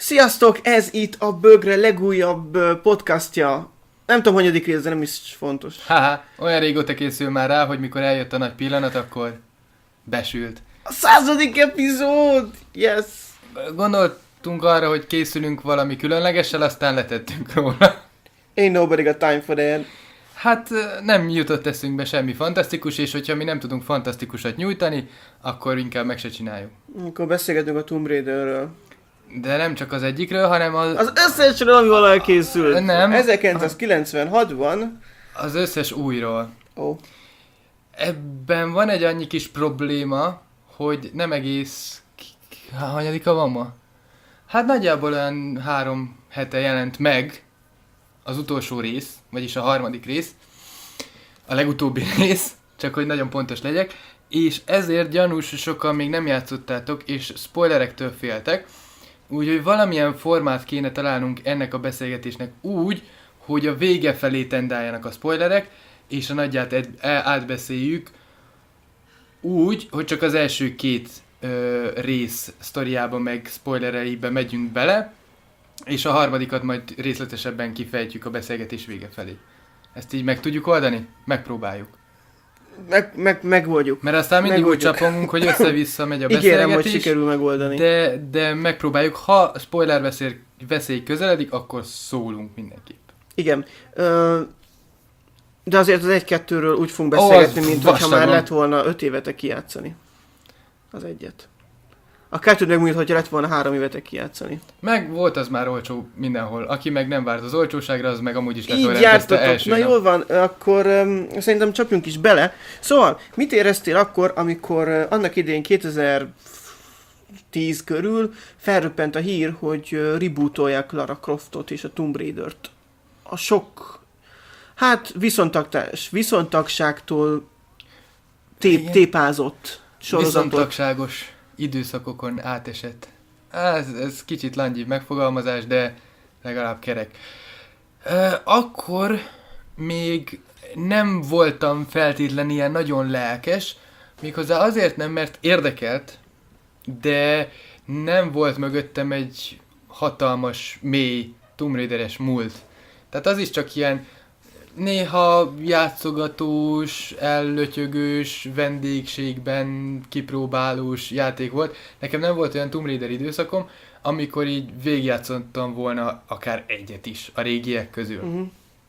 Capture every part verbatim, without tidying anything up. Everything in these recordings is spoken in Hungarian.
Sziasztok! Ez itt a Bögre legújabb podcastja. Nem tudom, hanyadik rész, de nem is fontos. Haha, olyan régóta készül már rá, hogy mikor eljött a nagy pillanat, akkor besült. A századik epizód! Yes! Gondoltunk arra, hogy készülünk valami különlegessel, aztán letettünk róla. Ain't nobody got time for that. Hát nem jutott eszünkbe semmi fantasztikus, és hogyha mi nem tudunk fantasztikusat nyújtani, akkor inkább meg se csináljuk. Akkor beszélgetünk a Tomb Raiderről. De nem csak az egyikről, hanem az... Az összesről, ami valahogy készült. Nem. ezerkilencszázkilencvenhatban. Az összes újról. Ó. Oh. Ebben van egy annyi kis probléma, hogy nem egész... Hanyadika van ma? Hát nagyjából olyan három hete jelent meg az utolsó rész, vagyis a harmadik rész, a legutóbbi rész, csak hogy nagyon pontos legyek, és ezért gyanús, sokan még nem játszottátok, és spoilerektől féltek, úgyhogy valamilyen formát kéne találnunk ennek a beszélgetésnek úgy, hogy a vége felé tendáljanak a spoilerek, és a nagyját ed- átbeszéljük úgy, hogy csak az első két ö, rész sztoriába meg spoilereibe megyünk bele, és a harmadikat majd részletesebben kifejtjük a beszélgetés vége felé. Ezt így meg tudjuk oldani? Megpróbáljuk. Meg, meg, megoldjuk. Mert aztán mindig úgy csapongunk, hogy össze-vissza megy a beszélgetés. Ígérem, hogy sikerül megoldani. De, de megpróbáljuk. Ha spoiler veszély, veszély közeledik, akkor szólunk mindenképp. Igen. Ö, de azért az egy-kettőről úgy fogunk beszélgetni, oh, mint hogyha már lett volna öt évetek kijátszani. Az egyet. A kettőt meg mint hogyha lett volna három évetek kijátszani. Meg volt az már olcsó mindenhol. Aki meg nem várt az olcsóságra, az meg amúgy is lett volna elkezdte első. Na nap. Jól van, akkor um, szerintem csapjunk is bele. Szóval, mit éreztél akkor, amikor uh, annak idején kétezer-tíz körül felröppent a hír, hogy uh, rebootolják Lara Croftot és a Tomb Raidert? A sok, hát viszontagtás, viszontagságtól tép, tépázott sorozatot. Viszontagságos időszakokon átesett. Ez, ez kicsit langyibb megfogalmazás, de legalább kerek. E, akkor még nem voltam feltétlen ilyen nagyon lelkes, méghozzá azért nem, mert érdekelt, de nem volt mögöttem egy hatalmas, mély Tomb Raider-es múlt. Tehát az is csak ilyen néha játszogatós, ellötyögős, vendégségben kipróbálós játék volt. Nekem nem volt olyan Tomb Raider időszakom, amikor így végigjátszottam volna akár egyet is a régiek közül. Uh-huh.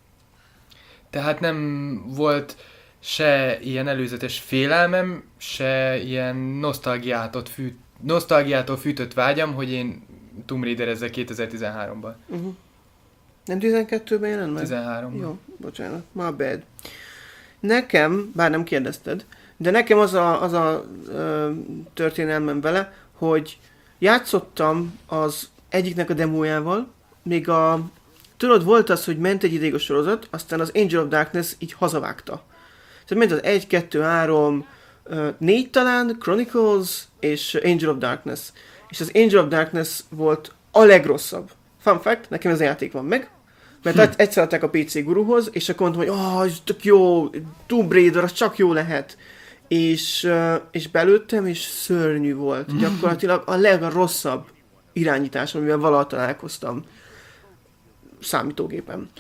Tehát nem volt se ilyen előzetes félelmem, se ilyen nosztalgiától, fű, nosztalgiától fűtött vágyam, hogy én Tomb Raider-ezzek kétezer-tizenháromban. Uh-huh. Nem tizenkettőben jelent meg? tizenháromban. Jó, bocsánat, my bad. Nekem, bár nem kérdezted, de nekem az a, az a ö, történelmem vele, hogy játszottam az egyiknek a demójával, még a, tudod, volt az, hogy ment egy ideig a sorozat, aztán az Angel of Darkness így hazavágta. Tehát ment az egy, kettő, három, négy talán, Chronicles és Angel of Darkness. És az Angel of Darkness volt a legrosszabb. Fun fact, nekem ez a játék van meg, mert hm. egyszer adták a pé cé guruhoz, és akkor mondtam, hogy ah, oh, ez tök jó, Tomb Raider, az csak jó lehet. És, uh, és belőttem, és szörnyű volt. Gyakorlatilag a legrosszabb irányítás, amivel valaha találkoztam számítógépen.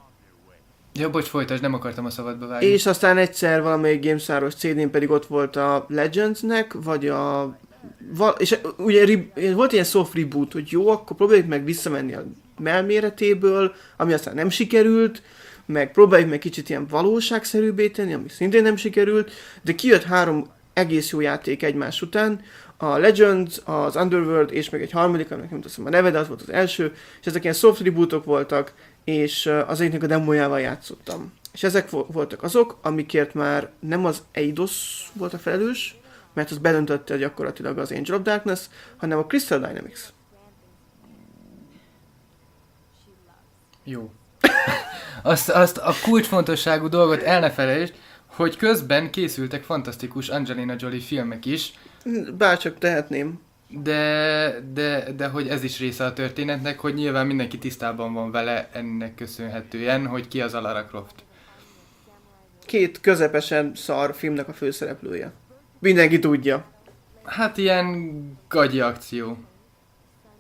Ja, bocs, folytasd, nem akartam a szabadba vágni. És aztán egyszer valamelyik GameStar-os cé dén pedig ott volt a Legendsnek, vagy a... Val- és ugye re- volt ilyen soft reboot, hogy jó, akkor próbáljuk meg visszamenni a melméretéből, ami aztán nem sikerült, meg próbáljuk meg kicsit ilyen valóságszerűbbé tenni, ami szintén nem sikerült, de kijött három egész jó játék egymás után, a Legends, az Underworld, és meg egy harmadik, aminek nem tudom a neve, de az volt az első, és ezek ilyen soft rebootok voltak, és az egyiknek a demójával játszottam. És ezek voltak azok, amikért már nem az Eidos volt a felelős, mert az bedöntötte gyakorlatilag az Angel of Darkness, hanem a Crystal Dynamics. Jó. Azt, azt a kulcsfontosságú dolgot el ne felejtsd, hogy közben készültek fantasztikus Angelina Jolie filmek is. Bárcsak tehetném. De, de, de hogy ez is része a történetnek, hogy nyilván mindenki tisztában van vele ennek köszönhetően, hogy ki az a Lara Croft. Két közepesen szar filmnek a főszereplője. Mindenki tudja. Hát ilyen gagyi akció.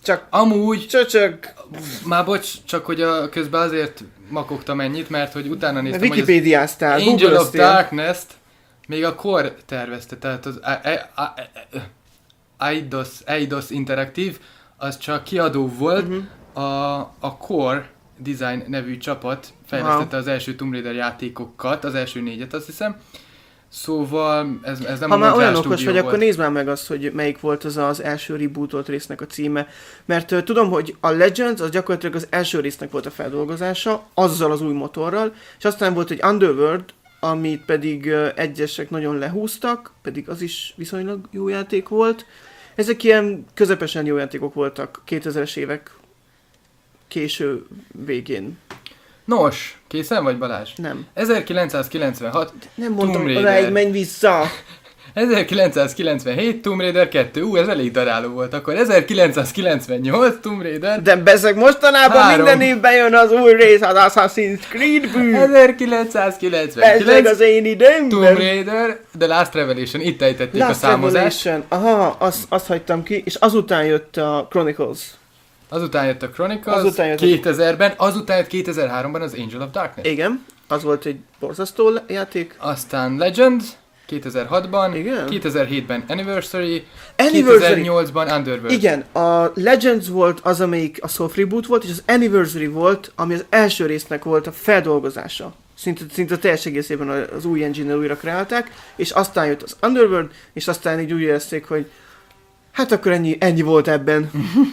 Csak Amúgy, csöcsök, már bocs, csak hogy a, közben azért makogtam ennyit, mert hogy utána néztem, hogy az Wikipédiáztál, Angel of Google-öztél. Darkness-t még a Core tervezte, tehát az A- A- A- A- Eidos, Eidos Interactive, az csak kiadó volt, Uh-huh. a, a Core Design nevű csapat fejlesztette az első Tomb Raider játékokat, az első négyet azt hiszem, szóval ez, ez nem Ha a már Montreal olyan okos stúdió vagy, volt. akkor nézd már meg azt, hogy melyik volt az az első rebootolt résznek a címe. Mert uh, tudom, hogy a Legends az gyakorlatilag az első résznek volt a feldolgozása, azzal az új motorral, és aztán volt egy Underworld, amit pedig uh, egyesek nagyon lehúztak, pedig az is viszonylag jó játék volt. Ezek ilyen közepesen jó játékok voltak kétezres évek késő végén. Nos, készen vagy Balázs? Nem. ezerkilencszázkilencvenhat, Nem mondtam, Tomb hogy Raider. odáig menj vissza! ezerkilencszázkilencvenhét Tomb Raider kettő, ú, ez elég daráló volt, akkor ezerkilencszázkilencvennyolc Tomb Raider, De bezeg mostanában Három. minden évben jön az új rész, az Assassin's Creed bű! Bezeg ezerkilencszázkilencvenkilenc az én Tomb időmben! Raider, The Last Revelation, itt ejtették a Last számozást. Revelation. Aha, azt, azt hagytam ki, és azután jött a Chronicles. Azután jött a Chronicles, Azután jött a- kétezerben, azután jött kétezer-háromban az Angel of Darkness. Igen, az volt egy borzasztó játék. Aztán Legends, kétezer-hatban, Igen. kétezer-hétben Anniversary, Anniversary! kétezer-nyolcban Underworld. Igen, a Legends volt az, amelyik a soft reboot volt, és az Anniversary volt, ami az első résznek volt a feldolgozása. Szinte, szinte teljes egészében az új engine-nel újra kreálták, és aztán jött az Underworld, és aztán így úgy érezték, hogy hát akkor ennyi, ennyi volt ebben.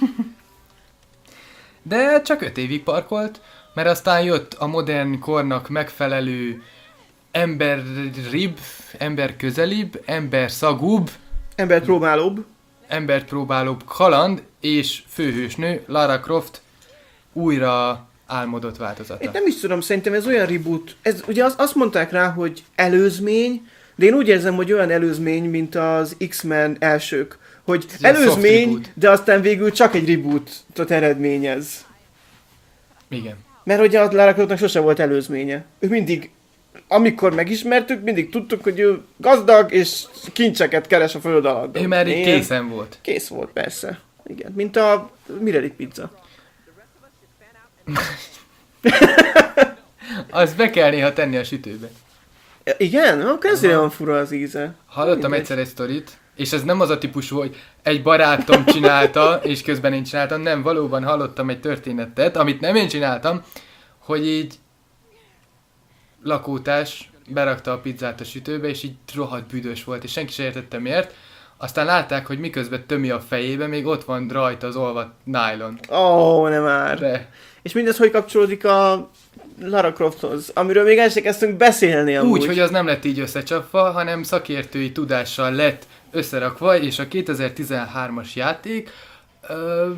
De csak öt évig parkolt, mert aztán jött a modern kornak megfelelő emberribb, emberközelibb, emberszagúbb, Embert próbálóbb. embert próbálóbb kaland és főhősnő Lara Croft újra álmodott változata. Én nem is tudom, szerintem ez olyan reboot, ez ugye az, azt mondták rá, hogy előzmény, de én úgy érzem, hogy olyan előzmény, mint az X-Men elsők, hogy Ez ilyen soft előzmény, reboot. de aztán végül csak egy rebootot eredményez. Igen. Mert ugye a Lara Croftnak sose volt előzménye. Ő mindig, amikor megismertük, mindig tudtuk, hogy ő gazdag és kincseket keres a föld alatt. Ő már így Én- készen volt. Kész volt, persze. Igen, mint a Mirelit pizza. Azt be kell néha tenni a sütőbe. Ja, igen? Akkor ezért van fura az íze. Hallottam Mindegy. egyszer egy sztorit, és ez nem az a típusú, hogy egy barátom csinálta, és közben én csináltam, nem, valóban hallottam egy történetet, amit nem én csináltam, hogy így lakótárs berakta a pizzát a sütőbe, és így rohadt büdös volt, és senki sem értette miért. Aztán látták, hogy miközben tömi a fejébe, még ott van rajta az olvadt nylon. Ó, oh, nem már. De És mindez hogy kapcsolódik a Lara Crofthoz, amiről még el sem kezdtünk beszélni amúgy. úgy, hogy az nem lett így összecsapva, hanem szakértői tudással lett összerakva, és a kétezer-tizenhármas játék ö,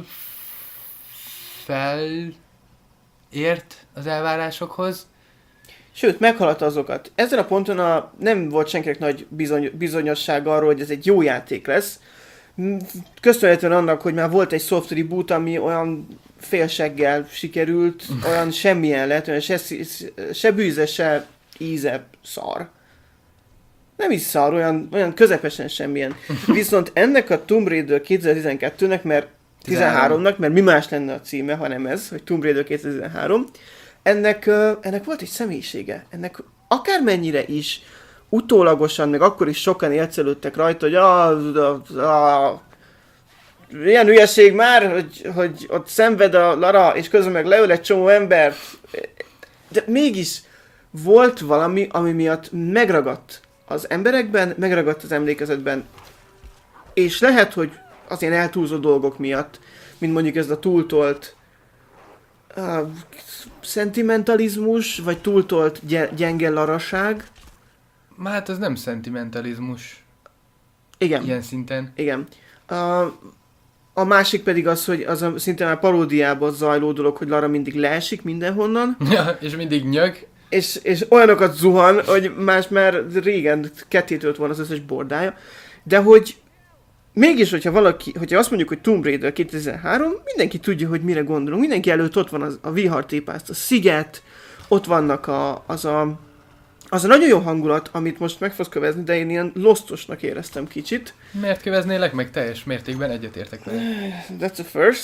felért az elvárásokhoz. Sőt, meghaladta azokat. Ezen a ponton a, nem volt senkinek nagy bizony, bizonyossága arról, hogy ez egy jó játék lesz. M- Köszönhetően annak, hogy már volt egy soft reboot, ami olyan félseggel sikerült, olyan semmilyen lett, olyan se, szí- se bűze, se íze szar. Nem is szar, olyan, olyan közepesen semmilyen. Viszont ennek a Tomb Raider kétezer-tizenkettőnek, mert tizenháromnak, mert mi más lenne a címe, hanem ez, hogy Tomb Raider kétezer-tizenhárom, ennek, ö, ennek volt egy személyisége. Ennek akármennyire is utólagosan, meg akkor is sokan élcelődtek rajta, hogy a, a, a, ilyen hülyeség már, hogy, hogy ott szenved a Lara, és közben meg leöl egy csomó embert. De mégis volt valami, ami miatt megragadt az emberekben, megragadt az emlékezetben. És lehet, hogy az ilyen eltúlzó dolgok miatt, mint mondjuk ez a túltolt uh, szentimentalizmus, vagy túltolt gy- gyenge laraság. Hát ez nem szentimentalizmus Igen, ilyen szinten. igen. Uh, a másik pedig az, hogy az a, szinte már paródiában zajló dolog, hogy Lara mindig leesik mindenhonnan, Ja, és mindig nyög. és, és olyanokat zuhan, hogy más már régen kettétölt volna az összes bordája, de hogy mégis, hogyha valaki, hogyha azt mondjuk, hogy Tomb Raider kétezer-tizenhárom, mindenki tudja, hogy mire gondolunk, mindenki előtt ott van az, a vihartépászt, a sziget, ott vannak a, az a az a nagyon jó hangulat, amit most meg fogsz kövezni, de én ilyen lostosnak éreztem kicsit. Miért köveznélek meg? Teljes mértékben egyetértek vele. That's a first.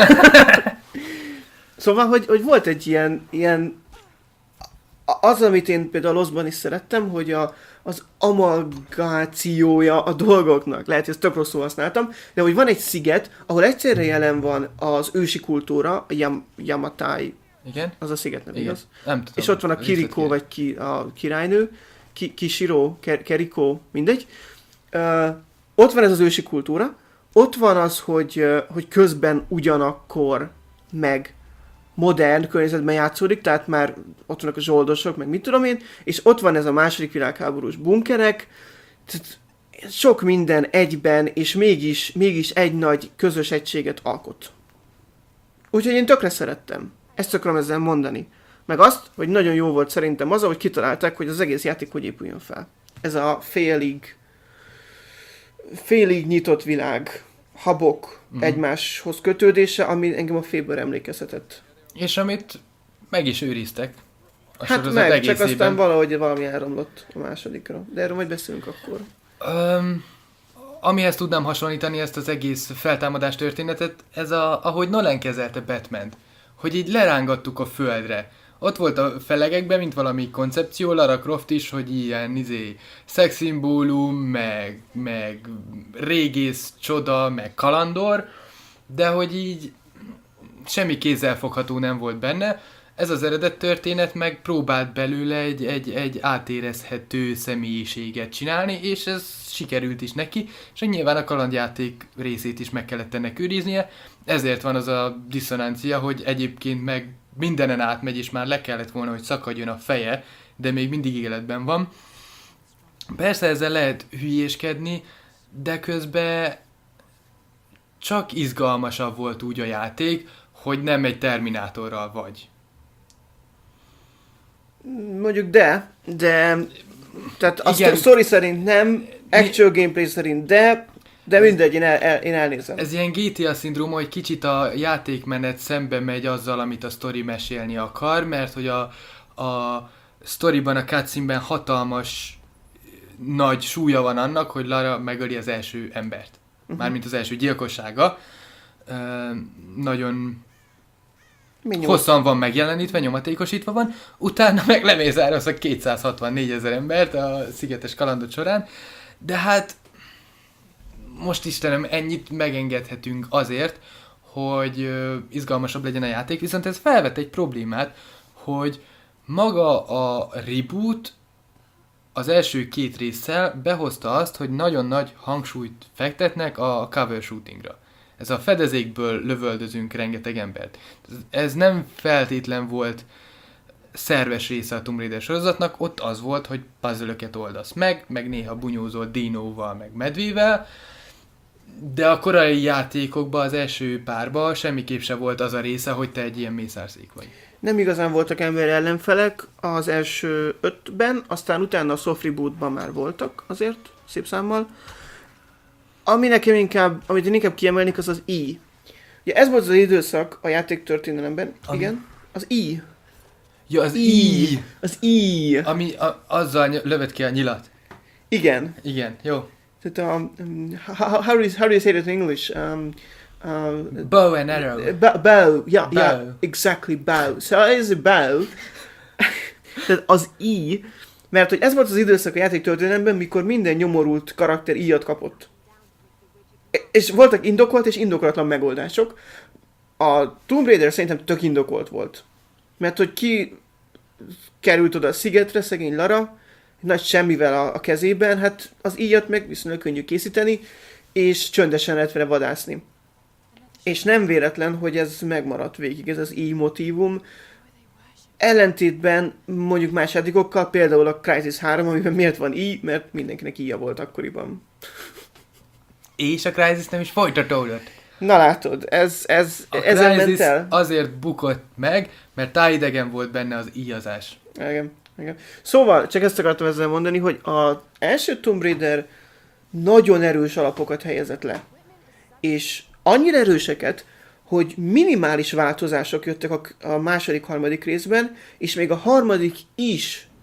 Szóval, hogy, hogy volt egy ilyen, ilyen az, amit én például a Lostban is szerettem, hogy a, az amalgációja a dolgoknak. Lehet, hogy ezt tök rosszul használtam, de hogy van egy sziget, ahol egyszerre jelen van az ősi kultúra, a Yam- Yamatai, Igen? az a sziget, nem Igen. igaz? Nem tudom. És ott van a Kiriko, vagy ki, a királynő, ki, Kishiro, Ker, Keriko, mindegy. Uh, ott van ez az ősi kultúra, ott van az, hogy, uh, hogy közben ugyanakkor meg modern környezetben játszódik, tehát már ott vannak a zsoldosok, meg mit tudom én, és ott van ez a második világháborús bunkerek, tehát sok minden egyben, és mégis, mégis egy nagy közös egységet alkot. Úgyhogy én tökre szerettem. Ezt akarom ezzel mondani. Meg azt, hogy nagyon jó volt szerintem az, hogy kitalálták, hogy az egész játék hogy épüljön fel. Ez a félig, félig nyitott világ, habok uh-huh. egymáshoz kötődése, ami engem a félből emlékeztetett. És amit meg is őriztek. A Hát sorozat meg, egészében. csak aztán valahogy valami elromlott a másodikra. De erről majd beszélünk akkor. Um, amihez tudnám hasonlítani ezt az egész feltámadás történetet, ez a, ahogy Nolan kezelte Batman-t. Hogy így lerángattuk a földre. Ott volt a felegekben, mint valami koncepció, Lara Croft is, hogy ilyen izé, szexszimbólum, meg, meg régész, csoda, meg kalandor, de hogy így semmi kézzelfogható nem volt benne. Ez az eredet történet meg próbált belőle egy, egy, egy átérezhető személyiséget csinálni, és ez sikerült is neki, és nyilván a kalandjáték részét is meg kellett ennek őriznie, ezért van az a diszonancia, hogy egyébként meg mindenen átmegy, és már le kellett volna, hogy szakadjon a feje, de még mindig életben van. Persze ezzel lehet hülyéskedni, de közben csak izgalmasabb volt úgy a játék, hogy nem egy Terminátorral vagy. Mondjuk de, de tehát a Igen. story szerint nem, actual Mi... gameplay szerint de, de mindegy, én, el, el, én elnézem. Ez ilyen gé té á szindróma, hogy kicsit a játékmenet szembe megy azzal, amit a sztori mesélni akar, mert hogy a, a sztoriban, a cutscene-ben hatalmas nagy súlya van annak, hogy Lara megöli az első embert. Uh-huh. Mármint az első gyilkossága. Uh, nagyon Mi hosszan van megjelenítve, nyomatékosítva van, utána meg lemészárolsz a kétszázhatvannégy ezer embert a szigetes kalandot során, de hát most Istenem, ennyit megengedhetünk azért, hogy uh, izgalmasabb legyen a játék, viszont ez felvet egy problémát, hogy maga a reboot az első két résszel behozta azt, hogy nagyon nagy hangsúlyt fektetnek a cover shootingra. Ez a fedezékből lövöldözünk rengeteg embert. Ez nem feltétlen volt szerves része a Tomb Raider sorozatnak, ott az volt, hogy puzzle-öket oldasz meg, meg néha bunyózol dinóval, meg medvével, de a korai játékokban, az első párban semmiképp se volt az a része, hogy te egy ilyen mészárszék vagy. Nem igazán voltak ember ellenfelek az első ötben, aztán utána a soft rebootban már voltak azért, szép számmal. Ami nekem inkább, amit én inkább kiemelnék, az az I. Ugye ez volt az időszak a játék történelemben, Ami... igen, az I. Ja, az I. I. Az I. Ami a, azzal ny- lövet ki a nyilat. Igen. Igen, jó. Tehát um, how, how, do you, how do you say that in English? Um, um, bow and arrow. B- bow, yeah, bow. yeah, exactly, bow. So ez a bow. Tehát az I, mert hogy ez volt az időszak a játék történelemben, mikor minden nyomorult karakter íjat kapott. És voltak indokolt és indokolatlan megoldások. A Tomb Raider szerintem tök indokolt volt. Mert hogy ki került oda a szigetre, szegény Lara, nagy semmivel a, a kezében, hát az íjat meg viszonylag könnyű készíteni, és csöndesen lehet vele vadászni. És nem véletlen, hogy ez megmaradt végig, ez az íj motívum. Ellentétben mondjuk más játékokkal, például a Crysis három, amiben miért van íj, mert mindenkinek íja volt akkoriban. És a Crysis nem is folytatódott. Na látod, ez, ez, a ezen ment el. Azért bukott meg, mert tájidegen volt benne az íjazás. Igen, igen. Szóval, csak ezt akartam ezzel mondani, hogy az első Tomb Raider nagyon erős alapokat helyezett le. És annyira erőseket, hogy minimális változások jöttek a, a második, harmadik részben, és még a harmadik is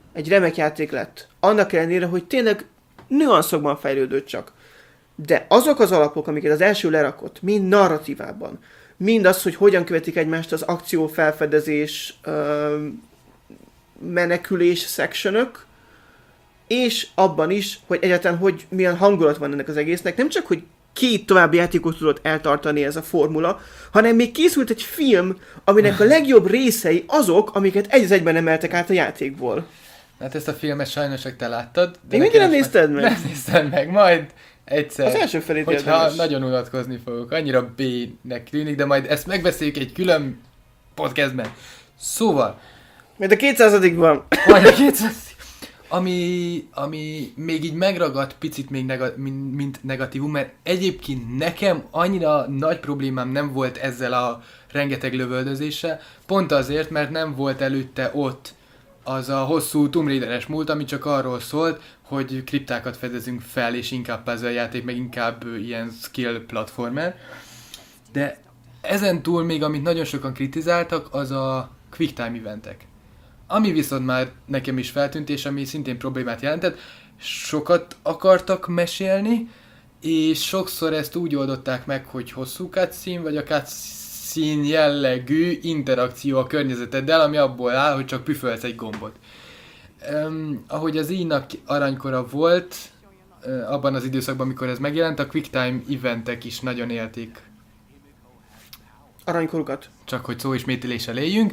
egy remek játék lett. Annak ellenére, hogy tényleg nüanszokban fejlődött csak. De azok az alapok, amiket az első lerakott, mind narratívában, mind az, hogy hogyan követik egymást az akció, felfedezés, ö, menekülés sectionök, és abban is, hogy egyáltalán hogy milyen hangulat van ennek az egésznek. Nem csak, hogy két további játékot tudott eltartani ez a formula, hanem még készült egy film, aminek a legjobb részei azok, amiket egy az egyben emeltek át a játékból. Hát ezt a filmet sajnos te láttad. De Még mindig nem nézted meg? Nem néztem meg, majd egyszer. Az első felét hogyha érdemes. nagyon unatkozni fogok. Annyira B-nek tűnik, de majd ezt megbeszéljük egy külön podcastben. Szóval. Mert a kétszázadikban. Majd a kétszázadik. Ami, ami még így megragad picit még nega, mint, mint negatívum, mert egyébként nekem annyira nagy problémám nem volt ezzel a rengeteg lövöldözéssel, pont azért, mert nem volt előtte ott az a hosszú Tomb Raider-es múlt, ami csak arról szólt, hogy kriptákat fedezünk fel, és inkább puzzle játék, meg inkább ilyen skill platformer. De ezen túl még, amit nagyon sokan kritizáltak, az a quick time eventek. Ami viszont már nekem is feltűnt, és ami szintén problémát jelentett, sokat akartak mesélni, és sokszor ezt úgy oldották meg, hogy hosszú cutscene, vagy a cutscene jellegű interakció a környezeteddel, ami abból áll, hogy csak püfölsz egy gombot. Um, ahogy az íjnak aranykora volt, uh, abban az időszakban, amikor ez megjelent, a quick time eventek is nagyon élték. Aranykorukat. Csak hogy szóismételéssel éljünk.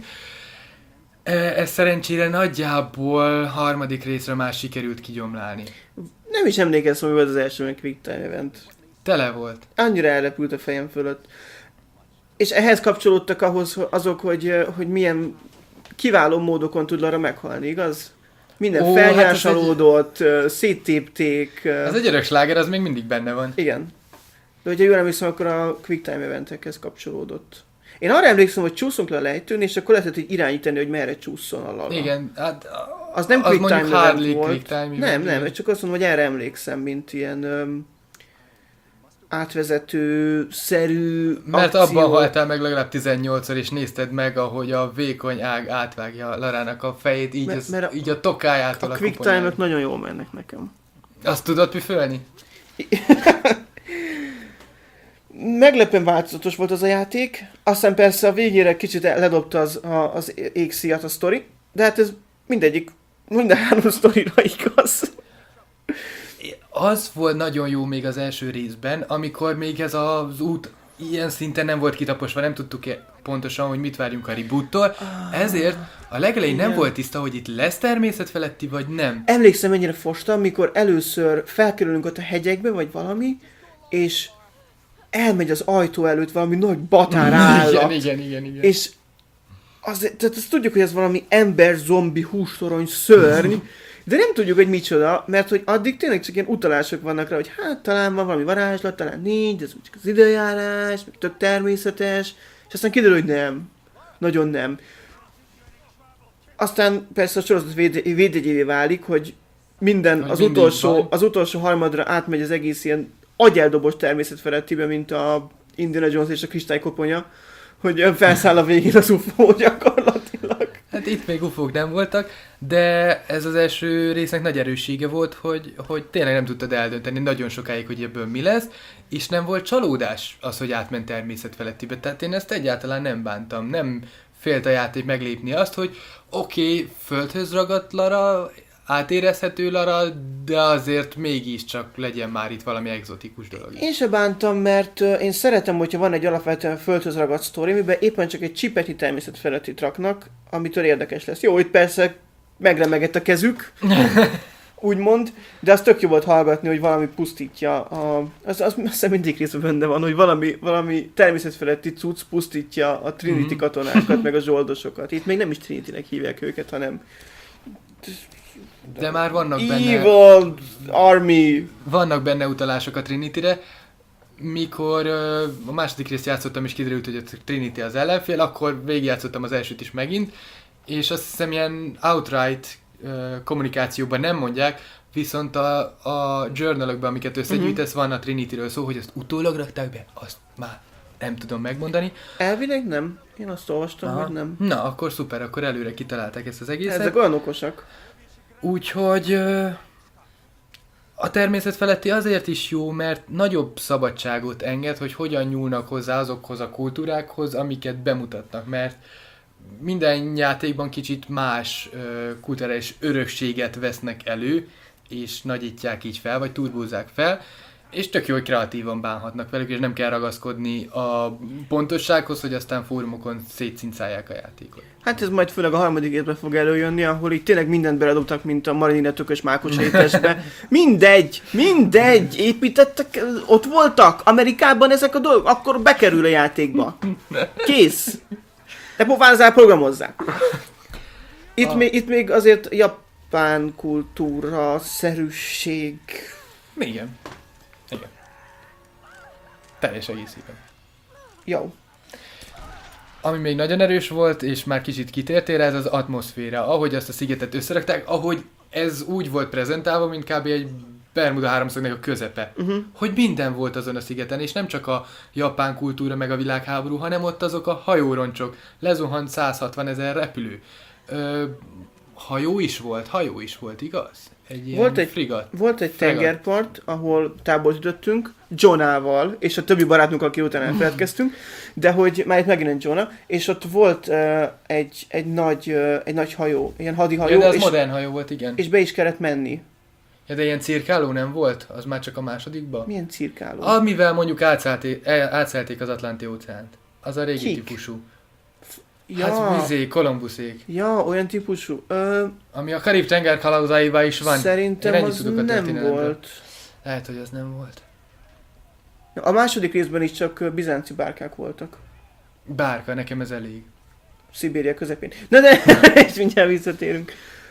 Ez szerencsére nagyjából harmadik részre már sikerült kigyomlálni. Nem is emlékeztem, hogy volt az első meg Quick Time Event. Tele volt. Annyira elrepült a fejem fölött. És ehhez kapcsolódtak ahhoz azok, hogy, hogy milyen kiváló módokon tud Lara meghalni, igaz? Minden Ó, felnyásolódott, hát egy... széttépték. Ez egy örök sláger, az még mindig benne van. Igen. De hogyha jól emlékszem, akkor a Quick Time Eventekhez kapcsolódott. Én arra emlékszem, hogy csúszunk le a lejtőn, és akkor lehetett így irányítani, hogy merre csúszson a Lara. Igen, hát az nem az Quick Time Event volt. Quick time event, nem, nem, csak azt mondom, hogy erre emlékszem, mint ilyen öm, átvezető-szerű Mert akció. abban haltál meg legalább tizennyolcszor, és nézted meg, ahogy a vékony ág átvágja Larának a fejét, így, mert, az, mert a, így a tokájától a, a Quick Time-ök nagyon jól mennek nekem. Azt tudod püfölni? Meglepően változatos volt az a játék, aztán persze a végére kicsit ledobta az, a, az égszíjat a sztori, de hát ez mindegyik, minden három sztorira igaz. Az volt nagyon jó még az első részben, amikor még ez az út ilyen szinten nem volt kitaposva, nem tudtuk pontosan, hogy mit várjunk a reboottól, ah, ezért a legelején igen. nem volt tiszta, hogy itt lesz természetfeletti, vagy nem. Emlékszem, mennyire fostam, mikor először felkerülünk ott a hegyekbe, vagy valami, és elmegy az ajtó előtt valami nagy batár állat. Igen, igen, igen, igen. És az, tehát azt tudjuk, hogy ez valami ember, zombi, hústorony, szörny, de nem tudjuk, hogy micsoda, mert hogy addig tényleg csak ilyen utalások vannak rá, hogy hát talán van valami varázslat, talán nincs, ez csak az időjárás, tök természetes, és aztán kiderül, hogy nem. Nagyon nem. Aztán persze a sorozat véd, védjegyévé válik, hogy minden, az utolsó, az utolsó harmadra átmegy az egész ilyen agyeldobos természetfelettibe, mint a Indiana Jones és a kristálykoponya, hogy felszáll a végén az ufó gyakorlatilag. Hát itt még ufók nem voltak, de ez az első résznek nagy erőssége volt, hogy, hogy tényleg nem tudtad eldönteni nagyon sokáig, hogy ebből mi lesz, és nem volt csalódás az, hogy átment természetfelettibe. Tehát én ezt egyáltalán nem bántam, nem félt a játék meglépni azt, hogy oké, okay, földhöz ragadt Lara, átérezhető Lara, de azért mégiscsak legyen már itt valami egzotikus dolog. Én se bántam, mert uh, én szeretem, hogyha van egy alapvetően földhöz ragadt sztori, amiben éppen csak egy csipetnyi természetfelettit raknak, amitől érdekes lesz. Jó, itt persze megremegett a kezük, úgymond, de az tök jó volt hallgatni, hogy valami pusztítja a... Az, az azt hiszem mindig részben benne van, hogy valami, valami természetfeletti cucc pusztítja a Trinity katonákat, meg a zsoldosokat. Itt még nem is Trinity-nek hívják őket, hanem... De már vannak benne... Evil Army! Vannak benne utalások a Trinity-re. Mikor uh, a második részt játszottam, és kiderült, hogy a Trinity az ellenfél, akkor végigjátszottam az elsőt is megint, és azt hiszem ilyen outright uh, kommunikációban nem mondják, viszont a, a journalokban, amiket összegyűjtesz, uh-huh. van a Trinity-ről szó, hogy ezt utólag rakták be, azt már nem tudom megmondani. Elvileg nem. Én azt olvastam, aha. hogy nem. Na, akkor szuper, akkor előre kitalálták ezt az egészet. Ezek olyan okosak. Úgyhogy ö, a természet feletti azért is jó, mert nagyobb szabadságot enged, hogy hogyan nyúlnak hozzá azokhoz a kultúrákhoz, amiket bemutatnak, mert minden játékban kicsit más ö, kulturális örökséget vesznek elő, és nagyítják így fel, vagy turbózzák fel, és tök jó, hogy kreatívan bánhatnak velük, és nem kell ragaszkodni a pontossághoz, hogy aztán fórumokon szétszincálják a játékot. Hát ez majd főleg a harmadik évben fog előjönni, ahol így tényleg mindent beledobtak, mint a Marinina tökös mákos étesbe. Mindegy, mindegy, építettek, ott voltak Amerikában ezek a dolgok, akkor bekerül a játékba. Kész. De pofázzál, programozzák. Itt, A... még, itt még azért japán kultúra, szerűség. Igen. Igen. Teljes egészében. Jó. Ami még nagyon erős volt, és már kicsit kitértél, ez az atmoszféra. Ahogy azt a szigetet összerakták, ahogy ez úgy volt prezentálva, mint kb. Egy Bermuda háromszögnek a közepe. Uh-huh. Hogy minden volt azon a szigeten, és nem csak a japán kultúra meg a világháború, hanem ott azok a hajóroncsok. Lezuhant száz hatvan ezer repülő. Ö, hajó is volt, hajó is volt, igaz? Egy ilyen volt egy, frigat. Volt egy tengerpart, ahol táborosítottunk, Johnával, és a többi barátunk, aki után elfeledkeztünk, de hogy már itt megint Jonah, és ott volt uh, egy, egy, nagy, uh, egy nagy hajó, ilyen hadihajó, Ja, de az és, modern hajó volt, igen. és be is kellett menni. Ja, de ilyen cirkáló nem volt? Az már csak a másodikban? Milyen cirkáló? Amivel mondjuk átszállték, átszállték az Atlanti-óceánt. Az a régi Kik? típusú. Ja, Hát vizé, Kolumbuszék. ja, olyan típusú. Ö, Ami a Karib-tenger kalauzaiban is van. Szerintem Én ennyit az tudok a nem történelemről. volt. Lehet, hogy az nem volt. A második részben is csak ö, bizánci bárkák voltak. Bárka, nekem ez elég. Szibéria közepén. Na de, és mindjárt visszatérünk.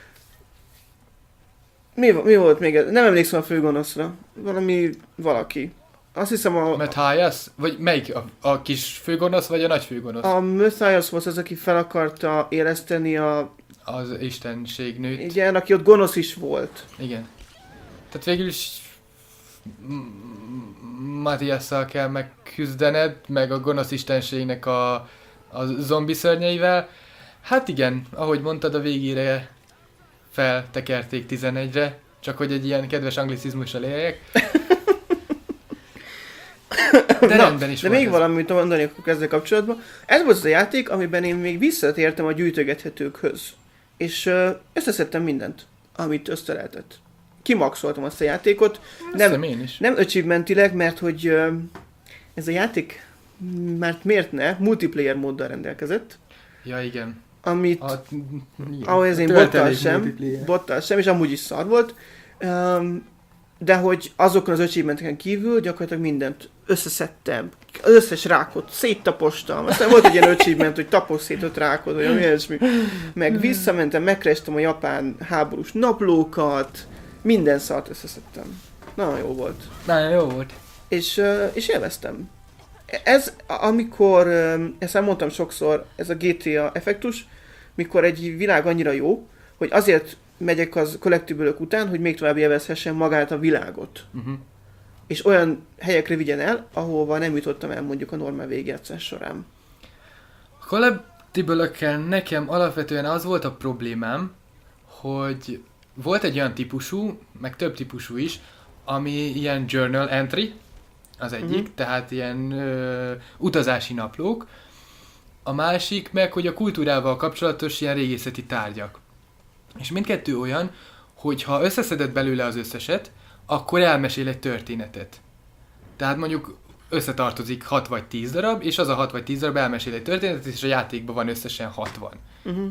Mi, mi volt még ez? Nem emlékszem a főgonoszra. Valami, valaki. Azt hiszem a... Matthias? Vagy melyik? A, a kis főgonosz, vagy a nagy főgonosz? A Matthias volt az, aki fel akarta éleszteni a... Az istenség nőt. Igen, aki ott gonosz is volt. Igen. Tehát végül is Matthiasszal kell megküzdened, meg a gonosz istenségnek a, a zombi szörnyeivel. Hát igen, ahogy mondtad, a végére feltekerték tizenegyre, csak hogy egy ilyen kedves anglicizmussal éljek. De Na, rendben is de volt még ez. valamit mondani akkor ezzel kapcsolatban. Ez volt az a játék, amiben én még visszatértem a gyűjtögethetőkhöz. És ö, összeszedtem mindent, amit összelehetett. Kimaxoltam azt a játékot. Nem, én is. nem achievementileg, mert hogy ö, ez a játék, mert miért ne, multiplayer móddal rendelkezett, Ja, igen. amit, A, ahhoz én bottal sem, bottal sem, és amúgy is szar volt. Um, de hogy azokon az achievementeken kívül gyakorlatilag mindent összeszedtem, az összes rákot széttapostam, aztán volt egy ilyen achievement, hogy tapos szét öt rákot, vagy olyan ilyesmi. Meg visszamentem, megkerestem a japán háborús naplókat, minden szart összeszedtem. Nagyon jó volt. Nagyon jó volt. És, uh, és élveztem. Ez, amikor, um, ezt elmondtam sokszor, ez a gé té á effektus, mikor egy világ annyira jó, hogy azért megyek az collectible-ök után, hogy még tovább élvezhessen magát a világot. Uh-huh. És olyan helyekre vigyen el, ahova nem jutottam el mondjuk a normál végigjátszás során. A collectible-ökkel nekem alapvetően az volt a problémám, hogy volt egy olyan típusú, meg több típusú is, ami ilyen journal entry, az egyik, uh-huh. tehát ilyen ö, utazási naplók, a másik meg, hogy a kultúrával kapcsolatos ilyen régészeti tárgyak. És mindkettő olyan, hogy ha összeszeded belőle az összeset, akkor elmesél egy történetet. Tehát mondjuk összetartozik hat vagy tíz darab, és az a hat vagy tíz darab elmesél egy történetet, és a játékban van összesen hatvan. Uh-huh.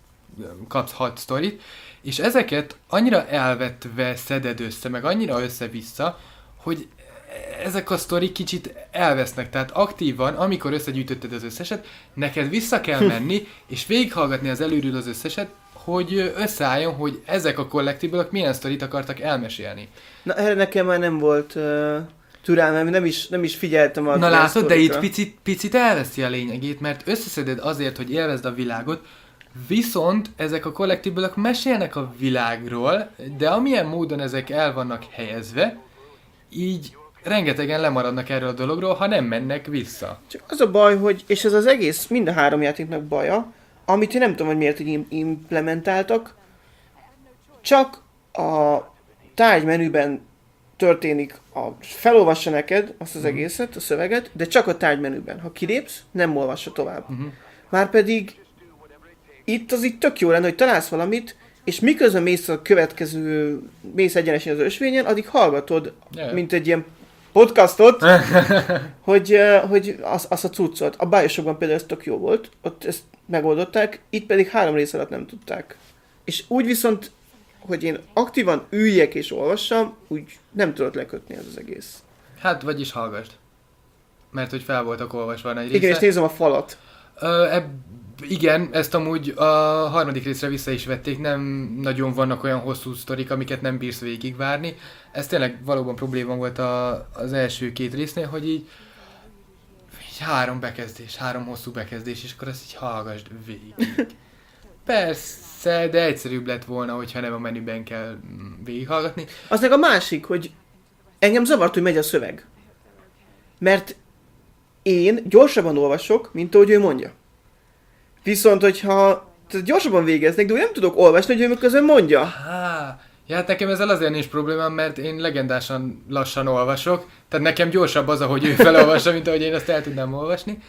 Kapsz hat sztorit, és ezeket annyira elvetve szeded össze, meg annyira össze-vissza, hogy ezek a sztorik kicsit elvesznek, tehát aktívan, amikor összegyűjtötted az összeset, neked vissza kell menni, és végighallgatni az előről az összeset, hogy összeálljon, hogy ezek a collectible-ok milyen sztorit akartak elmesélni. Na erre nekem már nem volt uh, türelmem, nem is, nem is figyeltem a Na látod, de itt sztorikra. picit, picit elveszi a lényegét, mert összeszeded azért, hogy élvezd a világot, viszont ezek a collectible-ok mesélnek a világról, de amilyen módon ezek el vannak helyezve, így rengetegen lemaradnak erről a dologról, ha nem mennek vissza. Csak az a baj, hogy, és ez az egész, mind a három játéknak baja, amit én nem tudom, hogy miért így im- implementáltak, csak a tárgymenüben történik, a, felolvassa neked azt az egészet, a szöveget, de csak a tárgymenüben. Ha kilépsz, nem olvassa tovább. Uh-huh. Márpedig itt az itt tök jó lenne, hogy találsz valamit, és miközben mész a következő, mész egyenesen az ösvényen, addig hallgatod, yeah. mint egy ilyen podcastot, hogy, hogy az, az a cuccot. A Bioshockban például ez tök jó volt, ott ezt megoldották, itt pedig három rész alatt nem tudták. És úgy viszont, hogy én aktívan üljek és olvassam, úgy nem tudott lekötni ez az egész. Hát, vagyis hallgasd. Mert hogy fel voltak olvasva egy része. Igen, és nézem a falat. Ö, eb, igen, ezt amúgy a harmadik részre vissza is vették, nem nagyon vannak olyan hosszú sztorik, amiket nem bírsz végigvárni. Ez tényleg valóban probléma volt a, az első két résznél, hogy így, így három bekezdés, három hosszú bekezdés, és akkor ezt így hallgasd végig. Persze, de egyszerűbb lett volna, hogyha nem a menüben kell végighallgatni. Az meg a másik, hogy engem zavart, hogy megy a szöveg. Mert én gyorsabban olvasok, mint ahogy ő mondja. Viszont, hogyha gyorsabban végeznek, de úgy nem tudok olvasni, hogy ő közben mondja. Há, ja, hát nekem ezzel azért nincs problémám, mert én legendásan lassan olvasok, tehát nekem gyorsabb az, ahogy ő felolvassa, mint ahogy én azt el tudnám olvasni.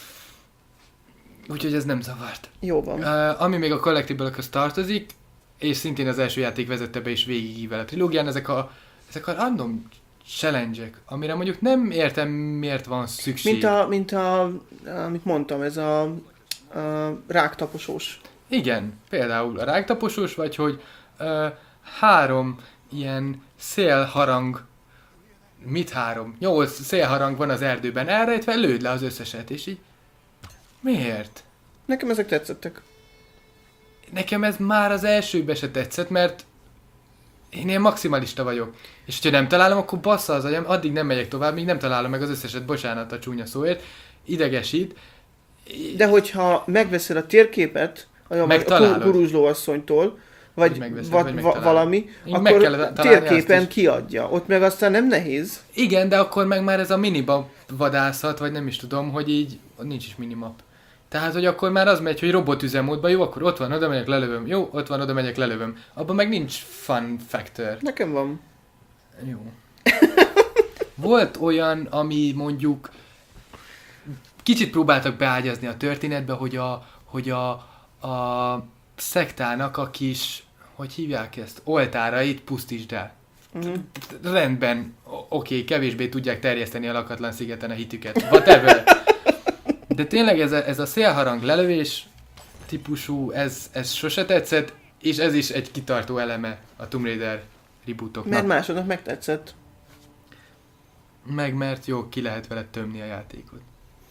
Úgyhogy ez nem zavart. Jó van. Uh, ami még a Collectible-ökhöz tartozik, és szintén az első játék vezette be is végigível a trilógián, ezek a, ezek a random challenge-ek, amire mondjuk nem értem, miért van szükség. Mint a, mint a, amit mondtam, ez a, a ráktaposós. Igen, például a ráktaposós, vagy hogy uh, három ilyen szélharang, mit három? Nyolc szélharang van az erdőben elrejtve, lőd le az összeset, és így miért? Nekem ezek tetszettek. Nekem ez már az elsőben se tetszett, mert én ilyen maximalista vagyok. És ha nem találom, akkor bassza az agyam, addig nem megyek tovább, míg nem találom meg az összeset, bocsánat a csúnya szóért, idegesít. De hogyha megveszed a térképet a guruzsló asszonytól, vagy, megveszed, va- vagy va- valami, én akkor térképen kiadja. Ott meg aztán nem nehéz. Igen, de akkor meg már ez a minimap vadászat, vagy nem is tudom, hogy így nincs is minimap. Tehát, hogy akkor már az megy, hogy robotüzemmódban, jó, akkor ott van, oda megyek, lelövöm. Jó, ott van, oda megyek, lelövöm. Abban meg nincs fun factor. Nekem van. Jó. Volt olyan, ami mondjuk kicsit próbáltak beágyazni a történetbe, hogy a, hogy a, a szektának a kis, hogy hívják ezt, oltárait pusztítsd el. Mm. Rendben, oké, okay, kevésbé tudják terjeszteni a lakatlan szigeten a hitüket. Whatever. De tényleg ez a, ez a szélharang lelövés típusú, ez, ez sose tetszett, és ez is egy kitartó eleme a Tomb Raider rebootoknak. Mert másodnak megtetszett. Meg mert jó, ki lehet vele tömni a játékot.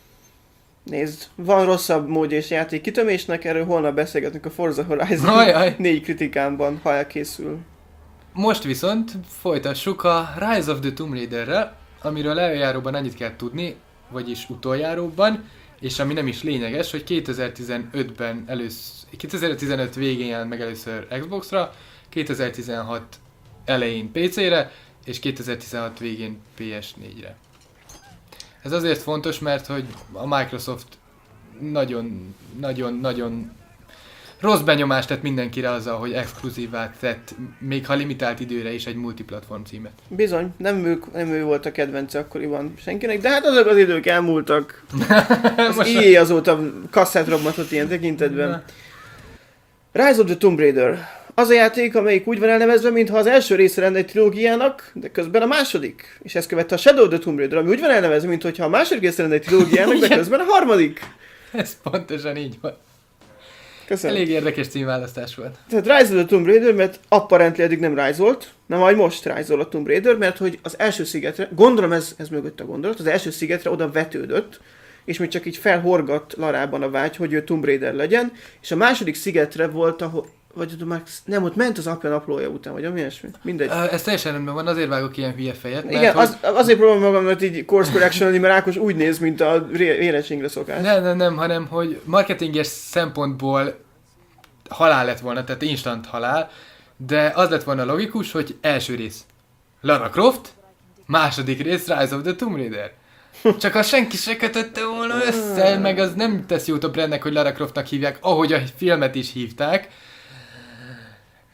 Nézd, van rosszabb módja és játék kitömésnek, erről holnap beszélgetünk a Forza Horizon Ajaj. négy kritikámban, ha elkészül. Most viszont folytassuk a Rise of the Tomb Raiderrel, amiről előjáróban annyit kell tudni, vagyis utoljáróban, és ami nem is lényeges, hogy kétezer-tizenötben először, kétezer-tizenöt végén jelent meg először Xboxra, kétezer-tizenhat elején pé cére, és kétezer-tizenhat végén pé es négyre. Ez azért fontos, mert hogy a Microsoft nagyon, nagyon, nagyon rossz benyomást tett mindenkire azzal, hogy exkluzívát tett, még ha limitált időre is egy multiplatform címet. Bizony, nem ő, nem ő volt a kedvence akkoriban senkinek, de hát azok az idők elmúltak. Az í á azóta kasszát robbatott ilyen tekintetben. Rise of the Tomb Raider. Az a játék, amelyik úgy van elnevezve, mintha az első része lenne egy trilógiának, de közben a második. És ezt követte a Shadow of the Tomb Raider, ami úgy van elnevezve, mintha a második része lenne egy trilógiának, de közben a harmadik. Ez pontosan így van. Köszönöm. Elég érdekes címválasztás volt. Tehát Rise of the Tomb Raider, mert apparently eddig nem rise-olt, nem, majd most rise-ol a Tomb Raider, mert hogy az első szigetre, gondolom ez, ez mögött a gondolat, az első szigetre oda vetődött, és még csak így felhorgadt Larában a vágy, hogy ő Tomb Raider legyen, és a második szigetre volt, ahol, vagy tudom, nem, ott ment az apja naplója után, vagy ami ilyesmi. Mindegy. Ez teljesen rendben van, azért vágok ilyen hülye fejet. Mert igen, hogy... az, azért próbálom magamat így course correction-olni, mert Ákos úgy néz, mint a vérettségre szokás. Nem, nem, nem, hanem, hogy marketinges szempontból halál lett volna, tehát instant halál, de az lett volna logikus, hogy első rész Lara Croft, második rész Rise of the Tomb Raider. Csak ha senki se kötötte volna össze, meg az nem tesz jót a brandnek, hogy Lara Croftnak hívják, ahogy a filmet is hívták.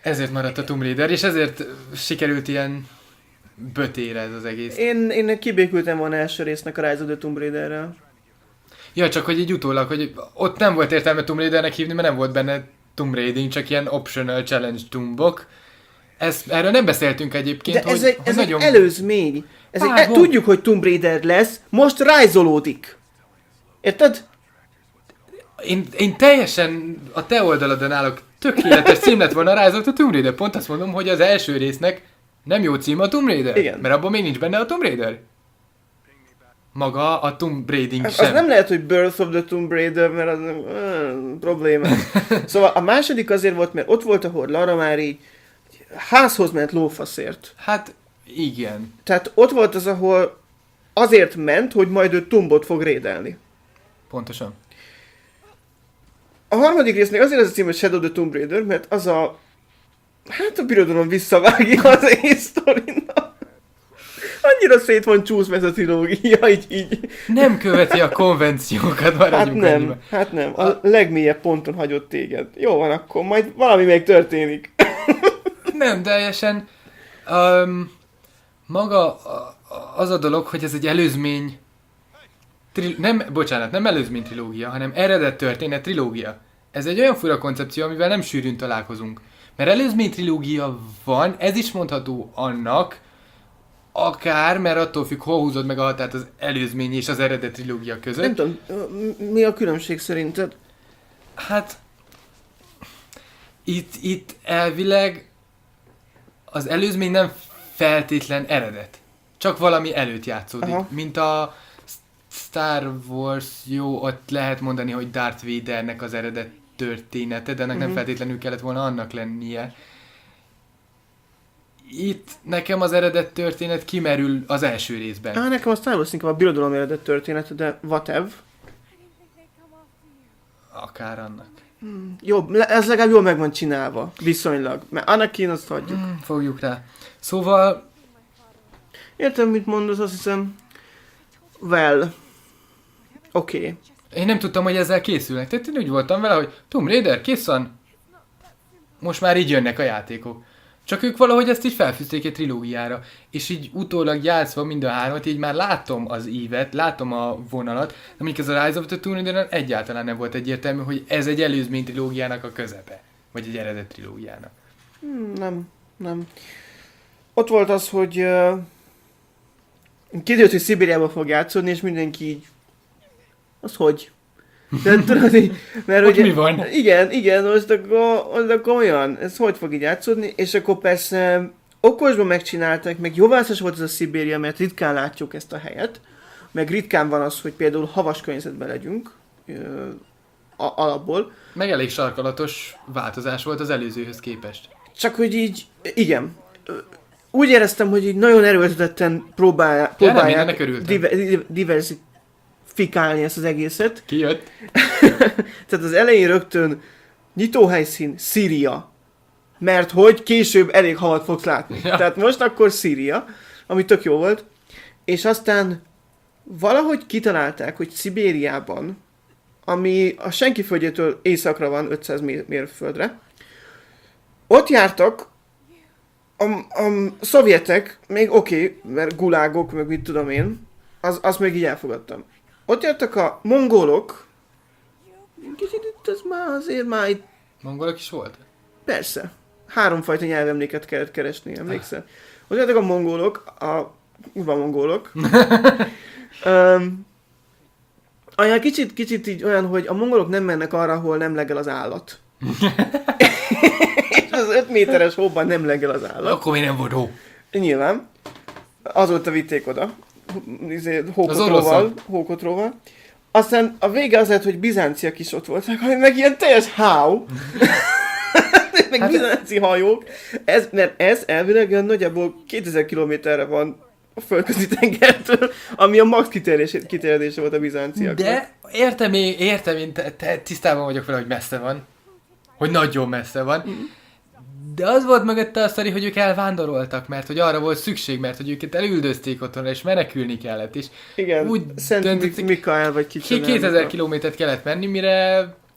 Ezért maradt a Tomb Raider, és ezért sikerült ilyen bötére ez az egész. Én, én kibékültem volna első résznek a Rise of the Tomb Raiderrel. Ja, csak hogy így utólag, hogy ott nem volt értelme Tomb Raidernek hívni, mert nem volt benne Tomb Raiding, csak ilyen optional challenge tombok. Ez, erről nem beszéltünk egyébként, de ez hogy, egy, hogy ez nagyon... egy előzmény. Ez egy, e, Vágom. tudjuk, hogy Tomb Raider lesz, most rajzolódik. Érted? Én, én teljesen a te oldaladon állok, tökéletes cím lett volna a Rise of the Tomb Raider. Pont azt mondom, hogy az első résznek nem jó cím a Tomb Raider. Igen. Mert abban még nincs benne a Tomb Raider. Maga a Tomb Raiding Az sem. nem lehet, hogy Birth of the Tomb Raider, mert az uh, problémás. Szóval a második azért volt, mert ott volt, ahol Lara már így házhoz ment lófaszért. Hát igen. Tehát ott volt az, ahol azért ment, hogy majd ő Tombot fog rédelni. Pontosan. A harmadik résznek azért az a cím, hogy Shadow the Tomb Raider, mert az a... Hát a birodalom visszavágja az egész sztorinak. Annyira szét van csúszva ez a trilógia, így, így. Nem követi a konvenciókat, maradjunk Hát nem, ennyiben. hát nem. A legmélyebb ponton hagyott téged. Jó van, akkor majd valami még történik. Nem, teljesen. Um, maga a- a- az a dolog, hogy ez egy előzmény... Tri- nem, bocsánat, nem előzmény trilógia, hanem eredet történet trilógia. Ez egy olyan fura koncepció, amivel nem sűrűn találkozunk. Mert előzmény trilógia van, ez is mondható annak, akár, mert attól függ, hol húzod meg a határt az előzmény és az eredet trilógia között. Nem tudom, mi a különbség szerinted? Hát, itt, itt elvileg az előzmény nem feltétlen eredet. Csak valami előtt játszódik. Aha. Mint a Star Wars, jó, ott lehet mondani, hogy Darth Vadernek az eredet története, de ennek Mhm. nem feltétlenül kellett volna annak lennie. Itt nekem az eredet történet kimerül az első részben. Á, nekem a Star Wars inkább a birodalom eredet történet, de whatever. Akár annak. Jobb, le- ez legalább jól meg van csinálva, viszonylag. Mert Anakin azt hagyjuk. Hmm, fogjuk rá. Szóval, Értem, mit mondasz, azt hiszem. Well. Oké. Okay. én nem tudtam, hogy ezzel készülnek. Tehát én úgy voltam vele, hogy Tomb Raider, kész van. Most már így jönnek a játékok. Csak ők valahogy ezt így felfűzték egy trilógiára. És így utólag játszva mind a hármat, így már látom az ívet, látom a vonalat, de mondjuk ez a Rise of the Tomb Raider egyáltalán nem volt egyértelmű, hogy ez egy előzmény trilógiának a közepe. Vagy egy eredet trilógiának. Hmm, nem, nem. Ott volt az, hogy uh, kiderült, hogy Szibériában fog játszódni, és mindenki így... Az hogy? De tudod, így, mert Ott ugye, mi van? Igen, igen, most akkor, most akkor olyan, ez hogy fog így játszódni, és akkor persze okosban megcsinálták, meg jó választás volt ez a Szibéria, mert ritkán látjuk ezt a helyet, meg ritkán van az, hogy például havas környezetben legyünk, ö, a, alapból, Meg elég sarkalatos változás volt az előzőhöz képest. csak hogy így, igen, ö, úgy éreztem, hogy így nagyon erőltetetten próbál, próbálják mindennek örültem. diver, diver, diversifikálni ezt az egészet. Kijött? Tehát az elején rögtön nyitóhelyszín Szíria, mert hogy később elég havat fogsz látni. Ja. Tehát most akkor Szíria, ami tök jó volt, és aztán valahogy kitalálták, hogy Szibériában, ami a senki földjétől északra van, ötszáz mér- mérföldre, ott jártak a, a szovjetek, még oké, okay, mert gulágok, meg mit tudom én, az, azt még így elfogadtam. Ott jártak a mongolok, kicsit itt ez már azért már itt, Mongolok is volt? persze, háromfajta nyelvemléket kellett keresni, emlékszel? Ott jártak a mongolok, a kurva mongolok. um, olyan kicsit, kicsit így olyan, hogy a mongolok nem mennek arra, ahol nem legel az állat. És az öt méteres hóban nem legel az állat. Akkor még nem volt hó. Nyilván. Azóta vitték oda. Izé, Az hókotróval. oroszok. Hókotróval. Aztán a vége az lett, hogy bizánciak is ott voltak, ami meg ilyen teljes háw. meg Hát- bizánci hajók. Ez, mert ez elvileg olyan nagyjából kétezer kilométerre van a földközi tengertől, ami a max kiterjedése, kiterjedése volt a bizánciaknak. De értem én, értem én, te, te, tisztában vagyok vele, hogy messze van. Hogy nagyon messze van. De az volt mögötte a sztori, hogy ők elvándoroltak, mert hogy arra volt szükség, mert hogy őket elüldözték otthonra, és menekülni kellett, és Igen, úgy Szent döntöttek- Mikael vagy kicsit. kétezer kilométert kellett menni, mire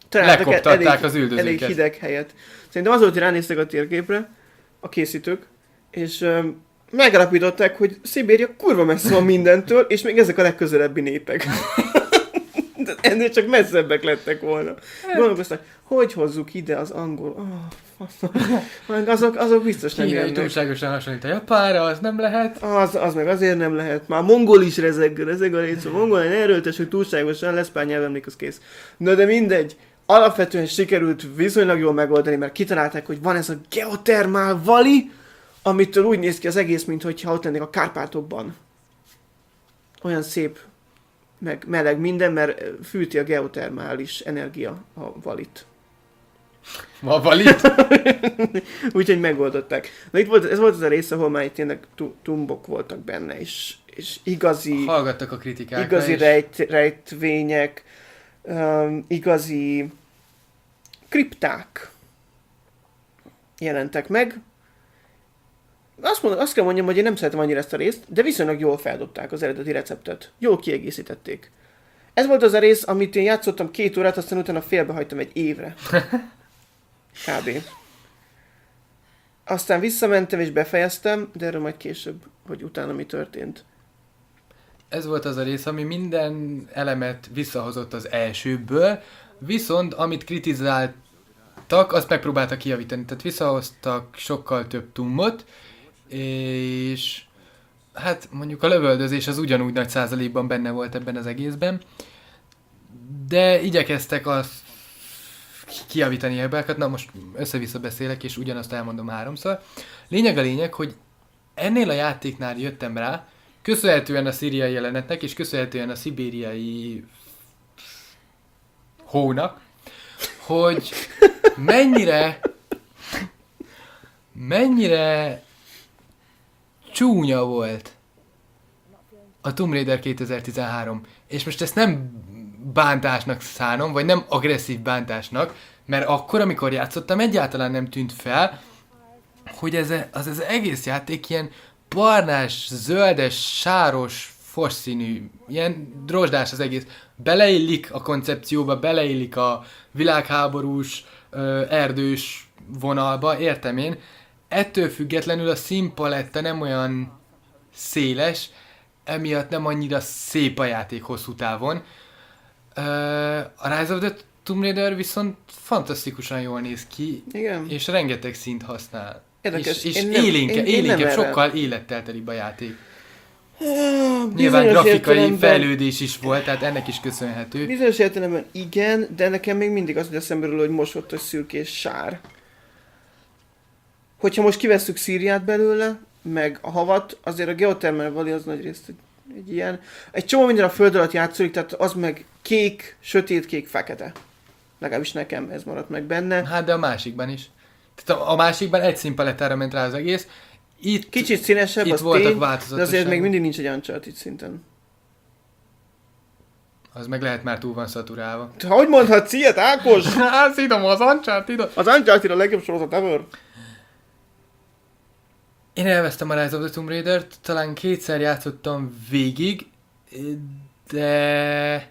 találtak lekoptatták elég, az üldözőket. elég hideg helyet. Szerintem az volt, hogy ránéztek a térképre, a készítők, és ö, megállapították, hogy Szibéria kurva messze van mindentől, és még ezek a legközelebbi népek. De ennél csak messzebbek lettek volna. Gondolkoztak, hogy hozzuk ide az angol... Oh, azok, azok biztos nem Kína jönnek. túlságosan hasonlít a japánra, az nem lehet. Az, az meg azért nem lehet. Már mongol is rezeg, rezeg a létszó. Mongol, ne erőltes, hogy túlságosan lesz pár nyelvemlék, az kész. Na de mindegy. Alapvetően sikerült viszonylag jól megoldani, mert kitalálták, hogy van ez a geotermál vali, amitől úgy néz ki az egész, mintha ott lennék a Kárpátokban. Olyan szép, meg meleg minden, mert fűti a geotermális energia a valit. Ma valit? Úgyhogy megoldották. Na itt volt, ez volt az a rész, ahol már tényleg tumbok voltak benne, és, és igazi... Hallgattak a kritikákra Igazi is. rejt, rejtvények, um, igazi kripták jelentek meg. Azt, mondom, azt kell mondjam, hogy én nem szeretem annyira ezt a részt, de viszonylag jól feldobták az eredeti receptet. Jól kiegészítették. Ez volt az a rész, amit én játszottam két órát, aztán utána félbehagytam egy évre. Kb. Aztán visszamentem és befejeztem, de erről majd később, hogy utána mi történt. Ez volt az a rész, ami minden elemet visszahozott az elsőből, viszont amit kritizáltak, azt megpróbáltak kijavítani. Tehát visszahoztak sokkal több tumbot, és hát mondjuk a lövöldözés az ugyanúgy nagy százalékban benne volt ebben az egészben, de igyekeztek azt kijavítani hibákat. Na most össze-vissza beszélek, és ugyanazt elmondom háromszor. Lényeg a lényeg, hogy ennél a játéknál jöttem rá, köszönhetően a szíriai jelenetnek, és köszönhetően a szibériai hónak, hogy mennyire mennyire csúnya volt a Tomb Raider kétezer-tizenhárom. És most ezt nem bántásnak szánom, vagy nem agresszív bántásnak, mert akkor, amikor játszottam, egyáltalán nem tűnt fel, hogy ez az, az egész játék ilyen barnás, zöldes, sáros, fosszínű, ilyen drozsdás az egész. Beleillik a koncepcióba, beleillik a világháborús, ö, erdős vonalba, értem én. Ettől függetlenül a színpaletta nem olyan széles, emiatt nem annyira szép a játék hosszú távon. Ö, a Rise of the Tomb Raider viszont fantasztikusan jól néz ki, Igen. és rengeteg színt használ. Érdekes. És, és Én nem- élénke, én- én nem élénkebb, erre- sokkal élettel telibb a játék. Ah, Nyilván bizonyos grafikai értelemben- fejlődés is volt, tehát ennek is köszönhető. Bizonyos értelemben igen, de nekem még mindig az jut eszembe róla, hogy mosottas szürkés sár. Hogyha most kivesszük Szíriát belőle, meg a havat, azért a Geothermal Valley az nagyrészt egy, egy ilyen... Egy csomó minden a föld alatt játszódik, tehát az meg kék, sötétkék, fekete. Legalábbis nekem ez maradt meg benne. Hát de a másikban is. Tehát a, a másikban egy színpalettára ment rá az egész. Itt, Kicsit színesebb, itt az voltak tény, de változatosságok. azért még mindig nincs egy Uncharted szinten. Az meg lehet már túl van szaturálva. Hogy mondhatsz ilyet, Ákos? Hát színom az Uncharted. Az Uncharted a legjobb sorozat ever. Én elvesztem a Rise of the Tomb Raider-t, talán kétszer játszottam végig, de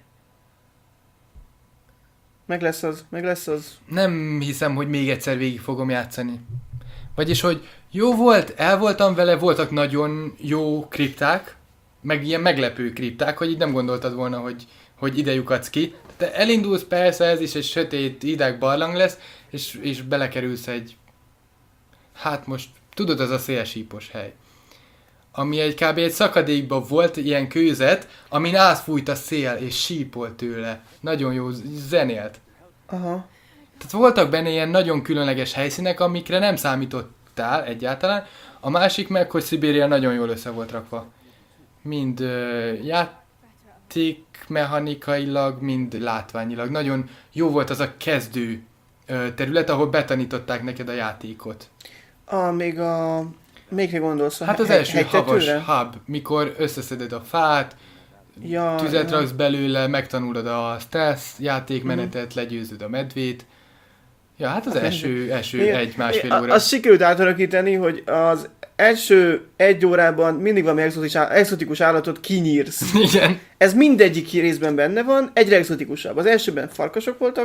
Meg lesz az, meg lesz az. nem hiszem, hogy még egyszer végig fogom játszani. Vagyis, hogy jó volt, el voltam vele, voltak nagyon jó kripták, meg ilyen meglepő kripták, hogy így nem gondoltad volna, hogy, hogy ide lyukadsz ki. Te elindulsz, persze ez is egy sötét, hideg barlang lesz, és, és belekerülsz egy, hát most tudod, az a szélsípos hely. Ami egy kb. Egy szakadékban volt ilyen kőzet, amin átfújt a szél, és sípolt tőle. Nagyon jó, zenélt. Aha. Tehát voltak benne ilyen nagyon különleges helyszínek, amikre nem számítottál egyáltalán. A másik meg, hogy Szibéria nagyon jól össze volt rakva. Mind ö, játékmechanikailag, mind látványilag. Nagyon jó volt az a kezdő ö, terület, ahol betanították neked a játékot. A, még a... Melyikre gondolsz? A Hát az hegy- első havas hegytetőre? hub, mikor összeszeded a fát, Ja, tüzet ja. raksz belőle, megtanulod a stealth játékmenetet, legyőzöd a medvét. Ja, hát az első, első Igen. egy-másfél A- óra. Azt sikerült átalakítani, hogy az első egy órában mindig valami exotikus, á- exotikus állatot kinyírsz. Igen. Ez mindegyik részben benne van, egyre exotikusabb. Az elsőben farkasok voltak,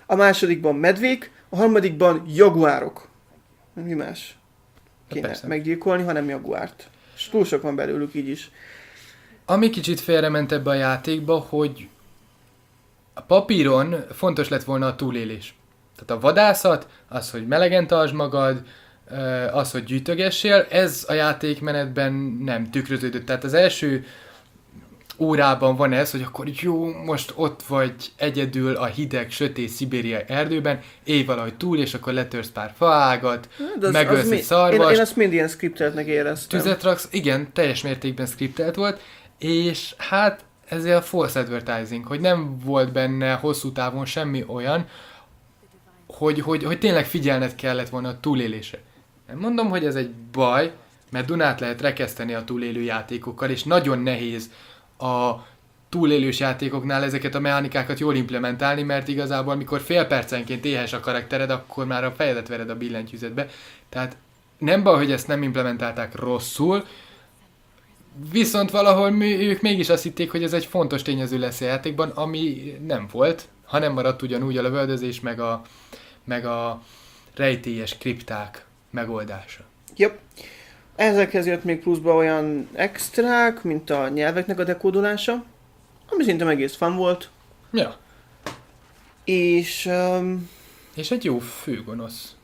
a másodikban medvék, a harmadikban jaguárok. Mi más kéne Persze. meggyilkolni, hanem jaguárt. És túl sok van belőlük így is. Ami kicsit félrement ebbe a játékba, hogy a papíron fontos lett volna a túlélés. Tehát a vadászat, az, hogy melegen tartsd magad, az, hogy gyűjtögessél, ez a játékmenetben nem tükröződött. Tehát az első órában van ez, hogy akkor jó, most ott vagy egyedül a hideg, sötét szibériai erdőben, élj valahogy túl, és akkor letörsz pár faágat, De az- megölsz az egy mi- szarvast, Én, én azt mind ilyen skripteltnek éreztem. tüzet raksz, igen, teljes mértékben skriptelt volt, és hát ez a false advertising, hogy nem volt benne hosszú távon semmi olyan, hogy, hogy, hogy tényleg figyelned kellett volna a túlélésre. Nem mondom, hogy ez egy baj, mert Dunát lehet rekeszteni a túlélő játékokkal, és nagyon nehéz a túlélős játékoknál ezeket a mechanikákat jól implementálni, mert igazából amikor fél percenként éhes a karaktered, akkor már a fejedet vered a billentyűzetbe. Tehát nem baj, hogy ezt nem implementálták rosszul, viszont valahol mi, ők mégis azt hitték, hogy ez egy fontos tényező lesz a játékban, ami nem volt, hanem maradt ugyanúgy a lövöldözés, meg a, meg a rejtélyes kripták megoldása. Yep. Ezekhez jött még pluszba olyan extrák, mint a nyelveknek a dekódolása, ami szerintem egész fun volt, Ja, és... Um, és egy jó főgonosz.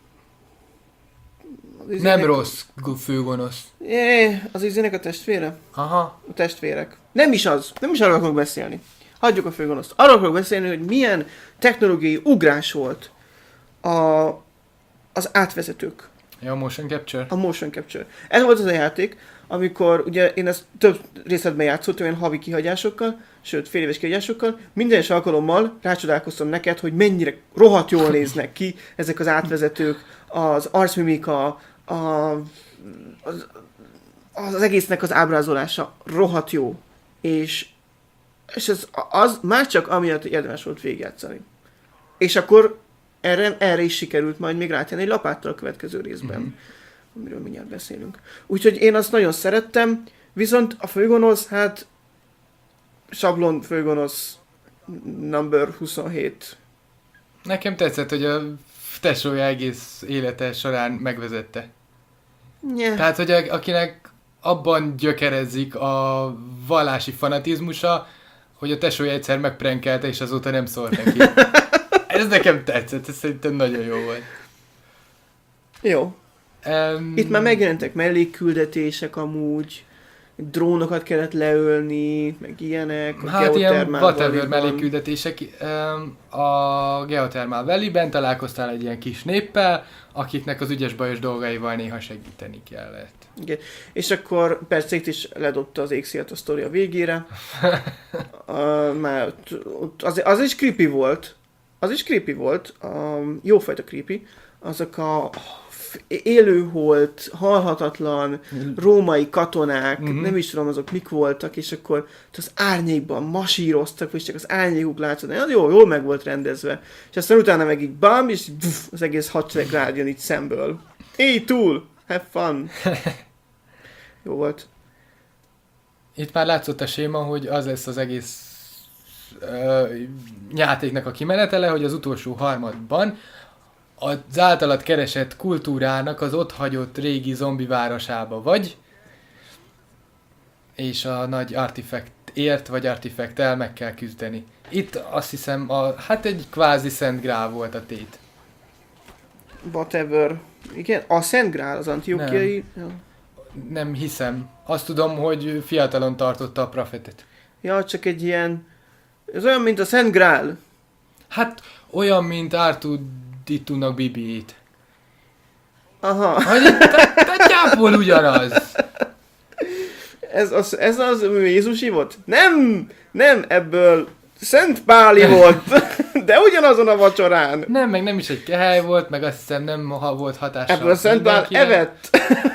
az izének- Nem rossz főgonosz. Jé, az izének a testvére? Aha. A testvérek. Nem is az. Nem is arról akarok beszélni. Hagyjuk a főgonoszt. Arról akarok beszélni, hogy milyen technológiai ugrás volt a, az átvezetők. Ja, motion capture. A motion capture. Ez volt az a játék, amikor ugye én ezt több részletben játszottam, olyan havi kihagyásokkal, sőt fél éves kihagyásokkal, minden egyes alkalommal rácsodálkoztam neked, hogy mennyire rohadt jól néznek ki ezek az átvezetők, az arcmimika, a, az, az egésznek az ábrázolása rohadt jó. És, és ez, az már csak amiatt érdemes volt végigjátszani. És akkor erre, erre is sikerült majd még rátenni egy lapáttal a következő részben, mm-hmm. amiről mindjárt beszélünk. Úgyhogy én azt nagyon szerettem, viszont a főgonosz, hát sablon főgonosz number huszonhét. Nekem tetszett, hogy a tesója egész élete során megvezette. Nye. Tehát, hogy a- akinek abban gyökerezik a vallási fanatizmusa, hogy a tesója egyszer megprenkelte, és azóta nem szólt neki. Ez nekem tetszett, ez szerintem nagyon jó volt. Jó. Um, Itt már megjelentek mellékküldetések amúgy, drónokat kellett leölni, meg ilyenek. a Hát ilyen Geothermal whatever Valley-ban. mellékküldetések. Um, a Geothermal Valley-ben találkoztál egy ilyen kis néppel, akiknek az ügyes bajos dolgaival néha segíteni kellett. Igen. És akkor persze itt is ledobta az égszélt a sztori a végére. uh, már ott- ott az, az is creepy volt. Az is creepy volt. Um, jófajta creepy. Azok a élőholt, halhatatlan római katonák, Mhm. nem is tudom azok mik voltak, és akkor ott az árnyékban masíroztak, vagy csak az árnyékuk látszott. Az jó, jól meg volt rendezve. És aztán utána meg így bam, és pff, az egész hadsereg rád jön így szemből. Éj túl! Have fun! Jó volt. Itt már látszott a séma, hogy az lesz az egész ö, játéknak a kimenetele, hogy az utolsó harmadban az általad keresett kultúrának az ott hagyott régi zombi városába vagy, és a nagy artifact ért, vagy artifacttel meg kell küzdeni. Itt azt hiszem, a, hát egy kvázi Szent Grál volt a tét. Whatever. Igen, a Szent Grál, az antiochiai. Ja. Nem hiszem. Azt tudom, hogy fiatalon tartotta a profetet. ja, csak egy ilyen... Ez olyan, mint a Szent Grál. Hát olyan, mint Ártuditunak Bibiét. Aha. Hogy nagyjából ugyanaz. Ez az, ez az Jézusi volt? Nem! Nem, ebből Szent Páli volt. De ugyanazon a vacsorán. Nem, meg nem is egy kehely volt, meg azt hiszem nem ha volt hatással. Ebből a Szent Pál mindenkire. evett.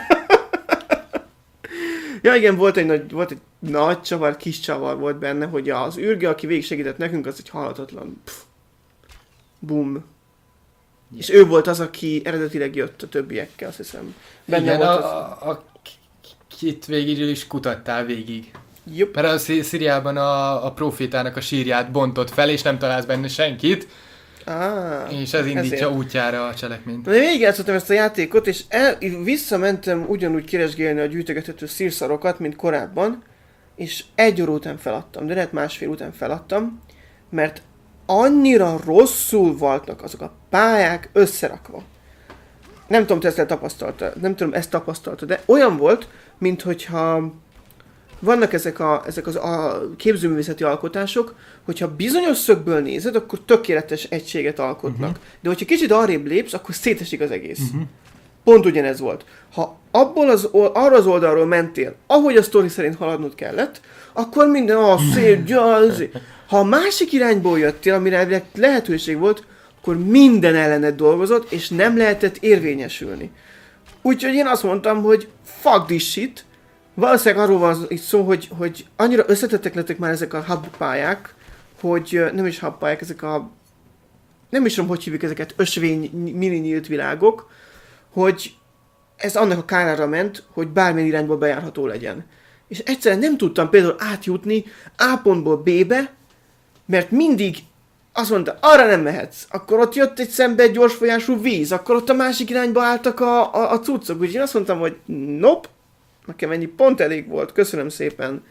Ja igen, volt egy nagy, volt egy nagy csavar, kis csavar volt benne, hogy az űrge, aki végig segített nekünk, az egy halhatatlan. Pff. Bum. És ő volt az, aki eredetileg jött a többiekkel, azt hiszem. Benne Igen, volt a, az... a, a kit végig is kutattál végig. Jupp. Mert a Szí- Szíriában a, a profétának a sírját bontott fel, és nem találsz benne senkit. Ah, és ez indítja ezért. útjára a cselekményt. Na, én végigjátszottam ezt a játékot, és el, visszamentem ugyanúgy keresgélni a gyűjtögethető szírszarokat, mint korábban, és egy óra után feladtam, de lehet másfél után feladtam, mert annyira rosszul voltak azok a pályák összerakva. Nem tudom, te ezt tapasztalta, nem tudom, ezt tapasztalta, de olyan volt, minthogyha vannak ezek, a, ezek az a képzőművészeti alkotások, hogyha bizonyos szögből nézed, akkor tökéletes egységet alkotnak. Uh-huh. De hogyha kicsit arrébb lépsz, akkor szétesik az egész. Uh-huh. Pont ugyanez volt. Ha abból az, arra az oldalról mentél, ahogy a sztori szerint haladnod kellett, akkor minden a szép, gyalzi. Ha a másik irányból jöttél, amire lehetőség volt, akkor minden ellened dolgozott, és nem lehetett érvényesülni. Úgyhogy én azt mondtam, hogy fuck this shit. Valószínűleg arról van itt szó, hogy, hogy annyira összetettek lettek már ezek a hub pályák, hogy nem is hub pályák, ezek a... Nem is tudom, hogy hívjuk ezeket, ösvény, mini nyílt világok, hogy ez annak a kárára ment, hogy bármilyen irányból bejárható legyen. És egyszerűen nem tudtam például átjutni A pontból B-be, mert mindig azt mondta, arra nem mehetsz. Akkor ott jött egy szembe egy gyorsfolyású víz, akkor ott a másik irányba álltak a, a, a cuccok. Úgyhogy én azt mondtam, hogy nope, nekem ennyi pont elég volt, köszönöm szépen.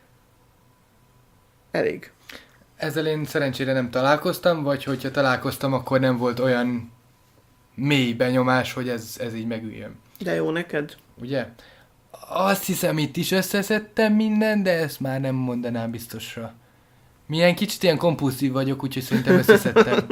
Elég. Ezzel én szerencsére nem találkoztam, vagy hogyha találkoztam, akkor nem volt olyan mély benyomás, hogy ez, ez így megüljön. De jó neked. Ugye? Azt hiszem, itt is összeszedtem minden, de ezt már nem mondanám biztosra. Milyen kicsit ilyen kompulszív vagyok, úgyhogy szerintem összeszedtem.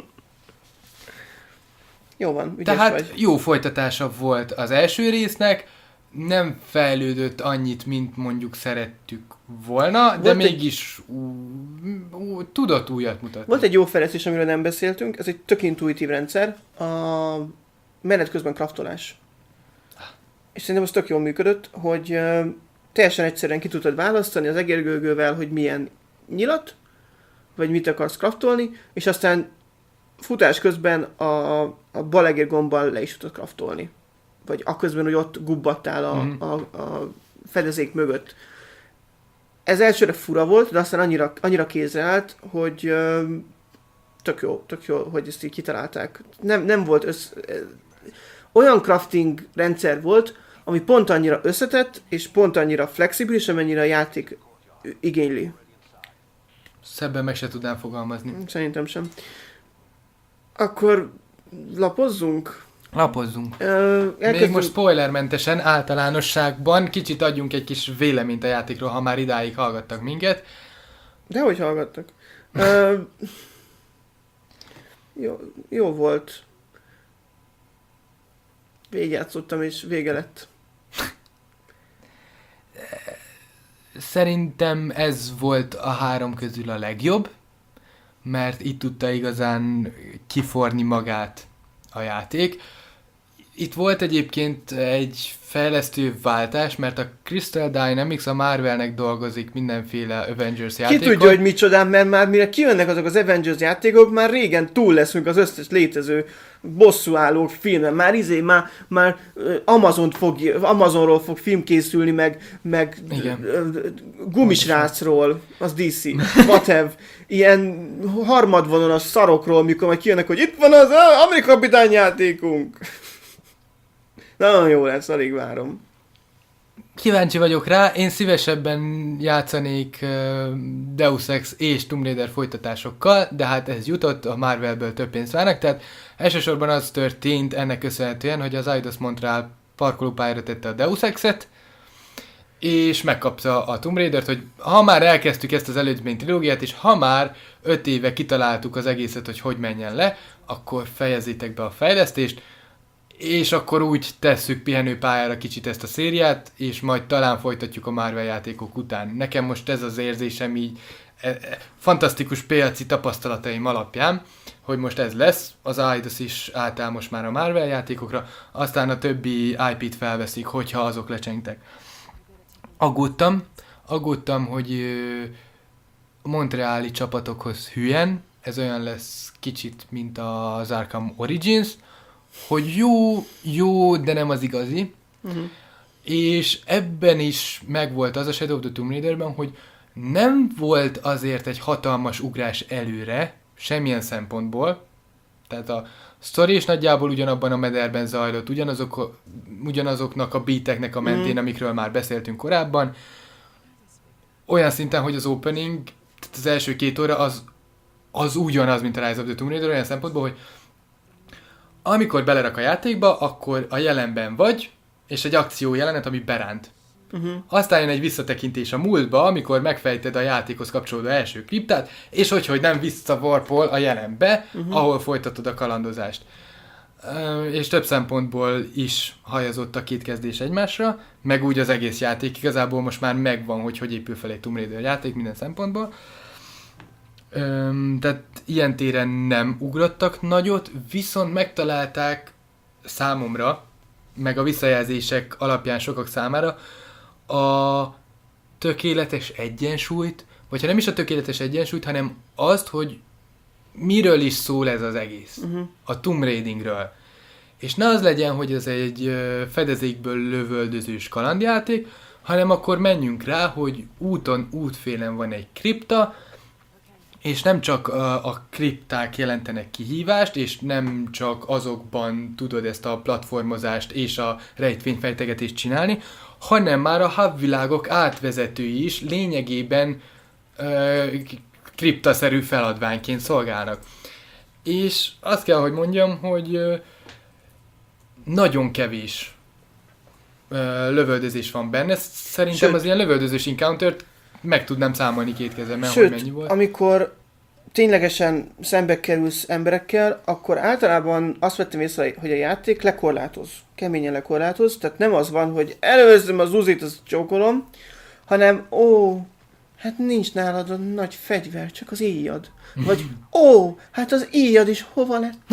Jó van, ügyes Tehát vagy. jó folytatása volt az első résznek, nem fejlődött annyit, mint mondjuk szerettük volna, de volt mégis ú, ú, tudott újat mutatni. Volt egy jó fejlesztés, amiről nem beszéltünk, ez egy tök intuitív rendszer, a menet közben kraftolás. És szerintem az tök jól működött, hogy uh, teljesen egyszerűen ki tudtad választani az egérgőgővel, hogy milyen nyilat, vagy mit akarsz kraftolni, és aztán futás közben a, a bal egérgombbal le is tudod kraftolni. Vagy akközben, hogy ott gubbattál a, mm-hmm. a, a fedezék mögött. Ez elsőre fura volt, de aztán annyira, annyira kézre állt, hogy ö, tök jó, tök jó, hogy ezt így kitalálták. Nem, nem volt össz... Olyan crafting rendszer volt, ami pont annyira összetett, és pont annyira flexibilis, amennyire a játék igényli. Szebben meg se tudnám fogalmazni. Szerintem sem. Akkor lapozzunk? Lapozzunk. Ö, Még most spoilermentesen, általánosságban kicsit adjunk egy kis véleményt a játékról, ha már idáig hallgattak minket. De hogy hallgattak? Ö, jó, jó volt. Végigjátszottam és vége lett. Szerintem ez volt a három közül a legjobb, mert itt tudta igazán kiforni magát a játék. Itt volt egyébként egy fejlesztő váltás, mert a Crystal Dynamics a Marvelnek dolgozik mindenféle Avengers játékon. Ki tudja, hogy micsodán, mert már mire kijönnek azok az Avengers játékok, már régen túl leszünk az összes létező bosszúálló filmen. Már izé, már, már Amazon fog, Amazonról fog film készülni, meg, meg gumisrácról, az dé cé, whatever. Ilyen harmadvonalas szarokról, mikor majd kijönnek, hogy itt van az Amerikapitány játékunk. Nagyon jó lesz, alig várom. Kíváncsi vagyok rá, én szívesebben játszanék uh, Deus Ex és Tomb Raider folytatásokkal, de hát ez jutott, a Marvelből több pénzt várnak, tehát elsősorban az történt ennek köszönhetően, hogy az Eidos Montreal parkolópályára tette a Deus Ex-et, és megkapta a Tomb Raidert, hogy ha már elkezdtük ezt az előzmény trilógiát, és ha már öt éve kitaláltuk az egészet, hogy hogy menjen le, akkor fejezzétek be a fejlesztést, és akkor úgy tesszük pihenőpályára kicsit ezt a szériát, és majd talán folytatjuk a Marvel játékok után. Nekem most ez az érzésem így e, e, fantasztikus piaci tapasztalataim alapján, hogy most ez lesz, az Eidos is átáll most már a Marvel játékokra, aztán a többi i pét felveszik, hogyha azok lecsengtek. Aggódtam, aggódtam, hogy ö, a montreali csapatokhoz hülyen, ez olyan lesz kicsit, mint az Arkham Origins, hogy jó, jó, de nem az igazi. Uh-huh. És ebben is megvolt az a Shadow of the Tomb Raiderben, hogy nem volt azért egy hatalmas ugrás előre, semmilyen szempontból, Tehát a sztori is nagyjából ugyanabban a mederben zajlott, ugyanazok, ugyanazoknak a beateknek a mentén, mm. amikről már beszéltünk korábban. Olyan szinten, hogy az opening, tehát az első két óra az, az ugyanaz, mint a Rise of the Tomb Raider, olyan szempontból, hogy amikor belerak a játékba, akkor a jelenben vagy, és egy akció jelenet, ami beránt. Uh-huh. Aztán jön egy visszatekintés a múltba, amikor megfejted a játékhoz kapcsolódó első kriptát, és hogy, hogy nem visszavarpol a jelenbe, uh-huh. ahol folytatod a kalandozást. Uh, és több szempontból is hajazott a két kezdés egymásra, meg úgy az egész játék. Igazából most már megvan, hogy hogy épül fel egy Tomb Raider játék minden szempontból. Um, tehát ilyen téren nem ugrottak nagyot, viszont megtalálták számomra, meg a visszajelzések alapján sokak számára a tökéletes egyensúlyt, vagy ha nem is a tökéletes egyensúlyt, hanem azt, hogy miről is szól ez az egész. Uh-huh. A Tomb Raidingről. És ne az legyen, hogy ez egy fedezékből lövöldözős kalandjáték, hanem akkor menjünk rá, hogy úton, útfélen van egy kripta, és nem csak a, a kripták jelentenek kihívást, és nem csak azokban tudod ezt a platformozást és a rejtvényfejtegetést csinálni, hanem már a hubvilágok átvezetői is lényegében ö, kriptaszerű feladványként szolgálnak. És azt kell, hogy mondjam, hogy ö, nagyon kevés ö, lövöldözés van benne. Szerintem Sőt, az ilyen lövöldözős encountert meg tudnám számolni két kezemmel, hogy mennyi volt. Amikor ténylegesen szembe kerülsz emberekkel, akkor általában azt vettem észre, hogy a játék lekorlátoz. Keményen lekorlátoz. Tehát nem az van, hogy előzöm az uzit, azt csókolom, hanem ó, hát nincs nálad a nagy fegyver, csak az íjad. Vagy ó, hát az íjad is hova lett?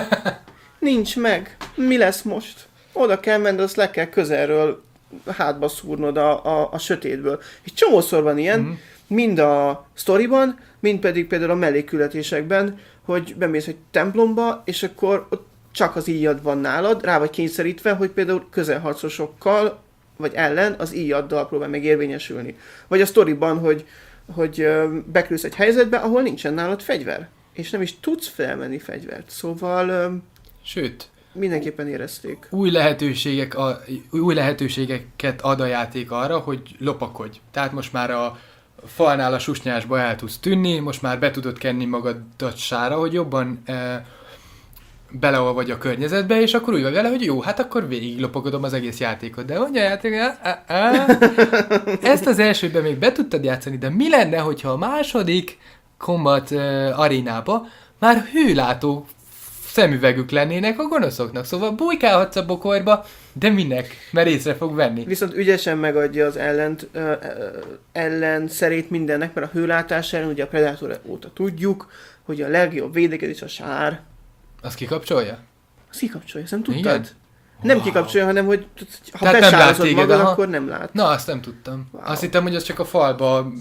Nincs meg. Mi lesz most? Oda kell menned, azt le kell közelről hátba szúrnod a, a, a sötétből. És csomószor van ilyen, mm. mind a sztoriban, mind pedig például a mellékületésekben, hogy bemész egy templomba, és akkor ott csak az íjad van nálad, rá vagy kényszerítve, hogy például közelharcosokkal, vagy ellen az íjaddal próbál meg érvényesülni. Vagy a sztoriban, hogy, hogy bekerülsz egy helyzetbe, ahol nincsen nálad fegyver. És nem is tudsz felmenni fegyvert. Szóval... Sőt, mindenképpen érezték. Új, lehetőségek a, új lehetőségeket ad a játék arra, hogy lopakodj. Tehát most már a falnál a susnyásba el tudsz tűnni, most már be tudod kenni magadat sára, hogy jobban e, beleolvadj a környezetbe, és akkor úgy vagy vele, hogy jó, hát akkor végig lopakodom az egész játékot. De mondja a játék, á, á, á, ezt az elsőben még be tudtad játszani, de mi lenne, hogyha a második Combat e, arénába már hőlátó szemüvegük lennének a gonoszoknak, szóval bujkálhatsz a bokorba, de minek? Mert észre fog venni. Viszont ügyesen megadja az ellent, ö, ö, ellenszerét mindennek, mert a hőlátás ellen, ugye a Predator óta tudjuk, hogy a legjobb védekezés a sár. Azt kikapcsolja? Azt kikapcsolja, ezt nem tudtad? Igen? Nem Wow. kikapcsolja, hanem hogy ha Tehát besározod nem magad, aha. akkor nem lát. Na, azt nem tudtam. Wow. Azt hittem, hogy az csak a falba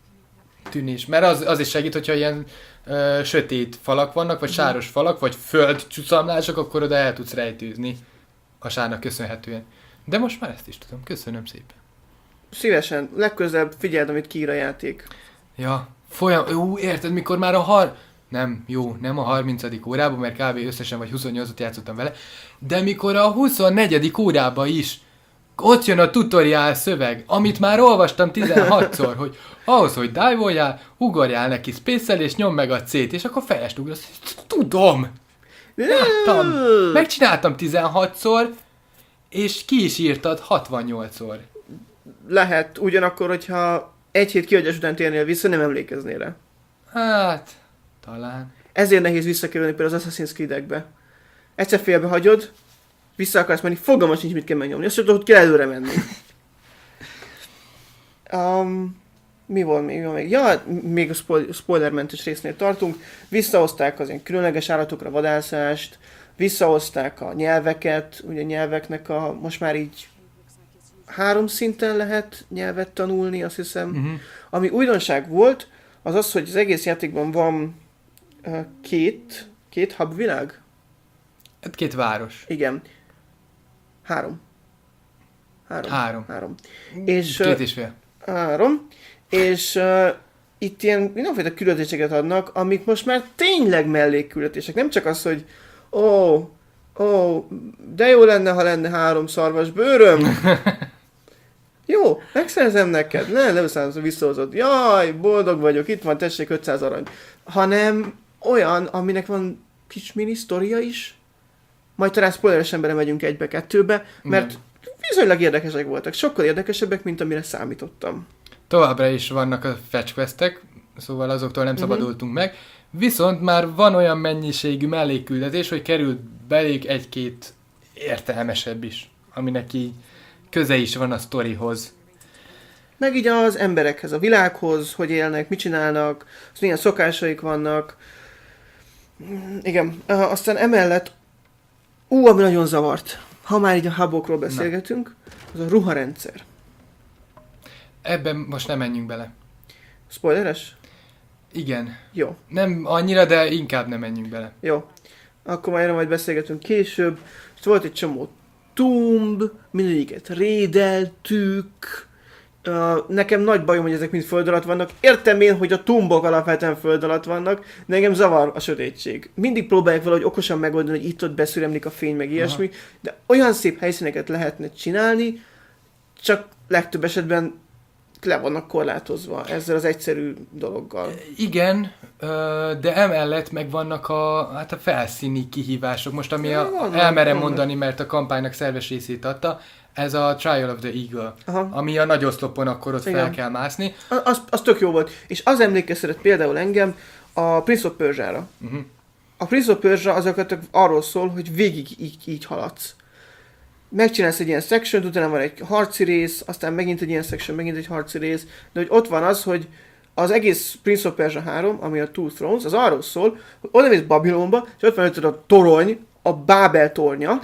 tűnés. Mert az, az is segít, hogyha ilyen ö, sötét falak vannak, vagy sáros falak, vagy földcsúszamlások, akkor oda el tudsz rejtőzni a sárnak köszönhetően. De most már ezt is tudom. Köszönöm szépen. Szívesen. Legközelebb figyeld, amit kiír a játék. Ja, folyam... Ú, érted, mikor már a har... Nem, jó, nem a harmincadik órában, mert kb. Összesen vagy huszonnyolcat játszottam vele, de mikor a huszonnegyedik órában is ott jön a tutoriál szöveg, amit már olvastam tizenhatszor, hogy ahhoz, hogy dive-oljál, ugorjál neki space-el, és nyom meg a C-t, és akkor fejest ugrasz. Tudom! Láttam! Megcsináltam tizenhatszor, és ki is írtad hatvannyolcszor. Lehet, ugyanakkor, hogyha egy hét kiadás után térnél vissza, nem emlékeznél rá. Hát, talán. Ezért nehéz visszakerülni például az Assassin's Creed-ekbe. Egyszer félbe hagyod, vissza akarsz menni, fogalmas nincs, mit kell megnyomni. Azt tudod, hogy kell előre menni. um, mi volt még? Mi volt még? Ja, még a spoil- spoilermentes résznél tartunk. Visszahozták az ilyen különleges állatokra vadászást, visszahozták a nyelveket, ugye a nyelveknek a, most már így három szinten lehet nyelvet tanulni, azt hiszem. Uh-huh. Ami újdonság volt, az az, hogy az egész játékban van uh, két, két hubvilág. Hát két város. Igen. Három. Három. Három. Három. És, két és fél. Három. És uh, itt ilyen mindenféle küldetéseket adnak, amik most már tényleg mellékküldetések. Nem csak az, hogy ó, ó, de jó lenne, ha lenne három szarvas bőröm. Jó, megszerzem neked. Ne, nem számolsz, visszahozod. Jaj, boldog vagyok, itt van, tessék ötszáz arany. Hanem olyan, aminek van kis mini sztoria is. Majd talán spoileresen belemegyünk egybe-kettőbe, mert mm. viszonylag érdekesek voltak. Sokkal érdekesebbek, mint amire számítottam. Továbbra is vannak a fetch questek, szóval azoktól nem szabadultunk uh-huh. meg. Viszont már van olyan mennyiségű mellékküldetés, hogy került beléjük egy-két értelmesebb is, aminek így köze is van a sztorihoz. Meg így az emberekhez, a világhoz, hogy élnek, mit csinálnak, az milyen szokásaik vannak. Igen, aztán emellett, ú, ami nagyon zavart, ha már így a hubokról beszélgetünk, az a ruharendszer. Ebben most nem menjünk bele. Spoileres? Igen. Jó. Nem annyira, de inkább nem menjünk bele. Jó. Akkor majd erről majd beszélgetünk később. És volt egy csomó tomb, mindegyiket rédeltük. Uh, nekem nagy bajom, hogy ezek mind föld alatt vannak. Értem én, hogy a tombok alapvetően föld alatt vannak, de engem zavar a sötétség. Mindig próbálják valahogy okosan megoldani, hogy itt-ott beszüremlik a fény, meg ilyesmi, aha. De olyan szép helyszíneket lehetne csinálni, csak legtöbb esetben le vannak korlátozva ezzel az egyszerű dologgal. Igen, de emellett meg vannak a, hát a felszíni kihívások. Most ami a, van, elmerem van, mondani, mert a kampánynak szerves részét adta, ez a Trial of the Eagle, aha. ami a nagy oszlopon akkor ott igen. fel kell mászni. Az, az tök jó volt. És az emlékeztetett például engem a Prince of Persia-ra. Uh-huh. A Prince of Persia azokat arról szól, hogy végig így, így haladsz. Megcsinálsz egy ilyen section, utána van egy harci rész, aztán megint egy ilyen section, megint egy harci rész, de hogy ott van az, hogy az egész Prince of Persia három, ami a Two Thrones, az arról szól, hogy oda mész Babilonba, és ott van előtted a torony, a Bábel tornya,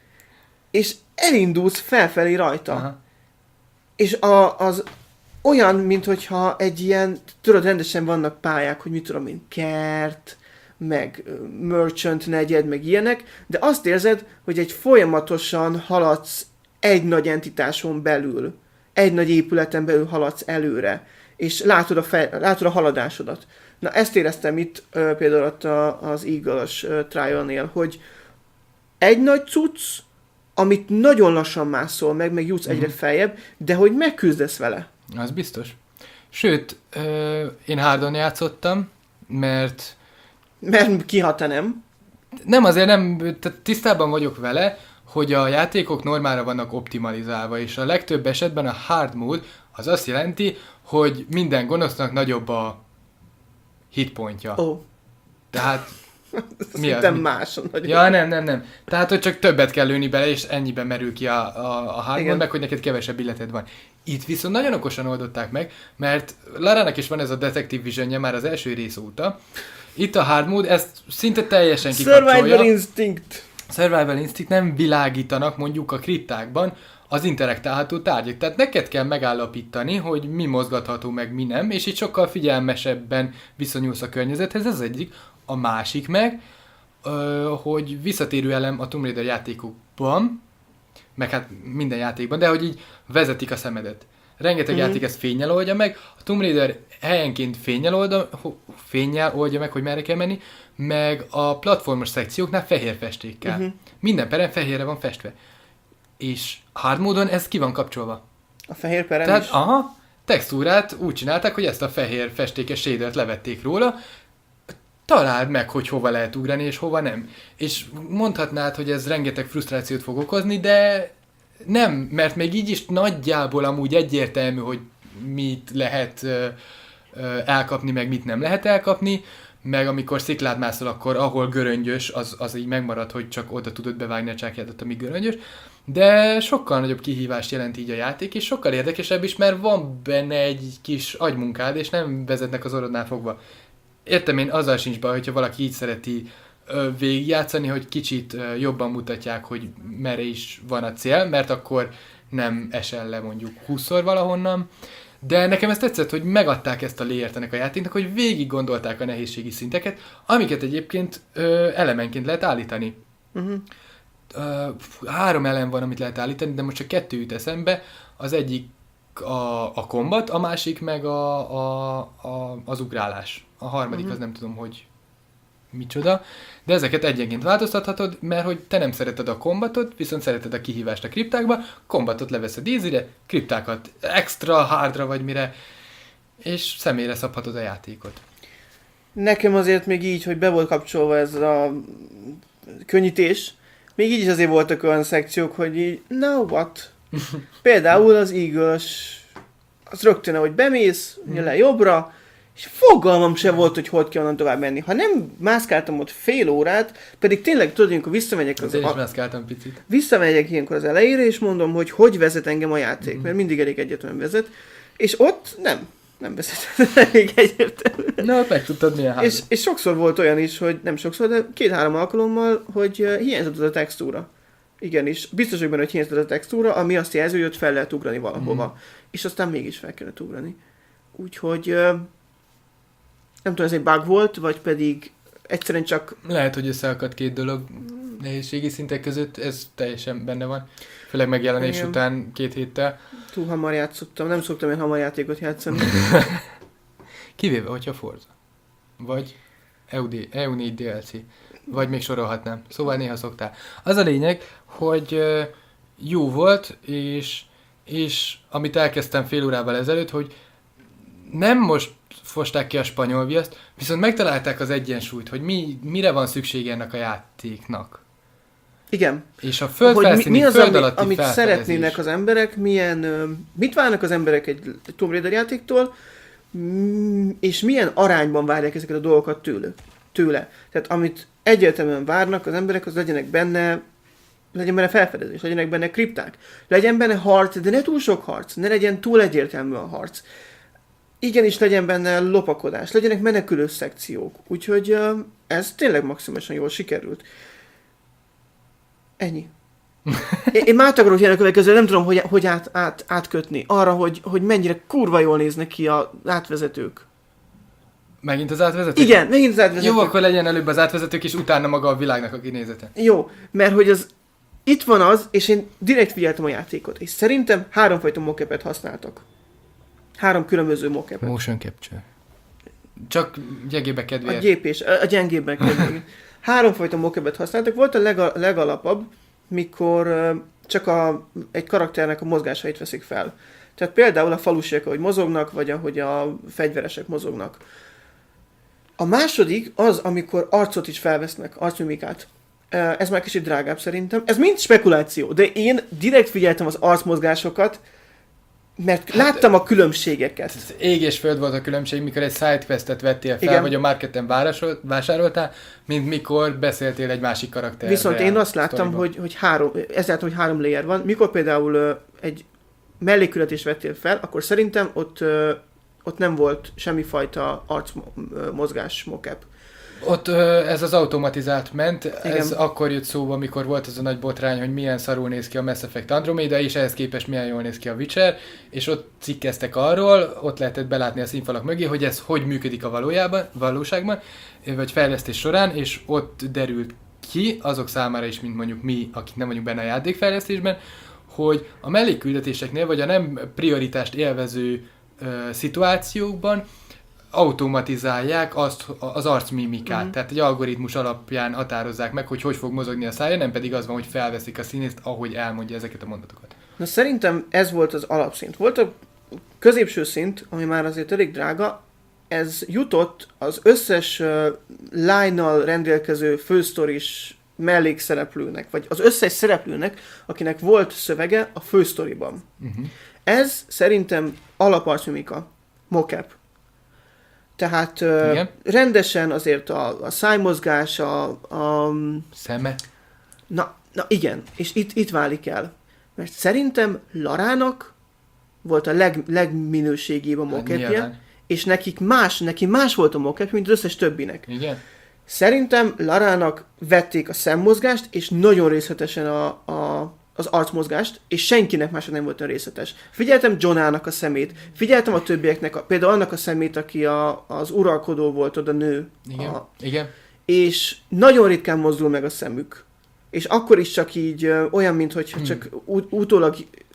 és elindulsz felfelé rajta. Aha. És a, az olyan, minthogyha egy ilyen, tudod, rendesen vannak pályák, hogy mit tudom én, kert, meg merchant negyed, meg ilyenek, de azt érzed, hogy egy folyamatosan haladsz egy nagy entitáson belül, egy nagy épületen belül haladsz előre, és látod a, fej, látod a haladásodat. Na ezt éreztem itt uh, például ott a, az Eagle-os uh, trial-nél, hogy egy nagy cucc, amit nagyon lassan mászol meg, meg jutsz mm. egyre feljebb, de hogy megküzdesz vele. Az biztos. Sőt, uh, én hardon játszottam, mert Mert ki, ha te nem? Nem, azért nem, tehát tisztában vagyok vele, hogy a játékok normára vannak optimalizálva, és a legtöbb esetben a hard mode az azt jelenti, hogy minden gonosznak nagyobb a hitpointja. Ó. Oh. Tehát mi az? Mi? Más. Ja, nem, nem, nem. Tehát, hogy csak többet kell lőni bele, és ennyiben merül ki a, a, a hard mode, meg hogy neked kevesebb illeted van. Itt viszont nagyon okosan oldották meg, mert Larának is van ez a Detective Visionje már az első rész óta. Itt a hard mode ezt szinte teljesen kikapcsolja. Survival Instinct. Survival Instinct nem világítanak mondjuk a kriptákban az interaktálható tárgyak. Tehát neked kell megállapítani, hogy mi mozgatható, meg mi nem, és itt sokkal figyelmesebben viszonyulsz a környezethez, ez az egyik. A másik meg, hogy visszatérő elem a Tomb Raider játékokban, meg hát minden játékban, de hogy így vezetik a szemedet. Rengeteg mm-hmm. játék ezt fénnyel oldja meg, a Tomb Raider helyenként fénnyel oldja, fénnyel oldja meg, hogy merre kell menni, meg a platformos szekcióknál fehér festékkel. Mm-hmm. Minden peren fehérre van festve. És hard módon ez ki van kapcsolva. A fehér peren Tehát, is? aha, textúrát úgy csinálták, hogy ezt a fehér festékes shadert levették róla, találd meg, hogy hova lehet ugrani, és hova nem. És mondhatnád, hogy ez rengeteg frusztrációt fog okozni, de nem, mert még így is nagyjából amúgy egyértelmű, hogy mit lehet ö, ö, elkapni, meg mit nem lehet elkapni, meg amikor sziklát mászol, akkor ahol göröngyös, az, az így megmarad, hogy csak oda tudod bevágni a csákjádat, ami göröngyös, de sokkal nagyobb kihívást jelent így a játék, és sokkal érdekesebb is, mert van benne egy kis agymunkád, és nem vezetnek az orrodnál fogva. Értem, én azzal sincs baj, hogyha valaki így szereti ö, végigjátszani, hogy kicsit ö, jobban mutatják, hogy merre is van a cél, mert akkor nem esel le mondjuk húszszor valahonnan. De nekem ezt tetszett, hogy megadták ezt a layert ennek a játéknak, hogy végig gondolták a nehézségi szinteket, amiket egyébként ö, elemenként lehet állítani. Uh-huh. Ö, három elem van, amit lehet állítani, de most csak kettő jut eszembe. Az egyik a, a kombat, a másik meg a, a, a, az ugrálás. A harmadik uh-huh. az nem tudom, hogy micsoda, de ezeket egyenként változtathatod, mert hogy te nem szereted a kombatot, viszont szereted a kihívást a kriptákba, kombatot leveszed easyre, kriptákat extra hardra vagy mire, és személyre szabhatod a játékot. Nekem azért még így, hogy be volt kapcsolva ez a könnyítés, még így is azért voltak olyan szekciók, hogy így, now what? Például az Eagles, az rögtön, hogy bemész, hmm. le jobbra, és fogalmam se volt, hogy hogy kell onnan tovább menni. Ha nem mászkáltam ott fél órát, pedig tényleg tudod, amikor visszamegyek az... Én is mászkáltam picit. Visszamegyek ilyenkor az elejére, és mondom, hogy hogy vezet engem a játék, mm. mert mindig elég egyértelműen vezet, és ott nem, nem vezet elég egyértelműen. Na, ott megtudtad milyen három. És, és sokszor volt olyan is, hogy nem sokszor, de két-három alkalommal, hogy uh, hiányzott az a textúra. Igenis, biztos vagyok benne, hogy hiányzott az a textúra, ami azt jelzi, hogy ott fel lehet ugrani valahova. Mm. És aztán mégis fel kellett ugrani. Úgyhogy... Uh, nem tudom, ez egy bug volt, vagy pedig egyszerűen csak... Lehet, hogy összeakadt két dolog nehézségi szintek között, ez teljesen benne van. Főleg megjelenés igen. után két héttel. Túl hamar játszottam, nem szoktam én hamar játékot játszani. Kivéve, hogyha Forza. Vagy E U négy dé el cé. Vagy még sorolhatnám. Szóval néha szoktál. Az a lényeg, hogy jó volt, és, és amit elkezdtem fél órával ezelőtt, hogy nem most fosták ki a spanyol viaszt, viszont megtalálták az egyensúlyt, hogy mi, mire van szüksége ennek a játéknak. Igen. És a földfelszíni, mi az, föld ami, alatti amit felfedezés. szeretnének az emberek, milyen, mit várnak az emberek egy Tomb Raider játéktól, és milyen arányban várják ezeket a dolgokat tőle. tőle. Tehát amit egyértelműen várnak az emberek, az legyenek benne, legyen benne felfedezés, legyenek benne kripták, legyen benne harc, de ne túl sok harc, ne legyen túl egyértelmű a harc. Igenis legyen benne lopakodás, legyenek menekülő szekciók. Úgyhogy uh, ez tényleg maximálisan jól sikerült. Ennyi. Én, én már akarok jönni a következő, nem tudom, hogy, hogy át, át, átkötni. Arra, hogy, hogy mennyire kurva jól néznek ki az átvezetők. Megint az átvezetők? Igen, megint az átvezetők. Jó, akkor legyen előbb az átvezetők, és utána maga a világnak a kinézete. Jó, mert hogy az itt van az, és én direkt figyeltem a játékot, és szerintem háromfajta mocapet használtak. Három különböző mocapet. Motion capture. Csak gyengébbek kedvéért. A gyépés, a gyengébbek kedvéért. Háromfajta mocapet használtak. Volt a lega, legalapabb, mikor uh, csak a, egy karakternek a mozgásait veszik fel. Tehát például a falusiak, ahogy mozognak, vagy ahogy a fegyveresek mozognak. A második az, amikor arcot is felvesznek, arcmimikát. Uh, ez már kicsit drágább szerintem. Ez mind spekuláció, de én direkt figyeltem az arcmozgásokat, mert hát, láttam a különbségeket. Ég és föld volt a különbség, mikor egy sidequestet vettél fel, igen. vagy a marketen vásároltál, mint mikor beszéltél egy másik karakterrel. Viszont én azt láttam, hogy, hogy három, ezt láttam, hogy három layer van. Mikor például uh, egy mellékületést vettél fel, akkor szerintem ott, uh, ott nem volt semmifajta arcmozgás mocap. Ott ez az automatizált ment, igen. Ez akkor jött szóba, amikor volt az a nagy botrány, hogy milyen szarul néz ki a Mass Effect Andromeda, és ehhez képest milyen jól néz ki a Witcher, és ott cikkeztek arról, ott lehetett belátni a színfalak mögé, hogy ez hogy működik a valójában, valóságban, vagy fejlesztés során, és ott derült ki, azok számára is, mint mondjuk mi, akik nem vagyunk benne a játékfejlesztésben, hogy a mellékküldetéseknél, vagy a nem prioritást élvező ö, szituációkban automatizálják azt, az arcmimikát. Mm-hmm. Tehát egy algoritmus alapján határozzák meg, hogy hogy fog mozogni a szája, nem pedig az van, hogy felveszik a színészt, ahogy elmondja ezeket a mondatokat. Na szerintem ez volt az alapszint. Volt a középső szint, ami már azért elég drága, ez jutott az összes uh, line-nal rendelkező fősztoris mellékszereplőnek, vagy az összes szereplőnek, akinek volt szövege a fősztoriban. Uh-huh. Ez szerintem alaparcmimika, mocap. Tehát uh, rendesen azért a, a szájmozgás, a, a... Szeme? Na, na igen, és itt, itt válik el. Mert szerintem Larának volt a leg, legminőségibb a mocapje, hát és nekik más, neki más volt a mocap, mint az összes többinek. Igen. Szerintem Larának vették a szemmozgást, és nagyon részletesen a, a, az arcmozgást, és senkinek másnak nem volt olyan részletes. Figyeltem Johnának a szemét, figyeltem a többieknek, a, például annak a szemét, aki a, az uralkodó volt, oda nő. Igen, a, igen. És nagyon ritkán mozdul meg a szemük. És akkor is csak így ö, olyan, mintha hmm. csak ú, utólag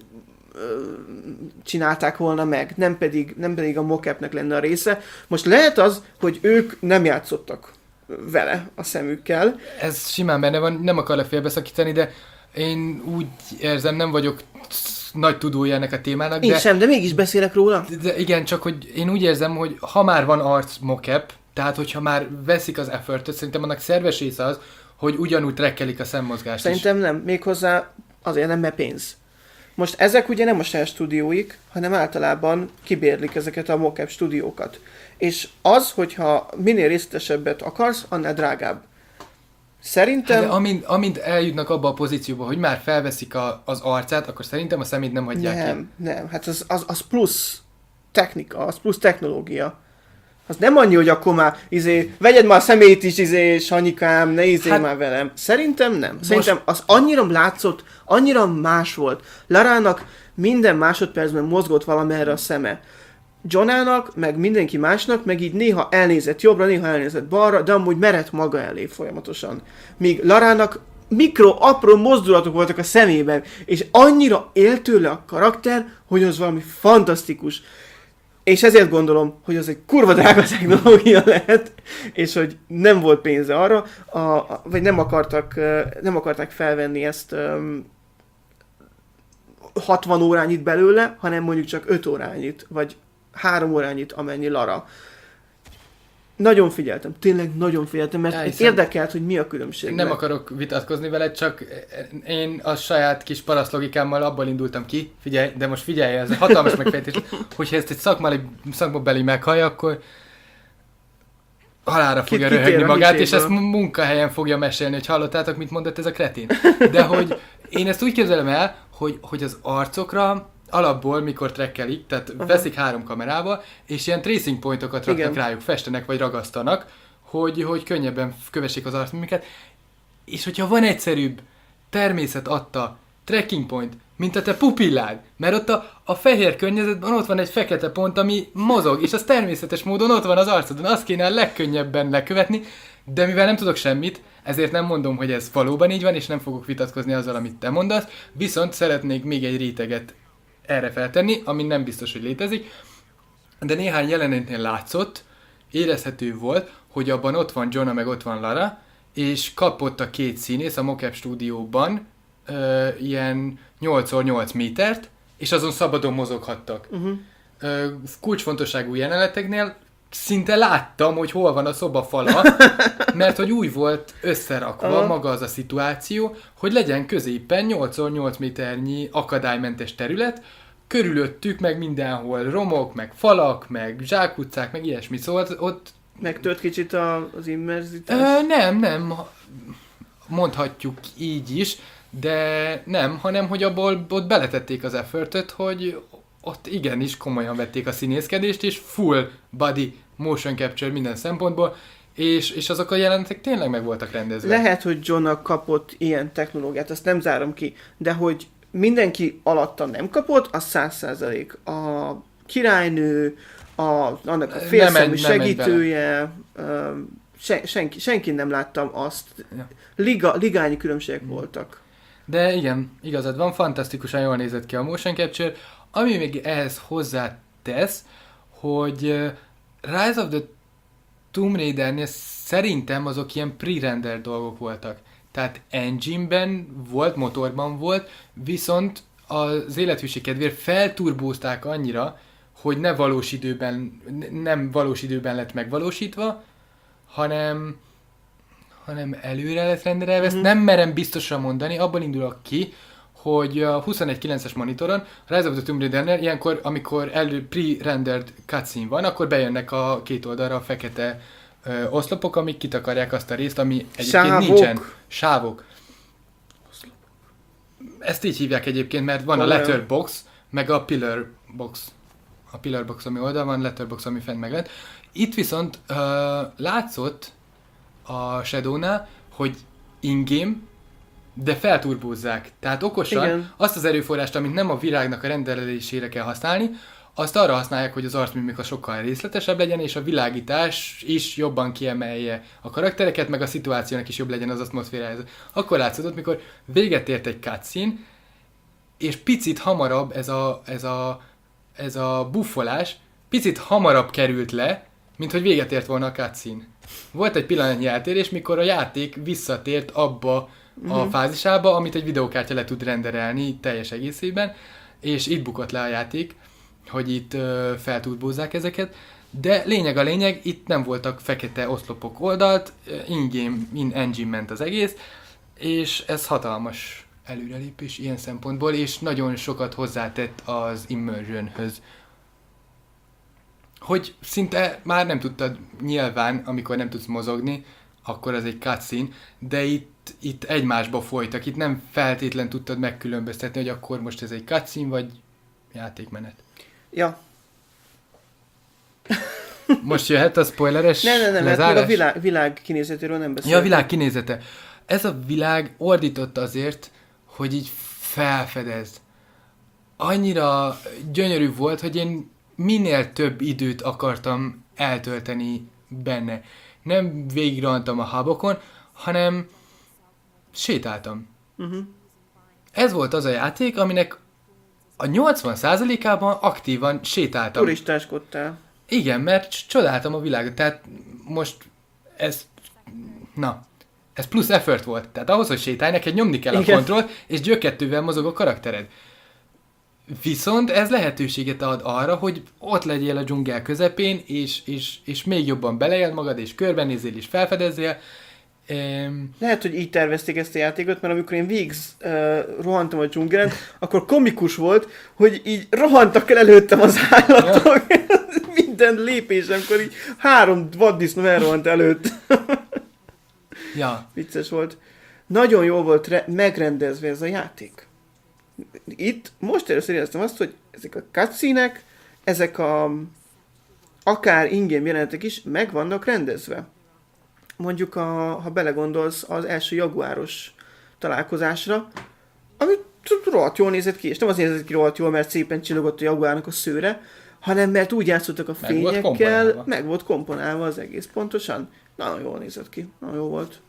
csinálták volna meg, nem pedig, nem pedig a mockupnek lenne a része. Most lehet az, hogy ők nem játszottak vele a szemükkel. Ez simán benne van, nem akarlak félbeszakítani, de én úgy érzem, nem vagyok nagy tudója ennek a témának. Én de, sem, de mégis beszélek róla. De igen, csak hogy én úgy érzem, hogy ha már van arc mockup, tehát hogyha már veszik az effortot, szerintem annak szerves része az, hogy ugyanúgy trekkelik a szemmozgást Szerintem is. nem, méghozzá azért nem, mert pénz. Most ezek ugye nem a saját stúdióik, hanem általában kibérlik ezeket a mockup stúdiókat. És az, hogyha minél részletesebbet akarsz, annál drágább. Szerintem... Hát, amint, amint eljutnak abba a pozícióba, hogy már felveszik a, az arcát, akkor szerintem a szemét nem hagyják nem, ki. nem, hát az, az, az plusz technika, az plusz technológia. Az nem annyi, hogy akkor már, izé, vegyed már a szemét is, izé, Sanyikám, ne izé hát, már velem. Szerintem nem. Most... Szerintem az annyira látszott, annyira más volt. Larának minden másodpercben mozgott valamerre a szeme. Johnának, meg mindenki másnak, meg így néha elnézett jobbra, néha elnézett balra, de amúgy merett maga elé folyamatosan. Míg Larának mikro, apró mozdulatok voltak a szemében, és annyira élt tőle a karakter, hogy az valami fantasztikus. És ezért gondolom, hogy az egy kurva drága technológia lehet, és hogy nem volt pénze arra, a, a, vagy nem akartak, nem akarták felvenni ezt um, hatvan órányit belőle, hanem mondjuk csak öt órányit, vagy három órányit, amennyi Lara. Nagyon figyeltem, tényleg nagyon figyeltem, mert Elhiszem. Érdekelt, hogy mi a különbség. Nem akarok vitatkozni veled, csak én a saját kis parasztlogikámmal abból indultam ki, figyelj, de most figyelj, ez egy hatalmas megfejtés, hogyha ezt egy szakmai, szakmabeli meghallja, akkor halálra fogja Kit, röhögni magát, miséből. és ezt munkahelyen fogja mesélni, hogy hallottátok, mit mondott ez a kretén. De hogy én ezt úgy képzelem el, hogy, hogy az arcokra alapból, mikor trekkelik, tehát uh-huh. veszik három kamerával, és ilyen tracing pointokat raknak Igen. rájuk, festenek vagy ragasztanak, hogy, hogy könnyebben kövessék az arcmimiket. És hogyha van egyszerűbb természet adta tracking point, mint a te pupillád, mert ott a, a fehér környezetben ott van egy fekete pont, ami mozog, és az természetes módon ott van az arcodon, azt kéne a legkönnyebben lekövetni, de mivel nem tudok semmit, ezért nem mondom, hogy ez valóban így van, és nem fogok vitatkozni azzal, amit te mondasz, viszont szeretnék még egy réteget erre feltenni, ami nem biztos, hogy létezik, de néhány jelenetnél látszott, érezhető volt, hogy abban ott van Jonah, meg ott van Lara, és kapott a két színész a mockup stúdióban ö, ilyen nyolc szor nyolc métert, és azon szabadon mozoghattak. Uh-huh. Ö, kulcsfontosságú jeleneteknél szinte láttam, hogy hol van a szoba fala, mert hogy úgy volt összerakva uh-huh. maga az a szituáció, hogy legyen középen nyolc szor nyolc méternyi akadálymentes terület, körülöttük meg mindenhol romok, meg falak, meg zsákutcák, meg ilyesmi, szóval ott... Megtört kicsit a, az immerzitás? Ö, nem, nem, mondhatjuk így is, de nem, hanem hogy abból ott beletették az effortot, hogy ott igenis komolyan vették a színészkedést, és full body motion capture minden szempontból, és, és azok a jelenetek tényleg meg voltak rendezve. Lehet, hogy John kapott ilyen technológiát, ezt nem zárom ki, de hogy mindenki alatta nem kapott, az száz százalék. A királynő, a, annak a félszemű segítője, sen, senki, senki nem láttam azt. Ja. Liga, ligányi különbségek hmm. voltak. De igen, igazad van, fantasztikusan jól nézett ki a motion capture. Ami még ehhez hozzátesz, hogy Rise of the Tomb Raidernél szerintem azok ilyen pre-render dolgok voltak. Tehát engine-ben volt, motorban volt, viszont az élethűség kedvéért felturbózták annyira, hogy ne valós időben, nem valós időben lett megvalósítva, hanem, hanem előre lett renderelve. Ezt mm-hmm. nem merem biztosra mondani, abban indulok ki, hogy a huszonegy kilences monitoron, Rise of the Tomb Raidernél ilyenkor, amikor elő pre-rendered cutscene van, akkor bejönnek a két oldalra a fekete ö, oszlopok, amik kitakarják azt a részt, ami egyébként Sávok. nincsen. Sávok. Ezt így hívják egyébként, mert van Olyan. a letterbox, meg a pillar box. A pillar box, ami oldal van, letterbox, ami fent meg lett. Itt viszont uh, látszott a Shadow-nál, hogy in-game, de felturbózzák. Tehát okosan Igen. azt az erőforrást, amit nem a virágnak a rendelésére kell használni, azt arra használják, hogy az arcmimika sokkal részletesebb legyen, és a világítás is jobban kiemelje a karaktereket, meg a szituációnak is jobb legyen az atmoszférája. Akkor látszott, mikor véget ért egy cutscene, és picit hamarabb ez a, ez a, ez a buffolás, picit hamarabb került le, mint hogy véget ért volna a cutscene. Volt egy pillanatnyi eltérés, mikor a játék visszatért abba a uh-huh. fázisába, amit egy videókártya le tud renderelni teljes egészében, és itt bukott le a játék, hogy itt uh, feltúrbózzák ezeket, de lényeg a lényeg, itt nem voltak fekete oszlopok oldalt, in-game, in-engine ment az egész, és ez hatalmas előrelépés ilyen szempontból, és nagyon sokat hozzátett az immersionhöz. Hogy szinte már nem tudtad nyilván, amikor nem tudsz mozogni, akkor az egy cutscene, de itt, itt egymásba folytak, itt nem feltétlen tudtad megkülönböztetni, hogy akkor most ez egy cutscene, vagy játékmenet. Ja. Most jöhet a spoileres Nem, nem, nem, mert lezárás? még a világ, világ kinézetéről nem beszélünk. Ja, a világ kinézete. Ez a világ ordított azért, hogy így felfedezd. Annyira gyönyörű volt, hogy én minél több időt akartam eltölteni benne. Nem végigrohantam a hubokon, hanem sétáltam. Uh-huh. Ez volt az a játék, aminek a nyolcvan százalékában aktívan sétáltam. Turistáskodtál. Igen, mert csodáltam a világot. Tehát most ez, na, ez plusz effort volt. Tehát ahhoz, hogy sétálj, neked nyomni kell a Igen. kontrollt, és gyökettővel mozog a karaktered. Viszont ez lehetőséget ad arra, hogy ott legyél a dzsungel közepén, és, és, és még jobban beleél magad, és körbenézzél, és felfedezzél. Um, Lehet, hogy így tervezték ezt a játékot, mert amikor én végig uh, rohantam a dzsungelen, akkor komikus volt, hogy így rohantak el előttem az állatok. Ja. Minden lépésemkor így három vaddisznó elrohant előtt. ja. Vicces volt. Nagyon jól volt re- megrendezve ez a játék. Itt most először éreztem azt, hogy ezek a cutscene-ek, ezek a akár in-game jelenetek is meg vannak rendezve. Mondjuk, a, ha belegondolsz az első Jaguáros találkozásra, ami rohadt jól nézett ki, és nem azért nézett ki rohadt jól, mert szépen csillogott a Jaguárnak a szőre, hanem mert úgy játszottak a meg fényekkel, volt meg volt komponálva az egész pontosan. Nagyon jól nézett ki, nagyon jó volt.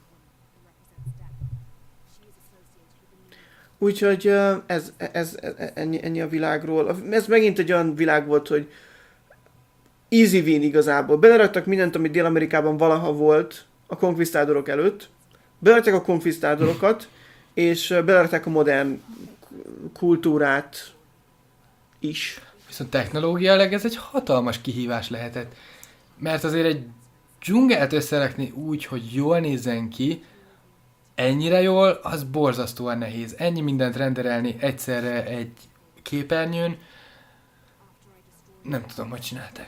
Úgyhogy ez, ez, ez ennyi, ennyi a világról. Ez megint egy olyan világ volt, hogy easy win igazából. Beleraktak mindent, ami Dél-Amerikában valaha volt a konkvisztádorok előtt. Belerakták a konkvisztádorokat, és belerakták a modern kultúrát is. Viszont technológiailag ez egy hatalmas kihívás lehetett. Mert azért egy dzsungelt összerakni úgy, hogy jól nézzen ki, ennyire jól, az borzasztóan nehéz. Ennyi mindent renderelni egyszerre egy képernyőn. Nem tudom, hogy csinálták.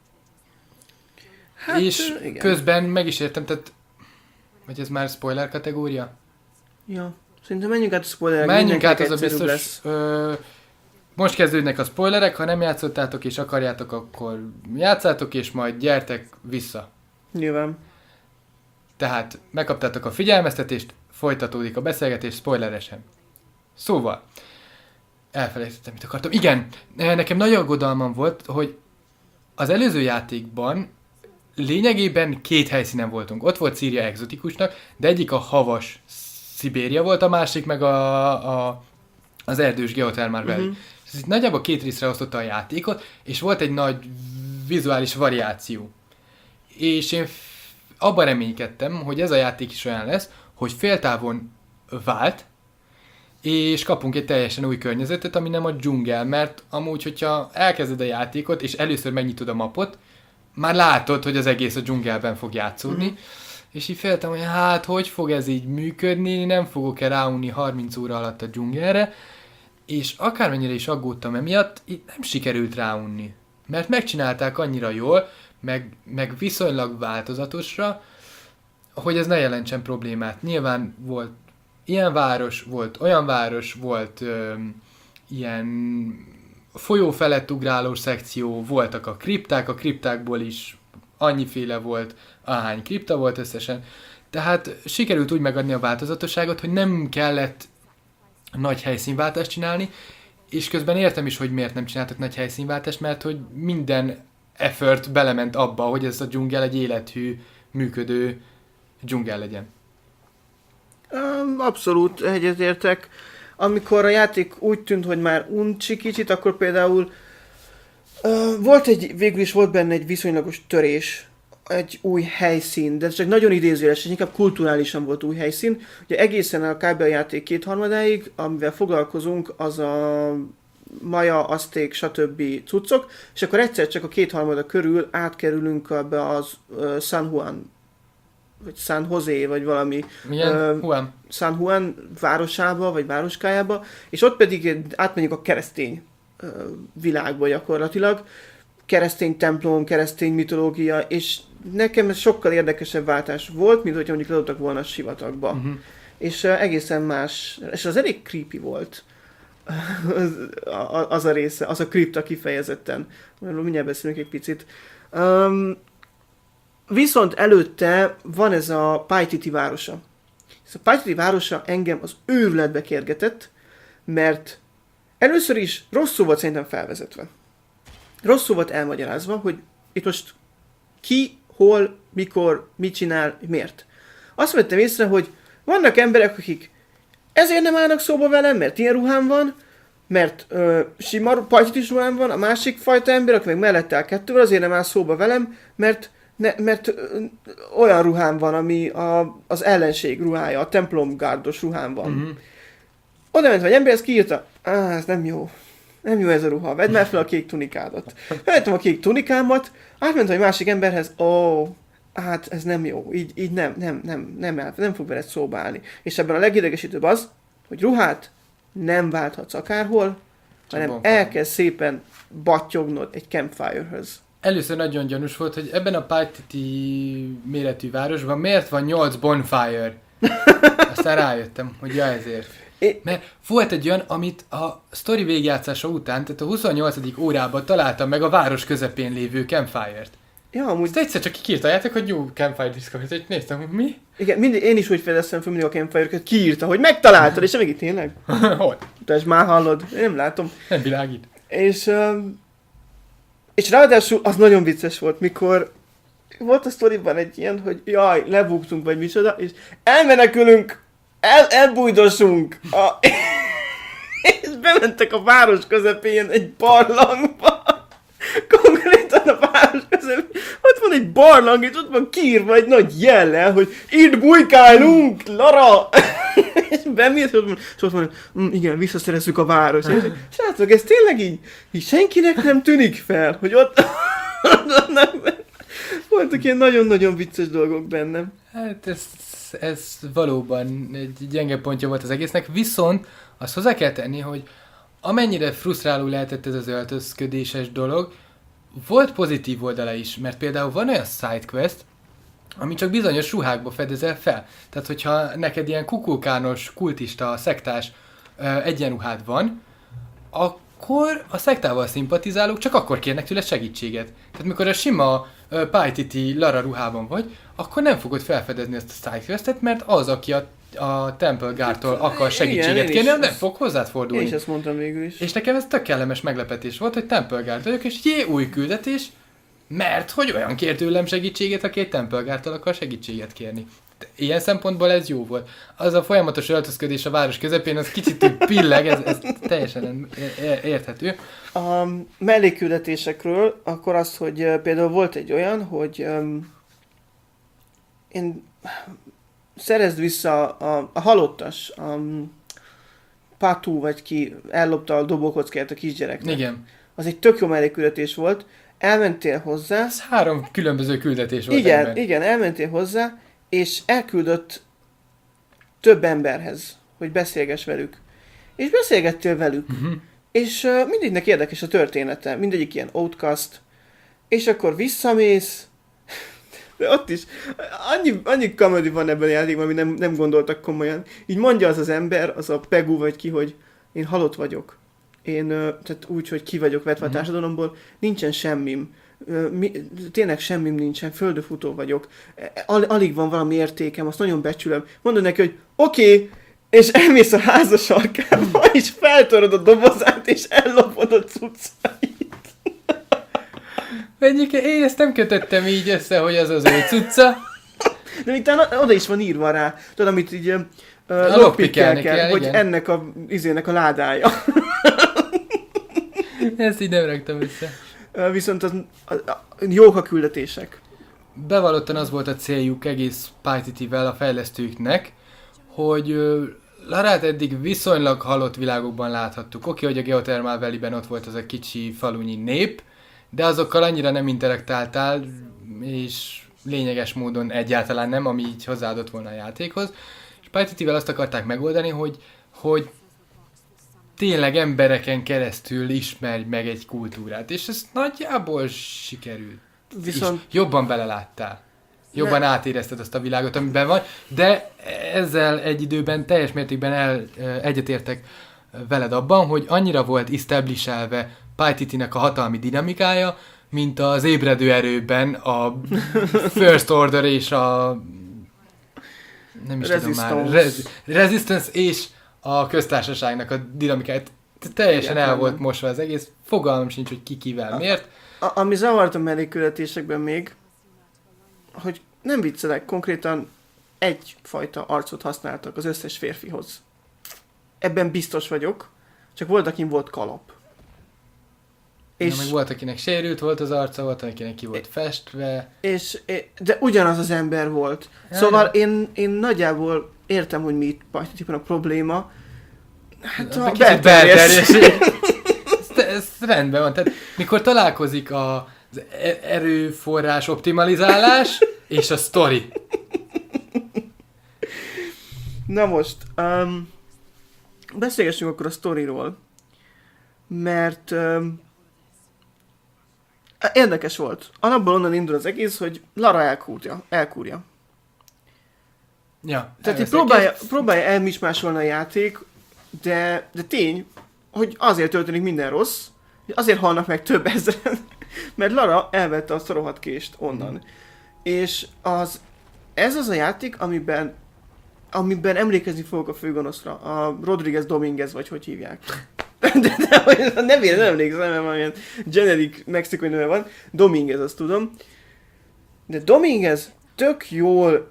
Hát, és igen. Közben meg is értem, tehát, hogy ez már spoiler kategória? Ja, szerintem menjünk át a spoilerek. Menjünk át, az a biztos. Lesz. Ö, most kezdődnek a spoilerek, ha nem játszottátok és akarjátok, akkor játszátok, és majd gyertek vissza. Nyilván. Tehát megkaptátok a figyelmeztetést, folytatódik a beszélgetés spoileresen. Szóval, elfelejtettem, mit akartam. Igen, nekem nagy aggodalmam volt, hogy az előző játékban lényegében két helyszínen voltunk. Ott volt Szíria egzotikusnak, de egyik a havas Szibéria volt, a másik meg a, a, az erdős Geothermal Valley. Uh-huh. Ez itt nagyjából két részre osztotta a játékot, és volt egy nagy vizuális variáció. És én abban reménykedtem, hogy ez a játék is olyan lesz, hogy féltávon vált, és kapunk egy teljesen új környezetet, ami nem a dzsungel, mert amúgy, hogyha elkezded a játékot, és először megnyitod a mapot, már látod, hogy az egész a dzsungelben fog játszódni, uh-huh. és így féltem, hogy hát, hogy fog ez így működni, nem fogok-e ráunni harminc óra alatt a dzsungelre, és akármennyire is aggódtam emiatt, itt nem sikerült ráunni. Mert megcsinálták annyira jól, meg, meg viszonylag változatosra, hogy ez ne jelentsen problémát. Nyilván volt ilyen város, volt olyan város, volt ö, ilyen folyó felett ugrálós szekció, voltak a kripták, a kriptákból is annyiféle volt, ahány kripta volt összesen. Tehát sikerült úgy megadni a változatosságot, hogy nem kellett nagy helyszínváltást csinálni, és közben értem is, hogy miért nem csináltak nagy helyszínváltást, mert hogy minden effort belement abba, hogy ez a dzsungel egy élethű, működő dzsungel legyen. Abszolút egyetértek. amikor a játék úgy tűnt, hogy már uncsi kicsit, akkor például uh, volt egy, végül is volt benne egy viszonylagos törés, egy új helyszín, de ez csak nagyon idézőjeles, és inkább kulturálisan volt új helyszín. Ugye egészen a kábeljáték kétharmadáig, amivel foglalkozunk, az a maja, azték, stb. Cuccok, és akkor egyszer csak a kétharmada körül átkerülünk abba az uh, San Juan, vagy San José, vagy valami Milyen? Uh, Juan. San Juan városába, vagy városkájába, és ott pedig átmegyünk a keresztény uh, világba gyakorlatilag. Keresztény templom, keresztény mitológia, és nekem ez sokkal érdekesebb váltás volt, mint hogyha mondjuk ledobtak volna a sivatagba. Uh-huh. És uh, egészen más, és az elég creepy volt. az, az a része, az a kripta kifejezetten. Mindjárt beszélünk egy picit. Um, viszont előtte van ez a Paititi városa. Ez a Paititi városa engem az őrületbe kérgetett, mert először is rosszul volt szerintem felvezetve. Rosszul volt elmagyarázva, hogy itt most ki, hol, mikor, mit csinál, miért. Azt vettem észre, hogy vannak emberek, akik ezért nem állnak szóba velem, mert ilyen ruhám van, mert ö, sima pajtitis ruhám van, a másik fajta ember, aki meg mellette áll kettővel, azért nem áll szóba velem, mert, ne, mert ö, olyan ruhám van, ami a, az ellenség ruhája, a templomgárdos ruhám van. Mm-hmm. Oda ment, vagy ember, ezt kiírta, á, ez nem jó. Nem jó ez a ruha, vedd már fel a kék tunikádat. Vettem a kék tunikámat, átmentem egy másik emberhez, ó, oh, hát ez nem jó, így, így nem, nem, nem, nem, nem, nem fog veled szóba állni. És ebben a legidegesítőbb az, hogy ruhát nem válthatsz akárhol, csak hanem el kell szépen battyognod egy campfire-höz. Először nagyon gyanús volt, hogy ebben a Paititi méretű városban miért van nyolc bonfire? Aztán rájöttem, hogy ja ezért. É... Mert volt egy olyan, amit a sztori végjátszása után, tehát a huszonnyolcadik órában találtam meg a város közepén lévő campfire-t. Ja, amúgy... Ezt egyszer csak kiírtaljátok, hogy New Campfire Discovery, és néztem, hogy mi? Igen, mindig, én is úgy fedeztem fel mindig a campfire-öket, kiírta, hogy megtaláltad, és még itt tényleg? Hol? Te már hallod, én nem látom. Nem világít. És, um, és ráadásul az nagyon vicces volt, mikor volt a sztoriban egy ilyen, hogy jaj, lebuktunk, vagy micsoda, és elmenekülünk, el, elbújdosunk, a, és bementek a város közepén egy barlangba. Konkrétan a város közepén, ott van egy barlang, és ott van kiírva egy nagy jellel, hogy itt bujkálunk, Lara! És bemész, és ott van, és ott van mm, igen, visszaszerezzük a város. És srácok, ez tényleg így, így senkinek nem tűnik fel, hogy ott voltak ilyen nagyon-nagyon vicces dolgok bennem. Hát ez, ez valóban egy gyenge pontja volt az egésznek, viszont azt hozzá kell tenni, hogy amennyire frusztráló lehetett ez az öltözködéses dolog, volt pozitív oldala is, mert például van olyan sidequest, ami csak bizonyos ruhákba fedezel fel. Tehát, hogyha neked ilyen kukulkános, kultista, szektás egyenruhád van, akkor a szektával szimpatizálók csak akkor kérnek tőle segítséget. Tehát mikor a sima uh, Paititi Lara ruhában vagy, akkor nem fogod felfedezni ezt a sidequestet, mert az, aki a a Temple Guard-tól akar segítséget kérni, nem fog hozzád fordulni. Én is ezt mondtam végül is. És nekem ez tök kellemes meglepetés volt, hogy Temple Guard vagyok, és jé, új küldetés, mert hogy olyan kér tőlem segítséget, aki egy Temple Guard-tól akar segítséget kérni. Ilyen szempontból ez jó volt. Az a folyamatos öltözködés a város közepén, az kicsit úgy pilleg, ez, ez teljesen érthető. A mellékküldetésekről akkor az, hogy például volt egy olyan, hogy um, én szerezd vissza a, a halottas, a Patu vagy ki ellopta a dobókockát a kisgyereknek. Igen. Az egy tök jó mellékküldetés volt. Elmentél hozzá. Ez három különböző küldetés volt. Igen, ember. igen, elmentél hozzá, és elküldött több emberhez, hogy beszélgess velük. És beszélgettél velük. Uh-huh. És uh, mindegyiknek érdekes a története. Mindegyik ilyen outcast. És akkor visszamész. De ott is annyi, annyi comedy van ebben a játékban, ami nem, nem gondoltak komolyan. Így mondja az az ember, az a Pegu vagy ki, hogy én halott vagyok. Én, tehát úgy, hogy ki vagyok vetve a társadalomból, nincsen semmim. Mi, tényleg semmim nincsen, földöfutó vagyok. Al, alig van valami értékem, azt nagyon becsülöm. Mondod neki, hogy oké, okay, és elmész a háza sarkába, és feltöröd a dobozát, és ellopod a cuccait. Egyébként én ezt nem kötöttem így össze, hogy az az ő cucca. De utána oda is van írva rá, tudod, amit így uh, lockpickelni kell, hogy igen. Ennek a izének a ládája. Ezt így nem raktam össze. Uh, viszont az, a, a, jók a küldetések. Bevallottan az volt a céljuk egész PyTT-vel a fejlesztőknek, hogy uh, Larát eddig viszonylag halott világokban láthattuk. Oké, hogy a Geothermal Valley-ben ott volt az a kicsi falunyi nép, de azokkal annyira nem interaktáltál, és lényeges módon egyáltalán nem, ami így hozzáadott volna a játékhoz. És PyTT-vel azt akarták megoldani, hogy, hogy tényleg embereken keresztül ismerj meg egy kultúrát, és ez nagyjából sikerült. Viszont és jobban beleláttál. Jobban ne. Átérezted azt a világot, amiben van, de ezzel egy időben teljes mértékben el, egyetértek veled abban, hogy annyira volt establishelve PyTT-nek a hatalmi dinamikája, mint az ébredő erőben a First Order és a nem is Resistance. tudom már, Rez, Resistance és a köztársaságnak a dinamikáját. Teljesen igen, el volt mosva az egész, fogalmam sincs, hogy ki kivel, a, miért. A, ami zavart a mellékületésekben még, hogy nem viccelek, konkrétan egyfajta arcot használtak az összes férfihoz. Ebben biztos vagyok, csak volt, akin volt kalap. És meg volt, akinek sérült volt az arca, volt, akinek ki volt festve. És, de ugyanaz az ember volt. Ja, szóval én, én nagyjából értem, hogy mi itt PyTT-ben a probléma. Hát a belterjes. ez, ez rendben van. Tehát mikor találkozik a, az erőforrás optimalizálás és a sztori. Na most, um, beszélgessünk akkor a sztoriról. Mert um, érdekes volt. Alapból onnan indul az egész, hogy Lara elkúrja. elkúrja. Ja, Tehát így próbálja, próbálja elmismásolni a játék, de, de tény, hogy azért történik minden rossz, azért halnak meg több ezeren, mert Lara elvette azt a rohadt kést onnan. Mm. És az, ez az a játék, amiben, amiben emlékezni fogok a főgonoszra, a Rodriguez Dominguez, vagy hogy hívják. De, de, de nevére nem emlékszem, mert valamilyen generic mexikai neve van. Dominguez, azt tudom. De Dominguez tök jól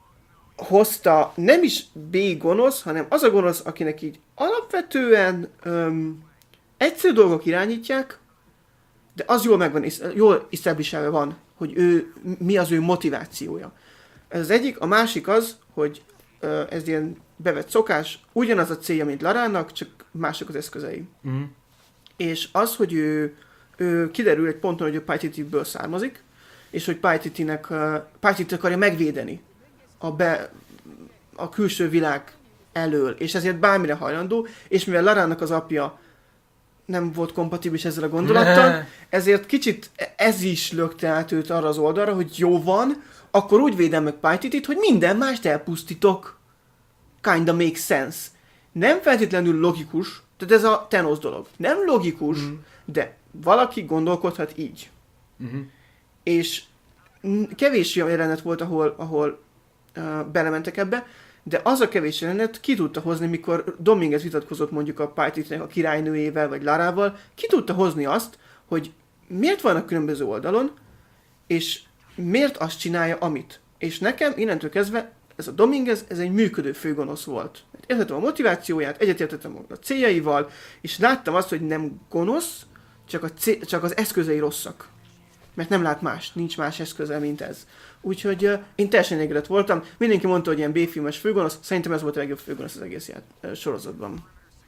hozta, nem is B gonosz, hanem az a gonosz, akinek így alapvetően öm, egyszerű dolgok irányítják, de az jól megvan, jól establishálva van, hogy ő, mi az ő motivációja. Ez az egyik, a másik az, hogy ö, ez ilyen bevett szokás, ugyanaz a célja, mint Larának, csak mások az eszközei. Mm. És az, hogy ő, ő kiderül egy ponton, hogy ő PyTT-ből származik, és hogy PyTT-nek, uh, PyTT akarja megvédeni a, be, a külső világ elől, és ezért bármire hajlandó, és mivel Larának az apja nem volt kompatibilis ezzel a gondolattal, ezért kicsit ez is lökte át őt arra az oldalra, hogy jó van, akkor úgy védem meg PyTT-t, hogy minden mást elpusztítok. Kinda makes sense. Nem feltétlenül logikus, tehát ez a Thanos dolog. Nem logikus, mm. de valaki gondolkodhat így. Mm-hmm. És kevés jelenet volt, ahol, ahol uh, belementek ebbe, de az a kevés jelenet ki tudta hozni, mikor Dominguez vitatkozott mondjuk a PyTT-nek a királynőjével, vagy Larával, ki tudta hozni azt, hogy miért vannak különböző oldalon, és miért azt csinálja, amit. És nekem innentől kezdve ez a Dominguez, ez egy működő főgonosz volt. Értettem a motivációját, egyetértettem a céljaival, és láttam azt, hogy nem gonosz, csak, a cél, csak az eszközei rosszak. Mert nem lát más, nincs más eszköze, mint ez. Úgyhogy uh, én teljesen elégedett voltam. Mindenki mondta, hogy ilyen B-filmes főgonosz, szerintem ez volt a legjobb főgonosz az egész ját, uh, sorozatban.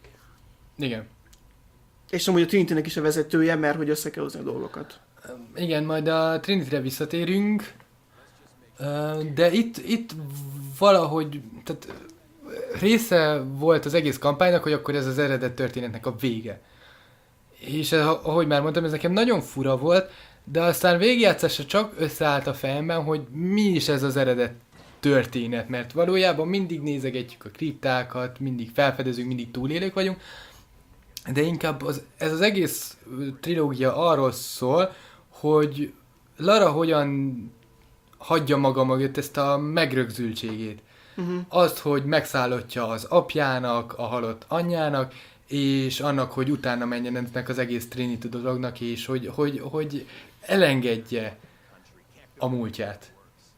Igen. És amúgy a Trinity-nek is a vezetője, mert hogy össze kell hozni a dolgokat. Igen, majd a Trinity-re visszatérünk, de itt, itt valahogy, tehát része volt az egész kampánynak, hogy akkor ez az eredet történetnek a vége. És ahogy már mondtam, ez nekem nagyon fura volt, de aztán végigjátszása csak összeállt a fejemben, hogy mi is ez az eredet történet, mert valójában mindig nézegetjük a kriptákat, mindig felfedezünk, mindig túlélők vagyunk, de inkább az, ez az egész trilógia arról szól, hogy Lara hogyan hagyja maga mögött ezt a megrögzültségét. Uh-huh. Azt, hogy megszállottja az apjának, a halott anyjának, és annak, hogy utána menjen ennek az egész Trinity dolognak, és hogy, hogy, hogy elengedje a múltját.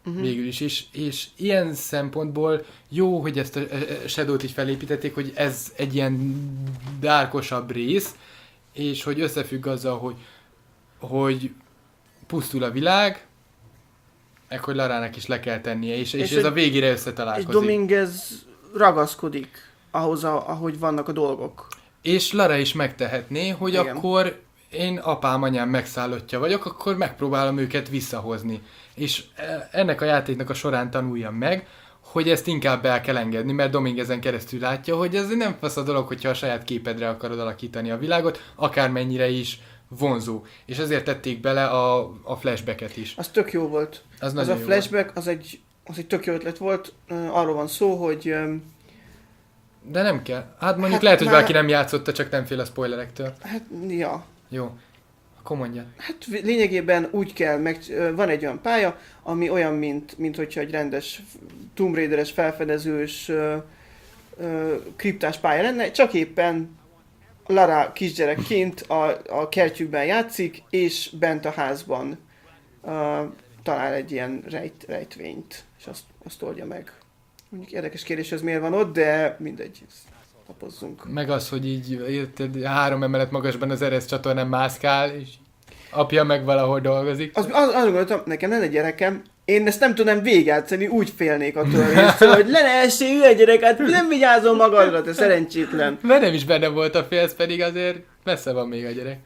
uh-huh. végül is, és, és ilyen szempontból jó, hogy ezt a Shadow-t így felépítették, hogy ez egy ilyen dárkosabb rész, és hogy összefügg azzal, hogy, hogy pusztul a világ, ekkor Larának is le kell tennie, és, és, és ez egy, a végére összetalálkozik. És Dominguez ragaszkodik ahhoz, a, ahogy vannak a dolgok. És Lara is megtehetné, hogy igen. akkor én apám, anyám megszállottja vagyok, akkor megpróbálom őket visszahozni. És ennek a játéknak a során tanuljam meg, hogy ezt inkább el kell engedni, mert Dominguezen keresztül látja, hogy ez nem fasz a dolog, hogyha a saját képedre akarod alakítani a világot, akármennyire is vonzó. És ezért tették bele a, a flashbacket is. Az tök jó volt. Az, az a flashback, az egy, az egy tök jó ötlet volt. Arról van szó, hogy... De nem kell. Hát mondjuk hát lehet, hogy már... valaki nem játszotta, csak nem fél a spoilerektől. Hát, ja. Jó. Akkor mondja. Hát lényegében úgy kell, meg van egy olyan pálya, ami olyan, mint, mint hogyha egy rendes Tomb Raider-es felfedezős ö, ö, kriptás pálya lenne, csak éppen Lara kisgyerekként a, a kertjükben játszik, és bent a házban ö, talál egy ilyen rejt, rejtvényt, és azt, azt oldja meg. Mondjuk érdekes kérdés, ez miért van ott, de mindegy, tapozzunk. Meg az, hogy így érted, három emelet magasban az Eresz csatornán mászkál, és apja meg valahol dolgozik. Az, az, azt gondoltam, nekem lenne gyerekem, én ezt nem tudom végigjátszani, úgy félnék attól a résztől, hogy le ne essél hülye gyerek, hát nem vigyázol magadra, te szerencsétlen. Mert nem is benne volt a félsz, pedig azért messze van még a gyerek.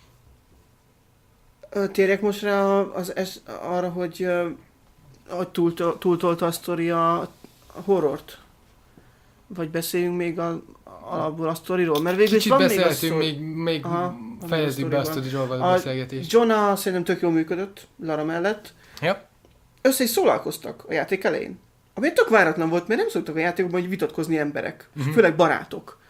Térjek most rá az, az, arra, hogy, hogy túltolta túl a sztori a horrort? Vagy beszéljünk még a, alapból a sztoriról? Mert végül is van még a sztori. még, még Aha, fejezzük be a sztoriról a beszélgetést. Jonah szerintem tök jól működött Lara mellett. Ja. Össze is szólalkoztak a játék elején. Ami tök váratlan volt, mert nem szoktak a játékokban hogy vitatkozni emberek. Uh-huh. Főleg barátok.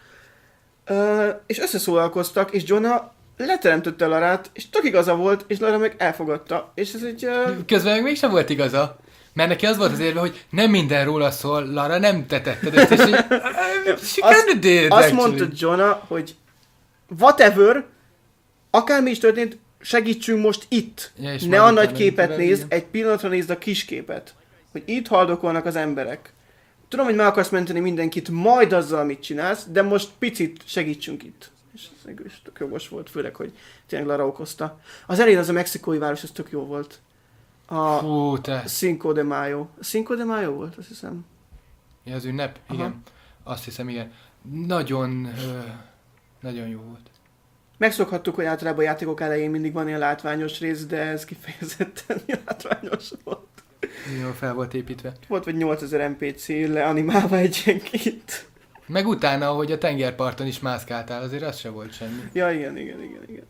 Ö, és összeszólalkoztak, és Jonah leteremtette Larát, és tök igaza volt, és Lara meg elfogadta. És ez egy... Uh... Közben meg mégsem volt igaza. Mert neki az volt az érve, hogy nem minden róla szól, Lara, nem te tetted ezt, és így... azt, azt mondta Jonah, hogy whatever, akármi is történt, segítsünk most itt. Ja, ne a nagy képet nézd, egy pillanatra nézd a kis képet. Hogy itt haldokolnak az emberek. Tudom, hogy meg akarsz menteni mindenkit majd azzal, amit csinálsz, de most picit segítsünk itt. És ez is tök jogos volt, főleg, hogy tényleg Lara okozta. Az elején az a mexikói város, az tök jó volt. A Hú, te. Cinco de Mayo. Cinco de Mayo volt, azt hiszem. Ja, az ünnep? Aha. Igen. Azt hiszem, igen. Nagyon, ö, nagyon jó volt. Megszokhattuk, hogy általában a játékok elején mindig van ilyen látványos rész, de ez kifejezetten látványos volt. Jó, fel volt építve. Volt vagy nyolcezer en pé cé leanimálva egyenként. Meg utána, ahogy a tengerparton is mászkáltál, azért az se volt semmi. Ja, igen, igen, igen, igen.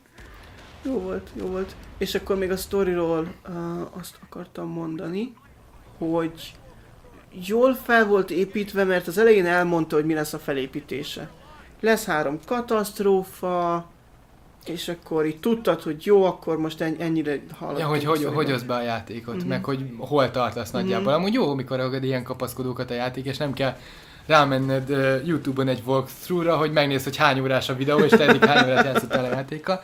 Jó volt, jó volt. És akkor még a sztoriról uh, azt akartam mondani, hogy jól fel volt építve, mert az elején elmondta, hogy mi lesz a felépítése. Lesz három katasztrófa, és akkor így tudtad, hogy jó, akkor most ennyire haladtunk. Ja, hogy hogy, hogy osz be a játékot, mm-hmm. meg hogy hol tartasz mm-hmm. nagyjából. Amúgy jó, amikor ragad ilyen kapaszkodókat a játék, és nem kell rámenned uh, YouTube-on egy walkthrough-ra, hogy megnézd, hogy hány órás a videó, és te eddig hány órát játszottál a játékkal.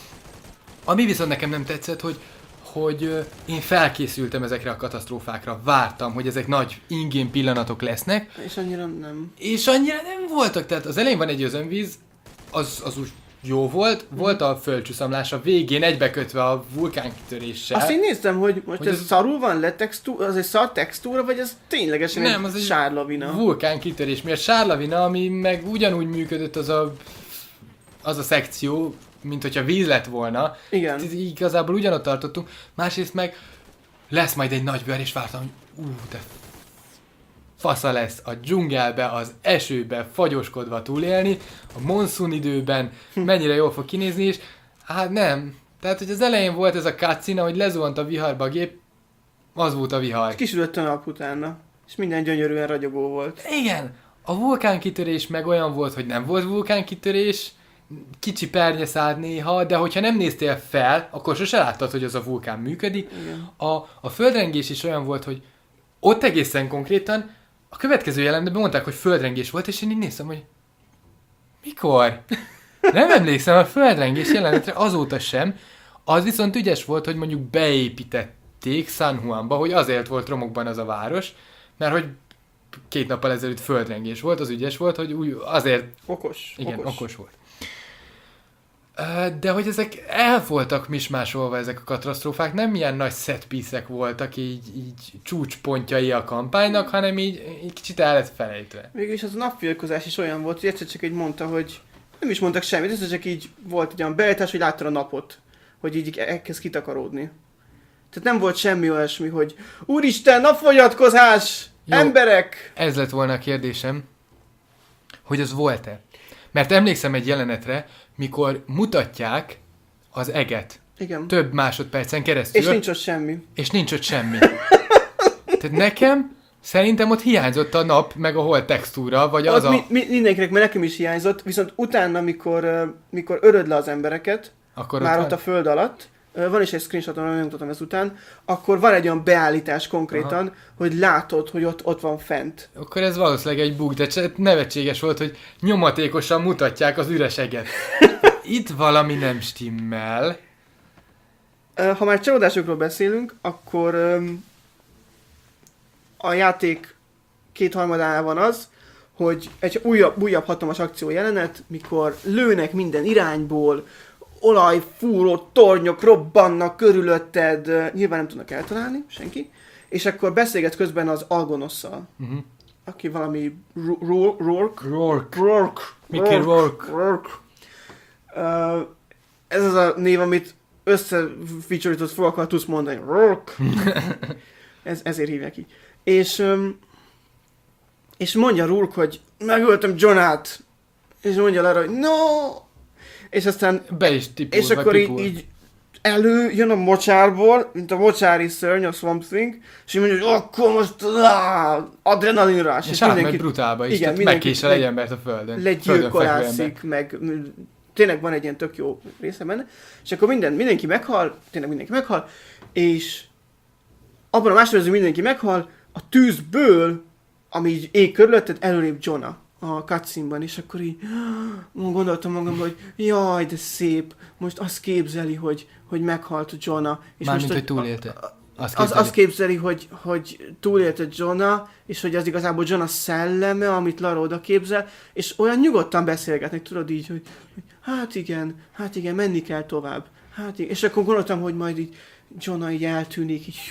Ami viszont nekem nem tetszett, hogy, hogy uh, én felkészültem ezekre a katasztrófákra, vártam, hogy ezek nagy in-game pillanatok lesznek. És annyira nem. És annyira nem voltak, tehát az elején van egy özönvíz, az, az úgy jó volt, mm. volt a földcsúszamlás a végén egybekötve a vulkánkitöréssel. Azt én néztem, hogy most hogy ez, ez szarul van letextúra, az egy szar textúra, vagy ez ténylegesen nem, egy, egy sárlavina? Vulkánkitörés, miért sárlavina, ami meg ugyanúgy működött az a, az a szekció, mint hogyha víz lett volna. Igen. Itt igazából ugyanott tartottunk. Másrészt meg lesz majd egy nagy bőr, és vártam, hogy ú, de fasza lesz a dzsungelbe, az esőbe fagyoskodva túlélni, a monszun időben mennyire jól fog kinézni, és hát nem. Tehát, hogy az elején volt ez a cutscene, hogy lezuhant a viharba a gép, az volt a vihar. Kisüdött a nap utána, és minden gyönyörűen ragyogó volt. Igen, a vulkánkitörés meg olyan volt, hogy nem volt vulkánkitörés, kicsi pernyeszárd néha, de hogyha nem néztél fel, akkor sose láttad, hogy az a vulkán működik. A, a földrengés is olyan volt, hogy ott egészen konkrétan a következő jelenetben mondták, hogy földrengés volt, és én így néztem, hogy mikor? Nem emlékszem a földrengés jelenetre azóta sem. Az viszont ügyes volt, hogy mondjuk beépített vitték San Juanba, hogy azért volt romokban az a város, mert hogy két nappal ezelőtt földrengés volt, az ügyes volt, hogy úgy azért... Okos. Igen, okos, okos. okos volt. De hogy ezek el voltak mismásolva, ezek a katasztrófák, nem ilyen nagy set piece-ek voltak, így, így csúcspontjai a kampánynak, hanem így, így kicsit el lett felejtve. Végülis az a napfilkozás is olyan volt, hogy egyszer csak egy mondta, hogy nem is mondtak semmit, egyszer csak így volt egy olyan beállítás, hogy láttad a napot, hogy így elkezd kitakaródni. Tehát nem volt semmi olyasmi, hogy úristen, napfogyatkozás! Jó, emberek! Ez lett volna a kérdésem, hogy az volt-e? Mert emlékszem egy jelenetre, mikor mutatják az eget. Igen. Több másodpercen keresztül. És nincs ott semmi. És nincs ott semmi. Tehát nekem szerintem ott hiányzott a nap, meg a hold textúra, vagy az ott a... Mi, mi, mindenkinek, mert nekem is hiányzott, viszont utána, mikor, uh, mikor öröd le az embereket, akkor már ott, ott a föld alatt, uh, van is egy screenshotom, nem mutatom ezután, akkor van egy olyan beállítás konkrétan, aha, hogy látod, hogy ott, ott van fent. Akkor ez valószínűleg egy bug, de nevetséges volt, hogy nyomatékosan mutatják az üres eget. Itt valami nem stimmel. Uh, ha már csalódásokról beszélünk, akkor um, a játék kétharmadánál van az, hogy egy újabb, újabb hatalmas akció jelenet, mikor lőnek minden irányból, olajfúró tornyok robbannak körülötted, uh, nyilván nem tudnak eltalálni, senki, és akkor beszélget közben az Algonosszal, uh-huh, aki valami Rourke, Rourke, Rourke, Rourke, Mickey Rourke. Rourke. Uh, ez az a név, amit összefeaturított fel akar tudsz mondani. Rourke. ez, ezért hívják így. És, um, és mondja Rourke, hogy megöltem Jonát. És mondja Lara, hogy no! És aztán... Be is tipul, és akkor így, így előjön a mocsárból, mint a mocsári szörny, a Swamp Thing, és így mondja, hogy akkor most áh, adrenalinrás. És, és átmegy brutálba is, igen, tehát megkésel egy embert a földön. Legyilkolászik, meg tényleg van egy ilyen tök jó része benne, és akkor minden, mindenki meghal, tényleg mindenki meghal, és abban a másodpercben mindenki meghal, a tűzből, ami így ég körülötted, előrébb Jonah a cutscene-ban, és akkor így gondoltam magamban, hogy jaj, de szép, most azt képzeli, hogy, hogy meghalt Jonah. És mármint, most, hogy túlélte. Azt képzeli, az, azt képzeli hogy, hogy túlélte Jonah, és hogy az igazából Jonah szelleme, amit Lara oda képzel, és olyan nyugodtan beszélgetnek, tudod így, hogy, hogy hát igen, hát igen, menni kell tovább. Hát igen. És akkor gondoltam, hogy majd így Jonah így eltűnik, így...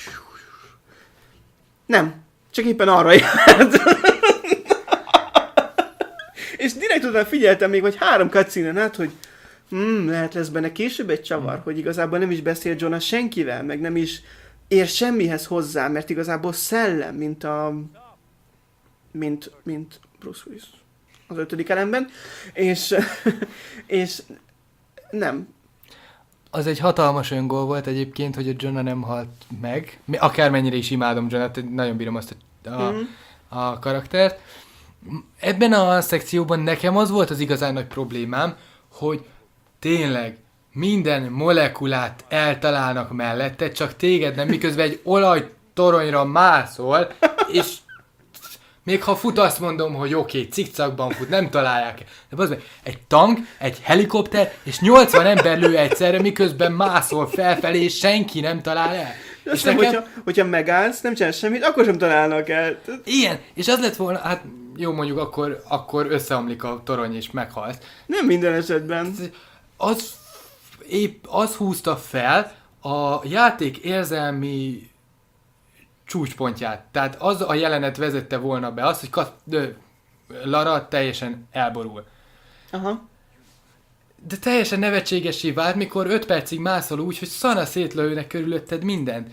Nem, csak éppen arra járt. És direkt utána figyeltem még, hogy három cutscene-en át, hogy hmm, lehet lesz benne később egy csavar, hogy igazából nem is beszél Jonah senkivel, meg nem is ér semmihez hozzá, mert igazából szellem, mint a... mint, mint Bruce Willis az ötödik elemben, és, és nem. Az egy hatalmas öngól volt egyébként, hogy a Jonah nem halt meg. Akármennyire is imádom Jonah-t, nagyon bírom azt a, a, mm. a karaktert. Ebben a szekcióban nekem az volt az igazán nagy problémám, hogy tényleg minden molekulát eltalálnak mellette, csak téged nem, miközben egy olajtoronyra mászol, és még ha fut, azt mondom, hogy oké, okay, cikcakban fut, nem találják. De bazdmeg, egy tank, egy helikopter, és nyolcvan ember lő egyszerre, miközben mászol felfelé, és senki nem talál el. De és nekem... hogyha, hogyha megállsz, nem csinálsz semmit, akkor sem találnak el. Igen, és az lett volna, hát jó, mondjuk akkor, akkor összeomlik a torony, és meghalsz. Nem minden esetben. Az, épp az húzta fel a játék érzelmi csúcspontját. Tehát az a jelenet vezette volna be azt, hogy Kat- de Lara teljesen elborul. Aha. De teljesen nevetségessé vált, mikor öt percig mászol úgy, hogy szana szétlőnek körülötted mindent.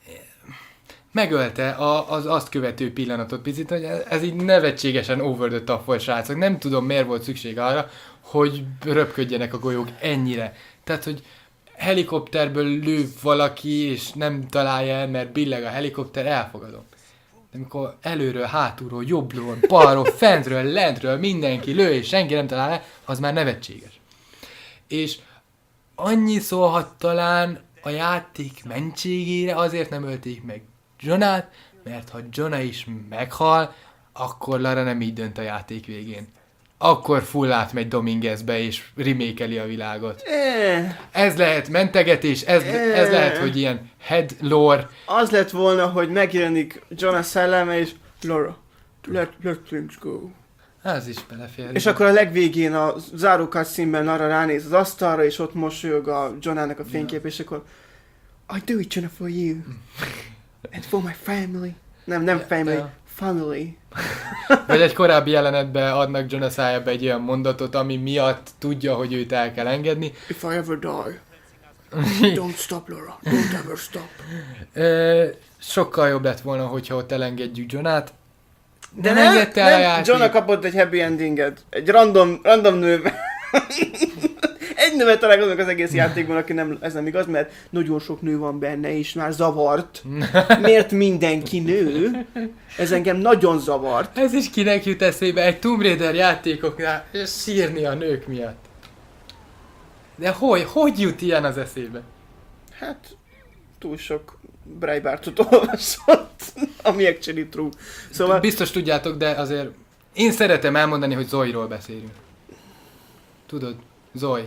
Megölte a, az azt követő pillanatot picit, hogy ez így nevetségesen over the top volt, srácok. Nem tudom, miért volt szükség arra, hogy röpködjenek a golyók ennyire. Tehát, hogy helikopterből lő valaki, és nem találja el, mert billeg a helikopter, elfogadom. De amikor előről, hátulról, jobbról, balról, fentről, lentről mindenki lő, és senki nem talál el, az már nevetséges. És annyi szólhat talán a játék mentségére, azért nem ölték meg Jonát, mert ha Jonah is meghal, akkor Lara nem így dönt a játék végén. akkor full átmegy Dominguezbe, és remékeli a világot. Eh, Ez lehet mentegetés, ez, ez lehet, hogy ilyen head lore. Az lett volna, hogy megjelenik Jonas szelleme, és Laura, let, let things go. Az is belefér. És akkor a legvégén a záró cutscene-ben arra ránéz az asztalra, és ott mosolyog a Jonának a fénykép, és akkor I do it, Jonah, for you. And for my family. Nem, nem family, Ja. family. Vagy egy korábbi jelenetben adnak John a szájába egy olyan mondatot, ami miatt tudja, hogy őt el kell engedni. If I ever die, don't stop, Laura. Don't ever stop. Ö, sokkal jobb lett volna, hogyha ott elengedjük Johnát. De nem nem, engedte el a nem játék. Jonah kapott egy happy endinget. Egy random, random nővel. Egy nővel találkozunk az egész játékban, aki nem, ez nem igaz, mert nagyon sok nő van benne, és már zavart. Miért mindenki nő? Ez engem nagyon zavart. Ez is kinek jut eszébe egy Tomb Raider játékoknál sírni a nők miatt. De hogy, hogy jut ilyen az eszébe? Hát, túl sok Breitbartot olvasott, ami actually true. Szóval, Biztos tudjátok, de azért én szeretem elmondani, hogy Zoe-ról beszélünk. Tudod? Zoe.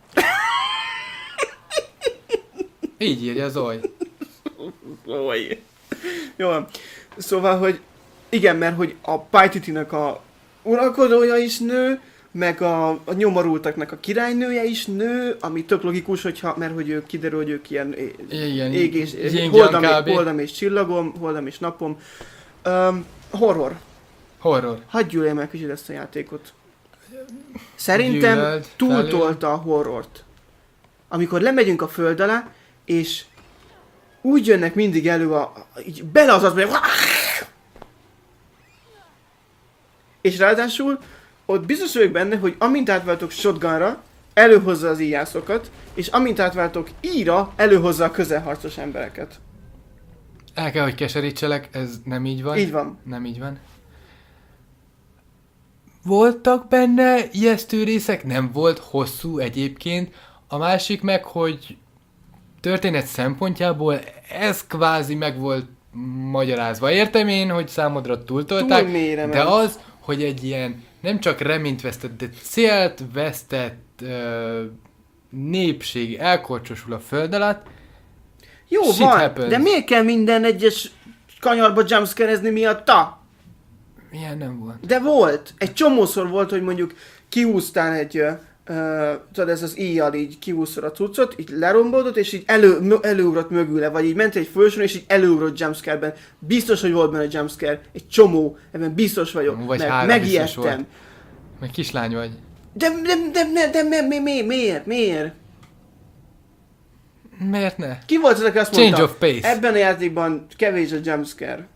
Így írja Zoe. Oly. Jó van. Szóval, hogy igen, mert hogy a Paititi-nek a uralkodója is nő, meg a, a nyomorultaknak a királynője is nő, ami tök logikus, hogyha, mert hogy ők kiderül, hogy ők ilyen Igen, ég és, yin-yang holdam, kb. holdam és csillagom, holdam és napom. Um, horror. Horror. Hadd gyűlöljem el kicsit ezt a játékot. Szerintem Gyűlöld, túltolta a horrort. Amikor lemegyünk a föld alá, és úgy jönnek mindig elő a, a így bele az az, hogy és ráadásul ott biztos vagyok benne, hogy amint átváltok shotgunra, előhozza az íjászokat, és amint átváltok íra, előhozza a közelharcos embereket. El kell, hogy keserítselek, ez nem így van. Így van. Nem így van. Voltak benne ijesztő részek, nem volt hosszú egyébként. A másik meg, hogy történet szempontjából ez kvázi meg volt magyarázva. Értem én, hogy számodra túltolták, Túl mélyre de ment. az, hogy egy ilyen nem csak reményt vesztett, de célt vesztett ö, népség elkorcsosul a föld alatt. Jó Shit van, happens. de miért kell minden egyes kanyarba jumpscare-ezni miatta? Ilyen nem volt. De volt. Egy csomószor volt, hogy mondjuk kihúztál egy, ö, ö, tudod, ez az íjjal így kihúztad a cuccot, így lerombolod, és így elő, mö, előugrott mögüle, vagy így ment egy fölsor, és így előugrott jumpscare-ben. Biztos, hogy volt benne jumpscare. Egy csomó. Ebben biztos vagyok. Vagy mert három biztos megijedtem. volt. Meg kislány vagy. De, de, de, de, de, de mi, mi, miért? Miért? Miért ne? Ki volt az, aki azt Change mondta, of pace. ebben a játékban kevés a jumpscare.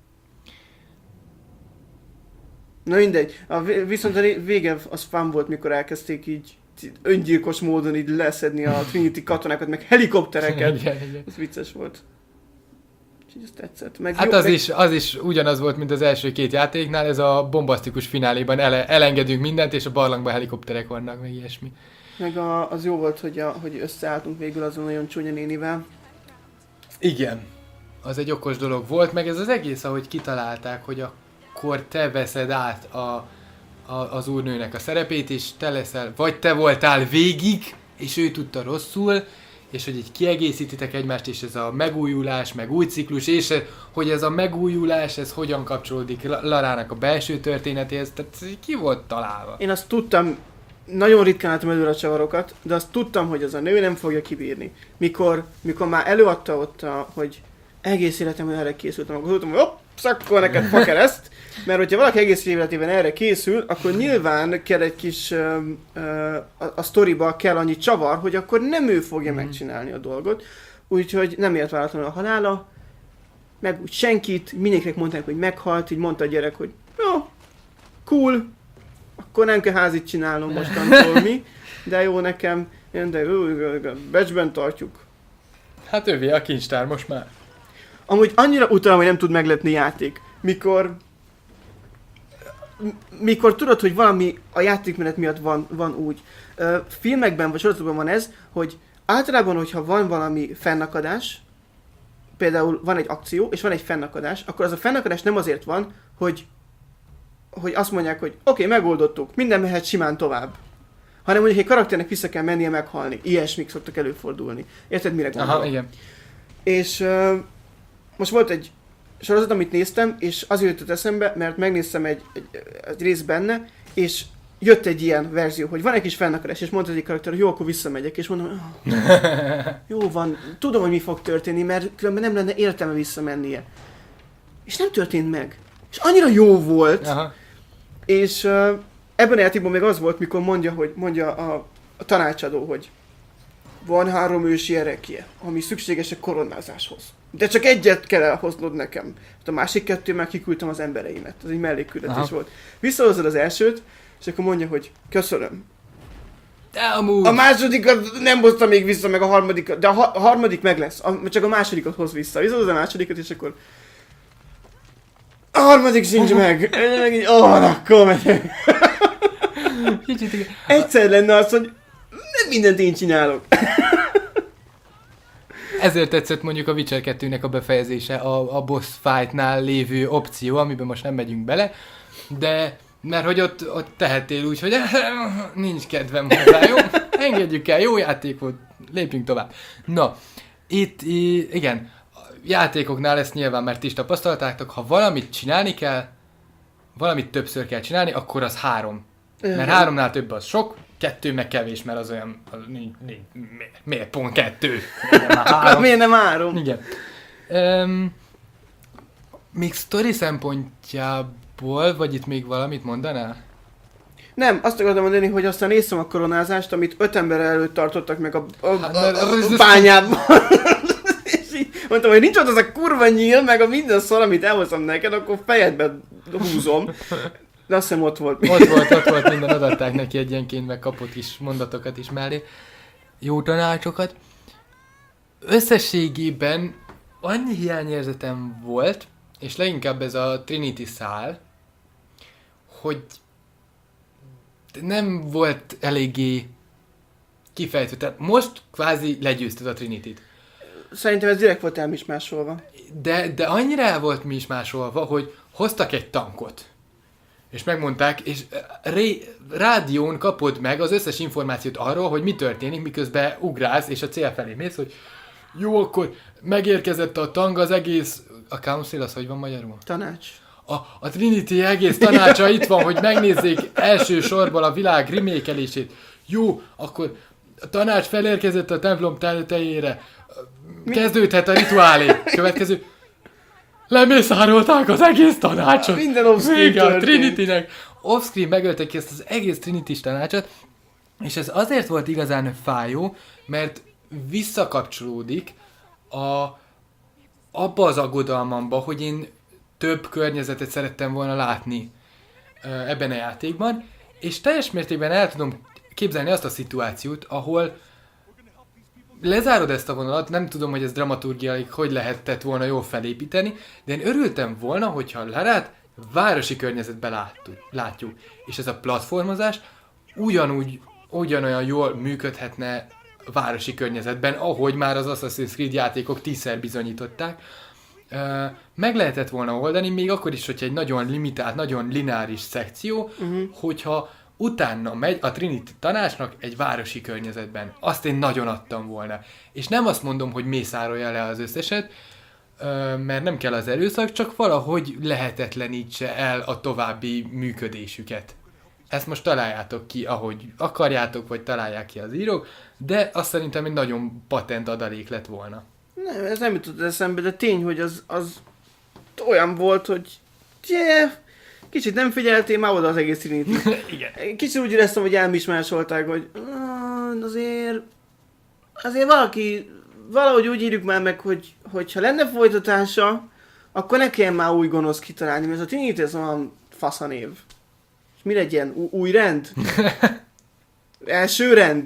Na mindegy. A, vé- viszont a ré- vége az fun volt, mikor elkezdték így öngyilkos módon így leszedni a Trinity katonákat, meg helikoptereket. Igen, igen. Ez vicces volt. Úgyhogy ez tetszett. Meg Hát jó, az meg... is, az is ugyanaz volt, mint az első két játéknál, ez a bombasztikus fináléban ele, elengedünk mindent, és a barlangban helikopterek vannak, meg ilyesmi. Meg a, az jó volt, hogy, a, hogy összeálltunk végül azon nagyon csúnya nénivel. Igen. Az egy okos dolog volt, meg ez az egész, ahogy kitalálták, hogy akkor te veszed át a, a, az úrnőnek a szerepét, és te leszel, vagy te voltál végig, és ő tudta rosszul, és hogy így kiegészítitek egymást, és ez a megújulás, meg új ciklus, és ez, hogy ez a megújulás, ez hogyan kapcsolódik Larának a belső történetéhez, tehát ki volt találva. Én azt tudtam, nagyon ritkán látom előre a csavarokat, de azt tudtam, hogy az a nő nem fogja kibírni. Mikor, mikor már előadta ott, a, hogy egész életemben erre készültem, akkor tudtam, hogy hopp, akkor neked fakereszt, mert hogyha valaki egész életében erre készül, akkor nyilván kell egy kis, ö, ö, a, a sztoriba kell annyi csavar, hogy akkor nem ő fogja mm. megcsinálni a dolgot. Úgyhogy nem ért váratlanul a halála, meg úgy senkit, mindenkinek mondták, hogy meghalt, így mondta a gyerek, hogy jó, cool, akkor nem kell házit csinálnom mostantól mi, de jó nekem, de jó, becsben tartjuk. Hát ővé a kincstár most már. Amúgy annyira utálom, hogy nem tud meglepni játék. Mikor... Mikor tudod, hogy valami a játékmenet miatt van, van úgy. Ö, filmekben vagy sorozatokban van ez, hogy általában, hogyha van valami fennakadás, például van egy akció, és van egy fennakadás, akkor az a fennakadás nem azért van, hogy hogy azt mondják, hogy oké, okay, megoldottuk, minden mehet simán tovább. Hanem mondjuk egy karakternek vissza kell mennie meghalni. Ilyesmik szoktak előfordulni. Érted, mire gondolok? Aha, igen. És uh, most volt egy sorozat, amit néztem, és azért jutott eszembe, mert megnéztem egy, egy, egy részt benne, és jött egy ilyen verzió, hogy van egy kis fennakarás, és mondta egy karakter, hogy jó, akkor visszamegyek, és mondom, hogy oh, jó van, tudom, hogy mi fog történni, mert különben nem lenne értelme visszamennie. És nem történt meg. És annyira jó volt, Aha. és uh, ebben a játékban még az volt, mikor mondja, hogy mondja a, a tanácsadó, hogy van három ősi erekje, ami szükséges a koronázáshoz. De csak egyet kell elhoznod nekem. A másik kettő már kiküldtem az embereimet. Ez egy mellékküldetés Aha. volt. Visszahozod az elsőt, és akkor mondja, hogy köszönöm. De amúgy... A másodikat nem hozta még vissza, meg a harmadikat, de a, ha- a harmadik meg lesz. A, csak a másodikat hoz vissza. Visszahozod a másodikat, és akkor... A harmadik sincs meg. Meg így, ó, akkor megyek. Kicsit igen. Egyszer lenne az, hogy nem mindent én csinálok. Ezért tetszett mondjuk a Witcher kettőnek a befejezése, a, a boss fightnál lévő opció, amiben most nem megyünk bele, de mert hogy ott, ott tehettél úgy, hogy nincs kedvem hozzá, jó? Engedjük el, jó játék volt, lépjünk tovább. Na, itt i- igen, a játékoknál ezt nyilván mert is tapasztaltátok, ha valamit csinálni kell, valamit többször kell csinálni, akkor az három. Mert háromnál több az sok, kettő meg kevés, mert az olyan, az, nincs, nincs, miért, miért pont kettő? Miért nem három? Igen. Um, még sztori szempontjából, vagy itt még valamit mondanál? Nem, azt akartam mondani, hogy aztán néztem a koronázást, amit öt ember előtt tartottak meg a, a, Hát, a, mert a, az- a bányában. És így mondtam, hogy nincs ott az a kurva nyíl, meg a minden szar, amit elhozom neked, akkor fejedbe húzom. De azt hiszem ott volt. Ott volt, ott volt minden, adatták neki egyenként, meg kapott is mondatokat is mellé. Jó tanácsokat. Összességében annyi hiányérzetem volt, és leginkább ez a Trinity szál, hogy nem volt eléggé kifejtő. Tehát most kvázi legyőzted a Trinity-t. Szerintem ez direkt volt elmismásolva. De, de annyira el volt mi is másolva, hogy hoztak egy tankot. És megmondták, és ré, rádión kapod meg az összes információt arról, hogy mi történik, miközben ugrálsz, és a cél felé mész, hogy jó, akkor megérkezett a tank, az egész... A Council az hogy van magyarul? Tanács. A, a Trinity egész tanácsa itt van, hogy megnézzék első sorban a világ remékelését. Jó, akkor a tanács felérkezett a templom tetejére. Kezdődhet a rituálé. Következő. Lemészárolták az egész tanácsot. Minden off-screen Vége a történt. Trinitynek. Off-screen megöltek ki ezt az egész Trinity-s tanácsot. És ez azért volt igazán fájó, mert visszakapcsolódik a, abba az aggodalmamba, hogy én több környezetet szerettem volna látni uh, ebben a játékban, és teljes mértékben el tudom képzelni azt a szituációt, ahol lezárod ezt a vonalat, nem tudom, hogy ez dramaturgiailag hogy lehetett volna jól felépíteni, de én örültem volna, hogyha Larát városi környezetben láttuk, látjuk. És ez a platformozás ugyanúgy, ugyanolyan jól működhetne városi környezetben, ahogy már az Assassin's Creed játékok tízszer bizonyították. Meg lehetett volna oldani, még akkor is, hogyha egy nagyon limitált, nagyon lineáris szekció, uh-huh. hogyha utána megy a Trinity tanácsnak egy városi környezetben. Azt én nagyon adtam volna. És nem azt mondom, hogy mészárolja le az összeset, mert nem kell az erőszak, csak valahogy lehetetlenítse el a további működésüket. Ezt most találjátok ki, ahogy akarjátok, vagy találják ki az írók, de azt szerintem egy nagyon patent adalék lett volna. Nem, ez nem jutott eszembe, de tény, hogy az, az olyan volt, hogy yeah, kicsit nem figyeltél, már oda az egész Trinity. Igen. Kicsit úgy éreztem, hogy elmismásolták, hogy ah, azért, azért valaki, valahogy úgy írjuk már meg, hogy, hogy ha lenne folytatása, akkor ne kelljen már új gonosz kitalálni, mert a Trinity ez olyan faszanév. És mi legyen? Ú- új rend? Első rend?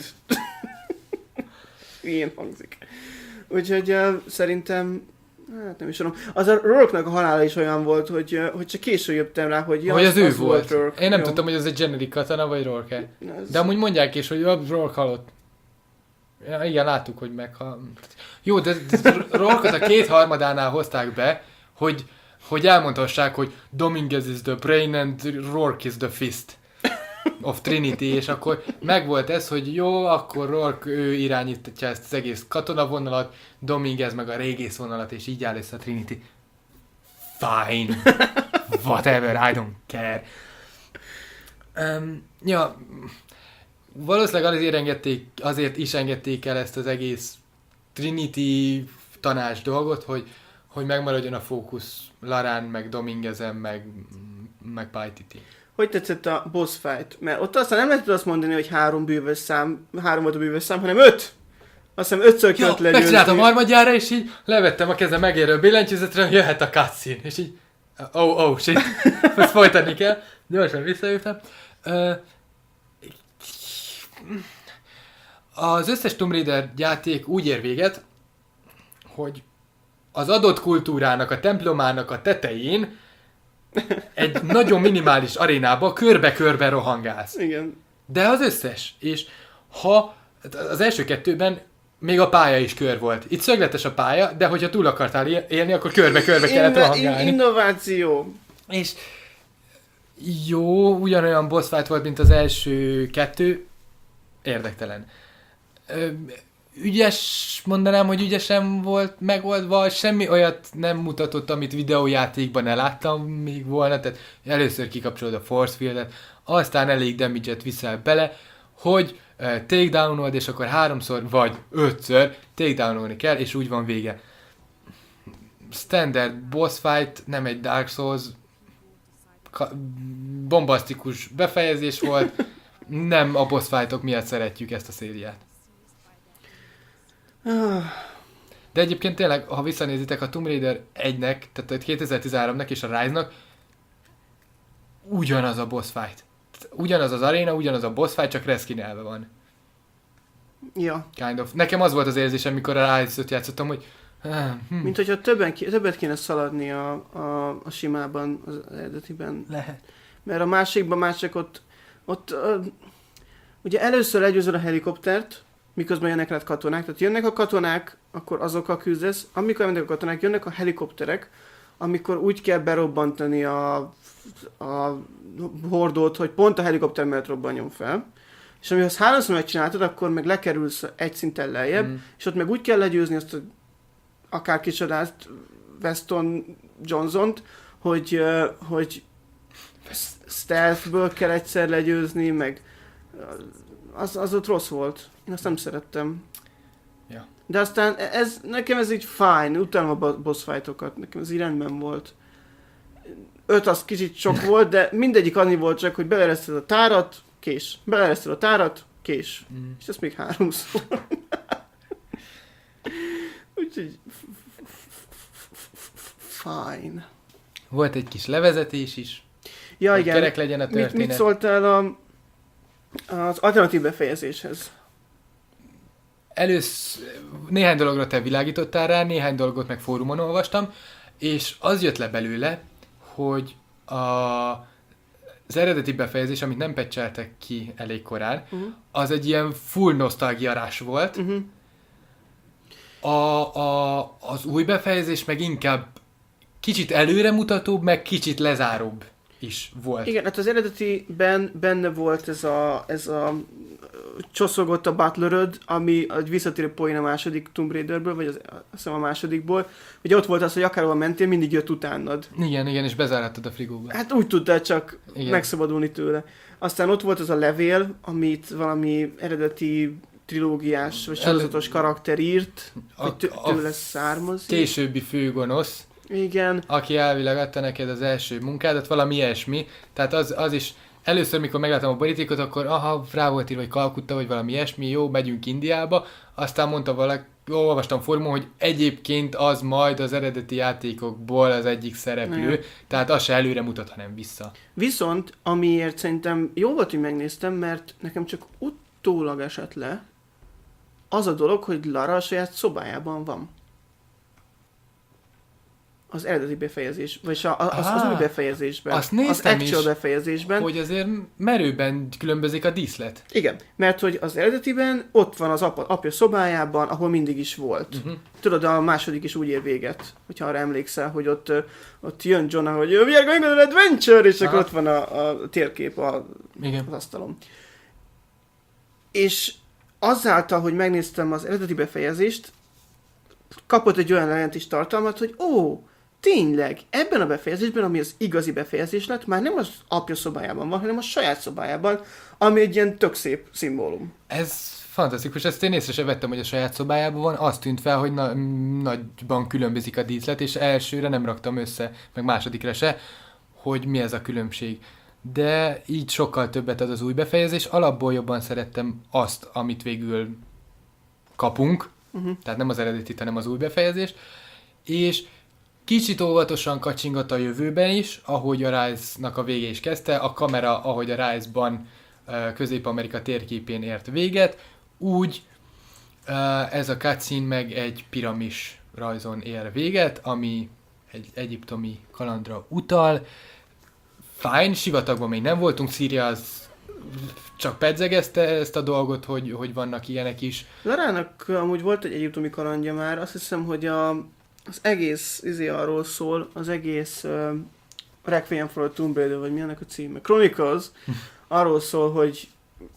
Ilyen hangzik. Úgyhogy uh, szerintem, hát nem is tudom, az a Rourke-nak a halála is olyan volt, hogy, uh, hogy csak később jöttem rá, hogy ja, hogy az, az ő volt. Rourke. Én nem Jó. tudtam, hogy ez egy generic katana, vagy Rourke. Ez... De amúgy mondják is, hogy a Rourke halott. Ja, igen, láttuk, hogy meghal. Jó, de Rourke-ot a kétharmadánál hozták be, hogy hogy elmondhassák, hogy Dominguez is the brain and Rourke is the fist of Trinity, és akkor megvolt ez, hogy jó, akkor Rourke ő irányítja ezt az egész katonavonalat, Dominguez meg a régész vonalat, és így áll össze a Trinity. Fine. Whatever, I don't care. Um, ja, valószínűleg azért, engedték, azért is engedték el ezt az egész Trinity tanács dolgot, hogy, hogy megmaradjon a fókusz Larán, meg Dominguezen, meg, meg Paititi. Hogy tetszett a boss fight? Mert ott aztán nem lehetett azt mondani, hogy három bűvös szám, három volt a bűvös szám, hanem öt! Azt hiszem ötször kellett legyőzni. Megcsináltam harmadjára, és így levettem a kezem megérő a billentyűzetre, jöhet a cutscene, és így oh, oh, shit, ezt folytatni kell. Gyorsan visszajöttem. Uh, az összes Tomb Raider játék úgy ér véget, hogy az adott kultúrának, a templomának a tetején egy nagyon minimális arénába körbe-körbe rohangálsz. Igen. De az összes. És ha az első kettőben még a pálya is kör volt. Itt szögletes a pálya, de hogyha túl akartál élni, akkor körbe-körbe kellett Inno- rohangálni. Innováció. És jó, ugyanolyan boss fight volt, mint az első kettő. Érdektelen. Ö, ügyes, mondanám, hogy ügyesen volt megoldva, semmi olyat nem mutatott, amit videójátékban ne láttam még volna, tehát először kikapcsolod a force fieldet, aztán elég damage-et viszel bele, hogy uh, takedownod, és akkor háromszor vagy ötször takedownolni kell, és úgy van vége. Standard boss fight, nem egy Dark Souls, ka- bombasztikus befejezés volt, nem a boss fightok miatt szeretjük ezt a szériát. De egyébként tényleg, ha visszanézitek a Tomb Raider egynek, tehát a kétezer-tizenháromnak és a Rise-nak, ugyanaz a boss fight. Ugyanaz az aréna, ugyanaz a boss fight, csak reskinelve van. Ja. Kind of. Nekem az volt az érzésem, mikor a Rise-öt játszottam, hogy... Hm. Mint hogyha többen, többet kéne szaladni a, a, a simában, az eredetiben. Lehet. Mert a másikban már csak ott, ott uh, ugye először legyőzöd a helikoptert, miközben jönnek rád katonák. Tehát jönnek a katonák, akkor azokkal küzdesz. Amikor jönnek a katonák, jönnek a helikopterek, amikor úgy kell berobbantani a, a hordót, hogy pont a helikopter mellett robbanjon fel. És amihoz háromszor megcsináltad, akkor meg lekerülsz egy szinten lejjebb, mm. és ott meg úgy kell legyőzni azt a akár kicsodát Weston Johnson-t, hogy, hogy stealthből kell egyszer legyőzni, meg az, az ott rossz volt. Én azt nem szerettem. Ja. De aztán ez, nekem ez így fine, utána a boss fightokat, nekem ez így rendben volt. Öt az kicsit sok volt, de mindegyik annyi volt csak, hogy belereszted a tárat, kés. Belereszted a tárat, kés. Mm. És ez még háromszor. Úgyhogy fine. Volt egy kis levezetés is. Ja, hogy igen. Kerek legyen a történet. Mit, mit szóltál a, az alternatív befejezéshez? Először néhány dologra te világítottál rá, néhány dolgot meg fórumon olvastam, és az jött le belőle, hogy a, az eredeti befejezés, amit nem patcheltek ki elég korán, uh-huh. az egy ilyen full nosztalgiarás volt. Uh-huh. A, a, az új befejezés meg inkább kicsit előremutatóbb, meg kicsit lezáróbb is volt. Igen, hát az eredetiben benne volt ez a, ez a csoszogott a Butleröd, ami egy visszatérő poén a második Tomb Raiderből, vagy az, azt hiszem a másodikból. Ugye ott volt az, hogy akárhol mentél, mindig jött utánad. Igen, igen, és bezárhattad a frigóba. Hát úgy tudtál csak igen. megszabadulni tőle. Aztán ott volt az a levél, amit valami eredeti trilógiás, vagy sorozatos karakter írt, a, hogy tő, tőle származik. Későbbi főgonosz. Igen. Aki elvileg adta neked az első munkádat, valami ilyesmi. Tehát az, az is, először, mikor megláttam a borítékot, akkor aha, rá volt írva, hogy Kalkutta, vagy valami ilyesmi, jó, megyünk Indiába. Aztán mondta valaki, jó, olvastam fórumon, hogy egyébként az majd az eredeti játékokból az egyik szereplő, igen. Tehát az se előre mutat, hanem vissza. Viszont, amiért szerintem jó volt, hogy megnéztem, mert nekem csak utólag esett le az a dolog, hogy Lara a saját szobájában van. az eredeti befejezés, vagy a, az, az Á, új befejezésben. azt Az néztem actual is, befejezésben. hogy azért merőben különbözik a díszlet. Igen, mert hogy az eredetiben ott van az apa, apja szobájában, ahol mindig is volt. Uh-huh. Tudod, a második is úgy ér véget, hogyha arra emlékszel, hogy ott, ö, ott jön John, hogy we are going on an adventure, és akkor Aha. ott van a, a térkép a, Igen. az asztalon. És azáltal, hogy megnéztem az eredeti befejezést, kapott egy olyan jelentés tartalmat, hogy ó, tényleg, ebben a befejezésben, ami az igazi befejezés lett, már nem az apja szobájában van, hanem a saját szobájában, ami egy ilyen tök szép szimbólum. Ez fantasztikus, ezt én észre sem vettem, hogy a saját szobájában van, azt tűnt fel, hogy na- nagyban különbözik a díszlet, és elsőre nem raktam össze, meg másodikra se, hogy mi ez a különbség. De így sokkal többet ad az új befejezés, alapból jobban szerettem azt, amit végül kapunk, Uh-huh. tehát nem az eredetit, hanem az új befejezést, és kicsit óvatosan kacsingott a jövőben is, ahogy a Rise-nak a vége is kezdte, a kamera, ahogy a Rise-ban uh, Közép-Amerika térképén ért véget, úgy uh, ez a cutscene meg egy piramis rajzon ér véget, ami egy egyiptomi kalandra utal. Fine, sivatagban még nem voltunk, Szíria az csak pedzegezte ezt a dolgot, hogy, hogy vannak ilyenek is. Larának amúgy volt egy egyiptomi kalandja már, azt hiszem, hogy a, az egész izé arról szól, az egész uh, Requiem for a Tomb Raider, vagy mi ennek a címe? Chronicles, arról szól, hogy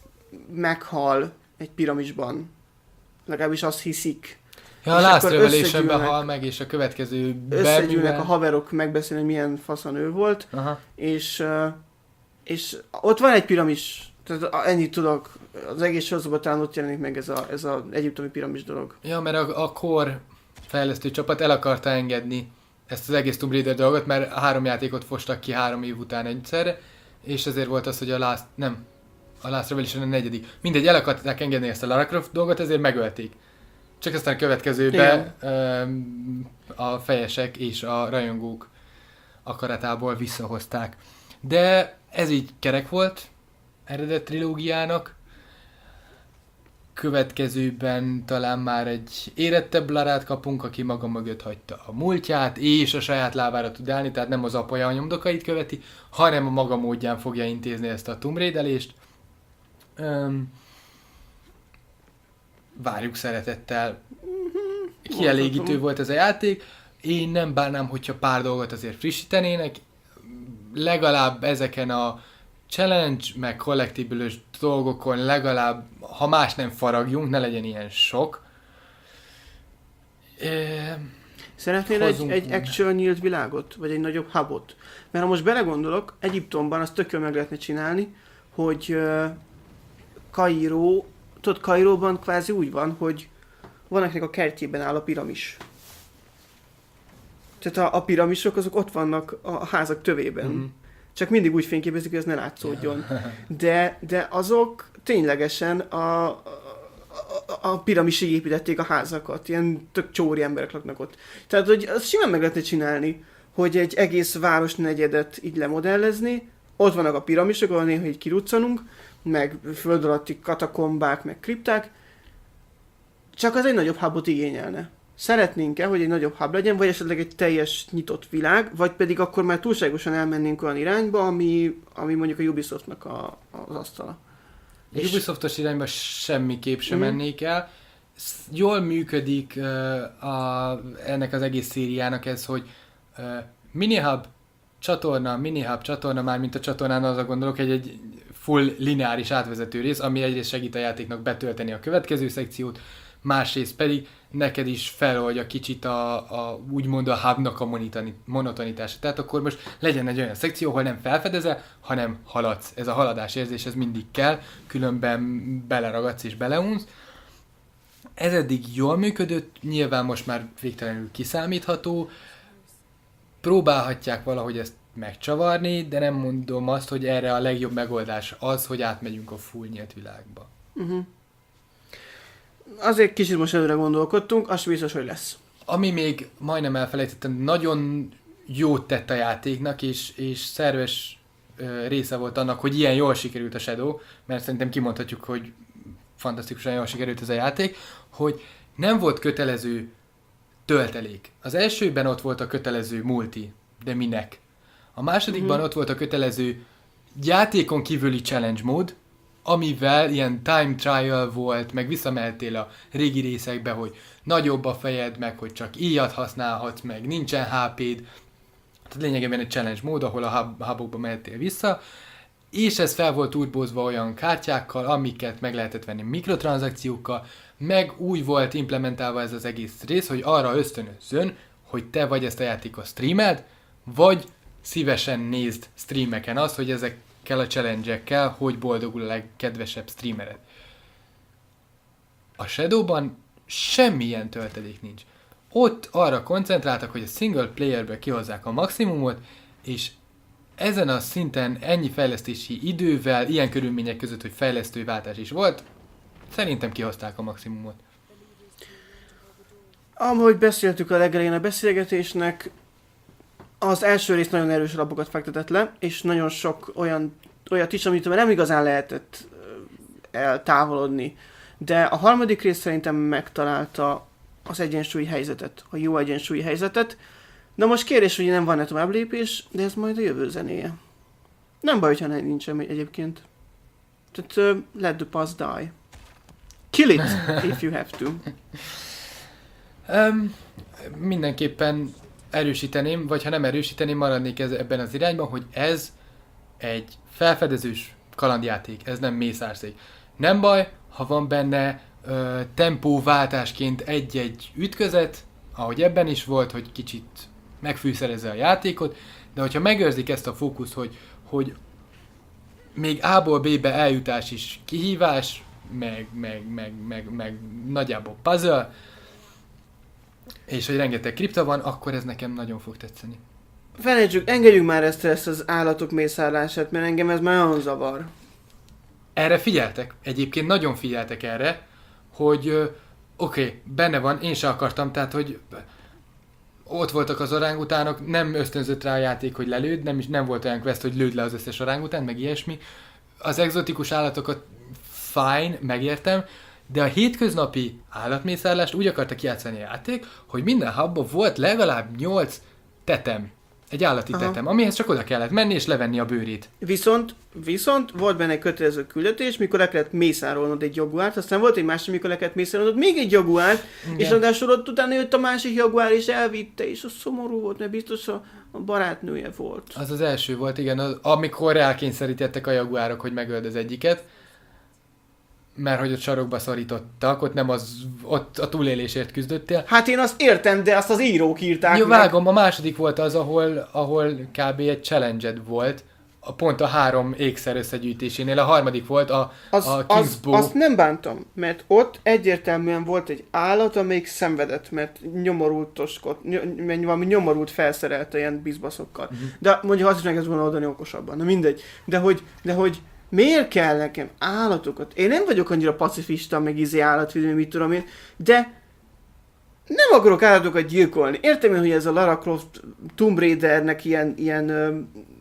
meghal egy piramisban. Legalábbis azt hiszik. Ja, a És Last akkor Revelation-ben összegyűlnek- hal meg, és a következő Összegyűlnek a haverok megbeszélni, hogy milyen faszan ő volt, Aha. és, uh, és ott van egy piramis. Tehát a- ennyit tudok, az egész sorozatban talán ott jelenik meg ez az ez a egyiptomi piramis dolog. Ja, mert a, a Core fejlesztő csapat el akarta engedni ezt az egész Tomb Raider dolgot, mert három játékot fostak ki három év után egyszerre, és ezért volt az, hogy a Last, nem, a Last Revelation a negyedik. Mindegy, el akarták engedni ezt a Lara Croft dolgot, ezért megölték. Csak aztán a következőben öm, a fejesek és a rajongók akaratából visszahozták. De ez így kerek volt eredet trilógiának. Következőben talán már egy érettebb Larát kapunk, aki maga mögött hagyta a múltját, és a saját lábára tud állni, tehát nem az apja nyomdokait követi, hanem a maga módján fogja intézni ezt a Tomb Raider-lést. Öm, várjuk szeretettel. Kielégítő volt ez a játék. Én nem bánnám, hogyha pár dolgot azért frissítenének. Legalább ezeken a challenge, meg collectible-ös dolgokon legalább, ha más nem faragjunk, ne legyen ilyen sok. E... Szeretnél egy, Hozzunk egy minden. actual nyílt világot? Vagy egy nagyobb hubot? Mert ha most belegondolok, Egyiptomban azt tök jól meg lehetne csinálni, hogy uh, Kairó, tudod, Kairóban kvázi úgy van, hogy van akinek a kertjében áll a piramis. Tehát a, a piramisok azok ott vannak a házak tövében. Mm. Csak mindig úgy fényképezik, hogy ez ne látszódjon. De, de azok ténylegesen a, a, a, a piramisig építették a házakat. Ilyen tök csóri emberek laknak ott. Tehát, hogy azt simán meg lehetne csinálni, hogy egy egész városnegyedet így lemodellezni, ott vannak a piramisok, ahol néha így kiruccanunk, meg föld alatti katakombák, meg kripták, csak az egy nagyobb hubot igényelne. Szeretnénk-e, hogy egy nagyobb hub legyen, vagy esetleg egy teljes nyitott világ, vagy pedig akkor már túlságosan elmennénk olyan irányba, ami, ami mondjuk a Ubisoftnak a, az asztala. A Ubisoftos irányba semmiképp sem Mhm. mennék el. Sz- Jól működik uh, a, ennek az egész szériának ez, hogy uh, minihub, csatorna, minihub, csatorna, már mint a csatornán az a gondolok, egy, egy full lineáris átvezető rész, ami egyrészt segít a játéknak betölteni a következő szekciót, másrészt pedig neked is feloldja kicsit a, a úgymond a hubnak a monitani- monotonitása. Tehát akkor most legyen egy olyan szekció, ahol nem felfedezel, hanem haladsz. Ez a haladás érzés, ez mindig kell, különben beleragadsz és beleunsz. Ez eddig jól működött, nyilván most már végtelenül kiszámítható. Próbálhatják valahogy ezt megcsavarni, de nem mondom azt, hogy erre a legjobb megoldás az, hogy átmegyünk a full nyílt világba. Uh-huh. Azért kicsit most előre gondolkodtunk, az biztos, hogy lesz. Ami még majdnem elfelejtettem, nagyon jót tett a játéknak, és, és szerves ö, része volt annak, hogy ilyen jól sikerült a Shadow, mert szerintem kimondhatjuk, hogy fantasztikusan jól sikerült ez a játék, hogy nem volt kötelező töltelék. Az elsőben ott volt a kötelező multi, de minek? A másodikban uh-huh. ott volt a kötelező játékon kívüli challenge mód, amivel ilyen time trial volt, meg visszamehettél a régi részekbe, hogy nagyobb a fejed, meg hogy csak íjat használhatsz, meg nincsen há péd. Tehát lényegében egy challenge mód, ahol a hubokba mehettél vissza, és ez fel volt turbózva olyan kártyákkal, amiket meg lehetett venni mikrotranszakciókkal, meg úgy volt implementálva ez az egész rész, hogy arra ösztönözzön, hogy te vagy ezt a játékot streamed, vagy szívesen nézd streameken azt, hogy ezekkel a challenge-ekkel hogy boldogul a legkedvesebb streamered. A Shadowban semmilyen töltelék nincs. Ott arra koncentráltak, hogy a single playerből kihozzák a maximumot, és ezen a szinten ennyi fejlesztési idővel, ilyen körülmények között, hogy fejlesztői váltás is volt, szerintem kihozták a maximumot. Ahogy beszéltük a legelején a beszélgetésnek, az első rész nagyon erős alapokat fektetett le, és nagyon sok olyan, olyat is, amit nem igazán lehetett eltávolodni. De a harmadik rész szerintem megtalálta az egyensúlyi helyzetet, a jó egyensúlyi helyzetet. Na most kérdés, hogy nem van-e tovább lépés, de ez majd a jövő zenéje. Nem baj, hogyha nincsen egyébként. Tehát uh, let the past die. Kill it, if you have to. Um, mindenképpen erősíteném, vagy ha nem erősíteném, maradnék ez, ebben az irányban, hogy ez egy felfedezős kalandjáték, ez nem mészárszék. Nem baj, ha van benne ö, tempóváltásként egy-egy ütközet, ahogy ebben is volt, hogy kicsit megfűszerezze a játékot, de hogyha megőrzik ezt a fókuszt, hogy, hogy még A-ból B-be eljutás is kihívás, meg, meg, meg, meg, meg nagyjából puzzle, és hogy rengeteg kripta van, akkor ez nekem nagyon fog tetszeni. Felejtsük, engedjük már ezt, ezt az állatok mészárlását, mert engem ez már olyan zavar. Erre figyeltek, egyébként nagyon figyeltek erre, hogy oké, okay, benne van, én se akartam, tehát hogy ott voltak az orángutánok, nem ösztönzött rá a játék, hogy lelőd, nem, is, nem volt olyan quest, hogy lőd le az összes orángutánt, meg ilyesmi. Az egzotikus állatokat fine, megértem, de a hétköznapi állatmészárlást úgy akarta kijátszani a játék, hogy minden hubban volt legalább nyolc tetem. Egy állati Aha. tetem, amihez csak oda kellett menni és levenni a bőrét. Viszont, viszont volt benne egy kötelező küldetés, mikor le kellett mészárolnod egy jaguárt, aztán volt egy másik, mikor le kellett mészárolnod még egy jaguárt, Igen. és ráadásul ott utána jött a másik jaguár és elvitte, és az szomorú volt, mert biztos a, a barátnője volt. Az az első volt, igen, az, amikor rákényszerítettek a jaguárok, hogy megöld az egyiket, mert hogy ott sarokba szorítottak, ott nem az, ott a túlélésért küzdöttél. Hát én azt értem, de azt az írók írták Jó, meg. vágom, a második volt az, ahol, ahol kb. Egy challenge-ed volt, a, pont a három ékszer összegyűjtésénél, a harmadik volt a, az, a Kingsbow. Az, azt nem bántam, mert ott egyértelműen volt egy állat, amelyik szenvedett, mert nyomorultoskott, ny- valami nyomorult felszerelte ilyen bizbaszokkal. Uh-huh. De mondjuk azt is meg ezt volna oldani okosabban, na mindegy. De hogy, de hogy miért kell nekem állatokat? Én nem vagyok annyira pacifista, meg izé állatvédő, mit tudom én, de nem akarok állatokat gyilkolni. Értem én, hogy ez a Lara Croft Tomb Raidernek ilyen, ilyen ö,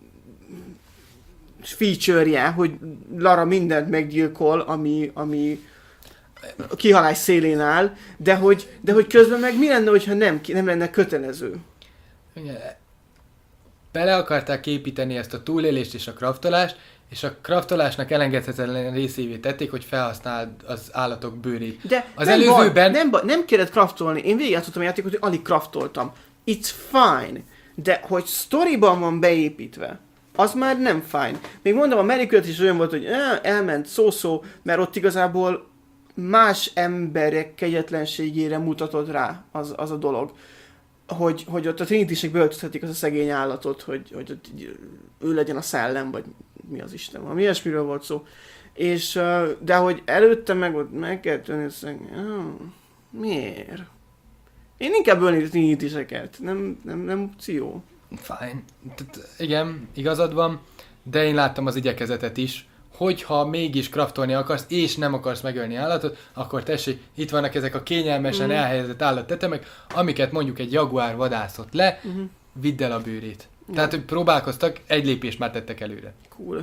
feature-je, hogy Lara mindent meggyilkol, ami, ami a kihalás szélén áll, de hogy, de hogy közben meg mi lenne, hogyha nem, nem lenne kötelező? Igen. Bele akarták építeni ezt a túlélést és a craftolást, és a kraftolásnak elengedhetetlen részévé tették, hogy felhasználd az állatok bőrét. De az nem előzőben... baj, nem, baj, nem kellett kraftolni. Én végigjátszottam a játékot, hogy alig kraftoltam. It's fine. De hogy sztoriban van beépítve, az már nem fine. Még mondom, a Merry is olyan volt, hogy eh, elment szó-szó, mert ott igazából más emberek kegyetlenségére mutatott rá az, az a dolog. Hogy, hogy ott a Trinity-sek beöltözhetik az a szegény állatot, hogy, hogy ott ő legyen a szellem, vagy mi az Isten van. Ilyesmiről volt szó. És, de hogy előtte meg ott meg kell tönni, hogy oh, miért? Én inkább ölni a Trinity-seket, nem, nem, nem opció. Fine. Tehát, igen, igazad van, de én láttam az igyekezetet is, hogyha mégis kraftolni akarsz, és nem akarsz megölni állatot, akkor tessék, itt vannak ezek a kényelmesen mm. elhelyezett állattetemek, amiket mondjuk egy jaguár vadászott le, mm-hmm. vidd el a bőrét. Ja. Tehát, hogy próbálkoztak, egy lépést már tettek előre. Cool.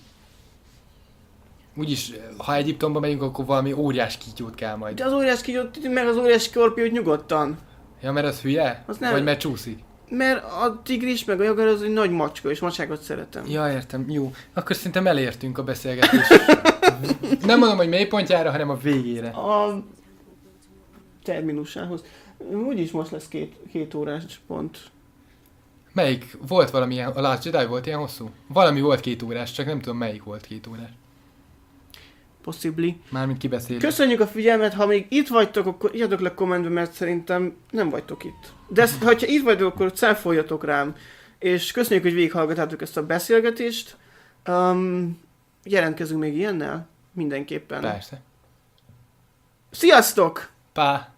Úgyis, ha Egyiptomba megyünk, akkor valami óriás kígyót kell majd. De az óriás kígyót, meg az óriás skorpiót nyugodtan. Ja, mert az hülye? Az nem- Vagy mert csúszik? Mert a tigris meg a jaguár az egy nagy macska, és macsákat szeretem. Ja, értem. Jó. Akkor szerintem elértünk a beszélgetés. Nem mondom, hogy mélypontjára, hanem a végére. A terminusához. Úgyis most lesz két, két órás pont. Melyik? Volt valami ilyen, a Last Jedi volt ilyen hosszú? Valami volt két órás, csak nem tudom melyik volt két órás. Possibly. Mármint kibeszélni. Köszönjük a figyelmet, ha még itt vagytok, akkor írjatok le kommentbe, mert szerintem nem vagytok itt. De ezt, ha itt vagytok, akkor cáfoljatok rám. És köszönjük, hogy végighallgattátok ezt a beszélgetést. Um, jelentkezünk még ilyennel? Mindenképpen. Persze. Sziasztok! Pá!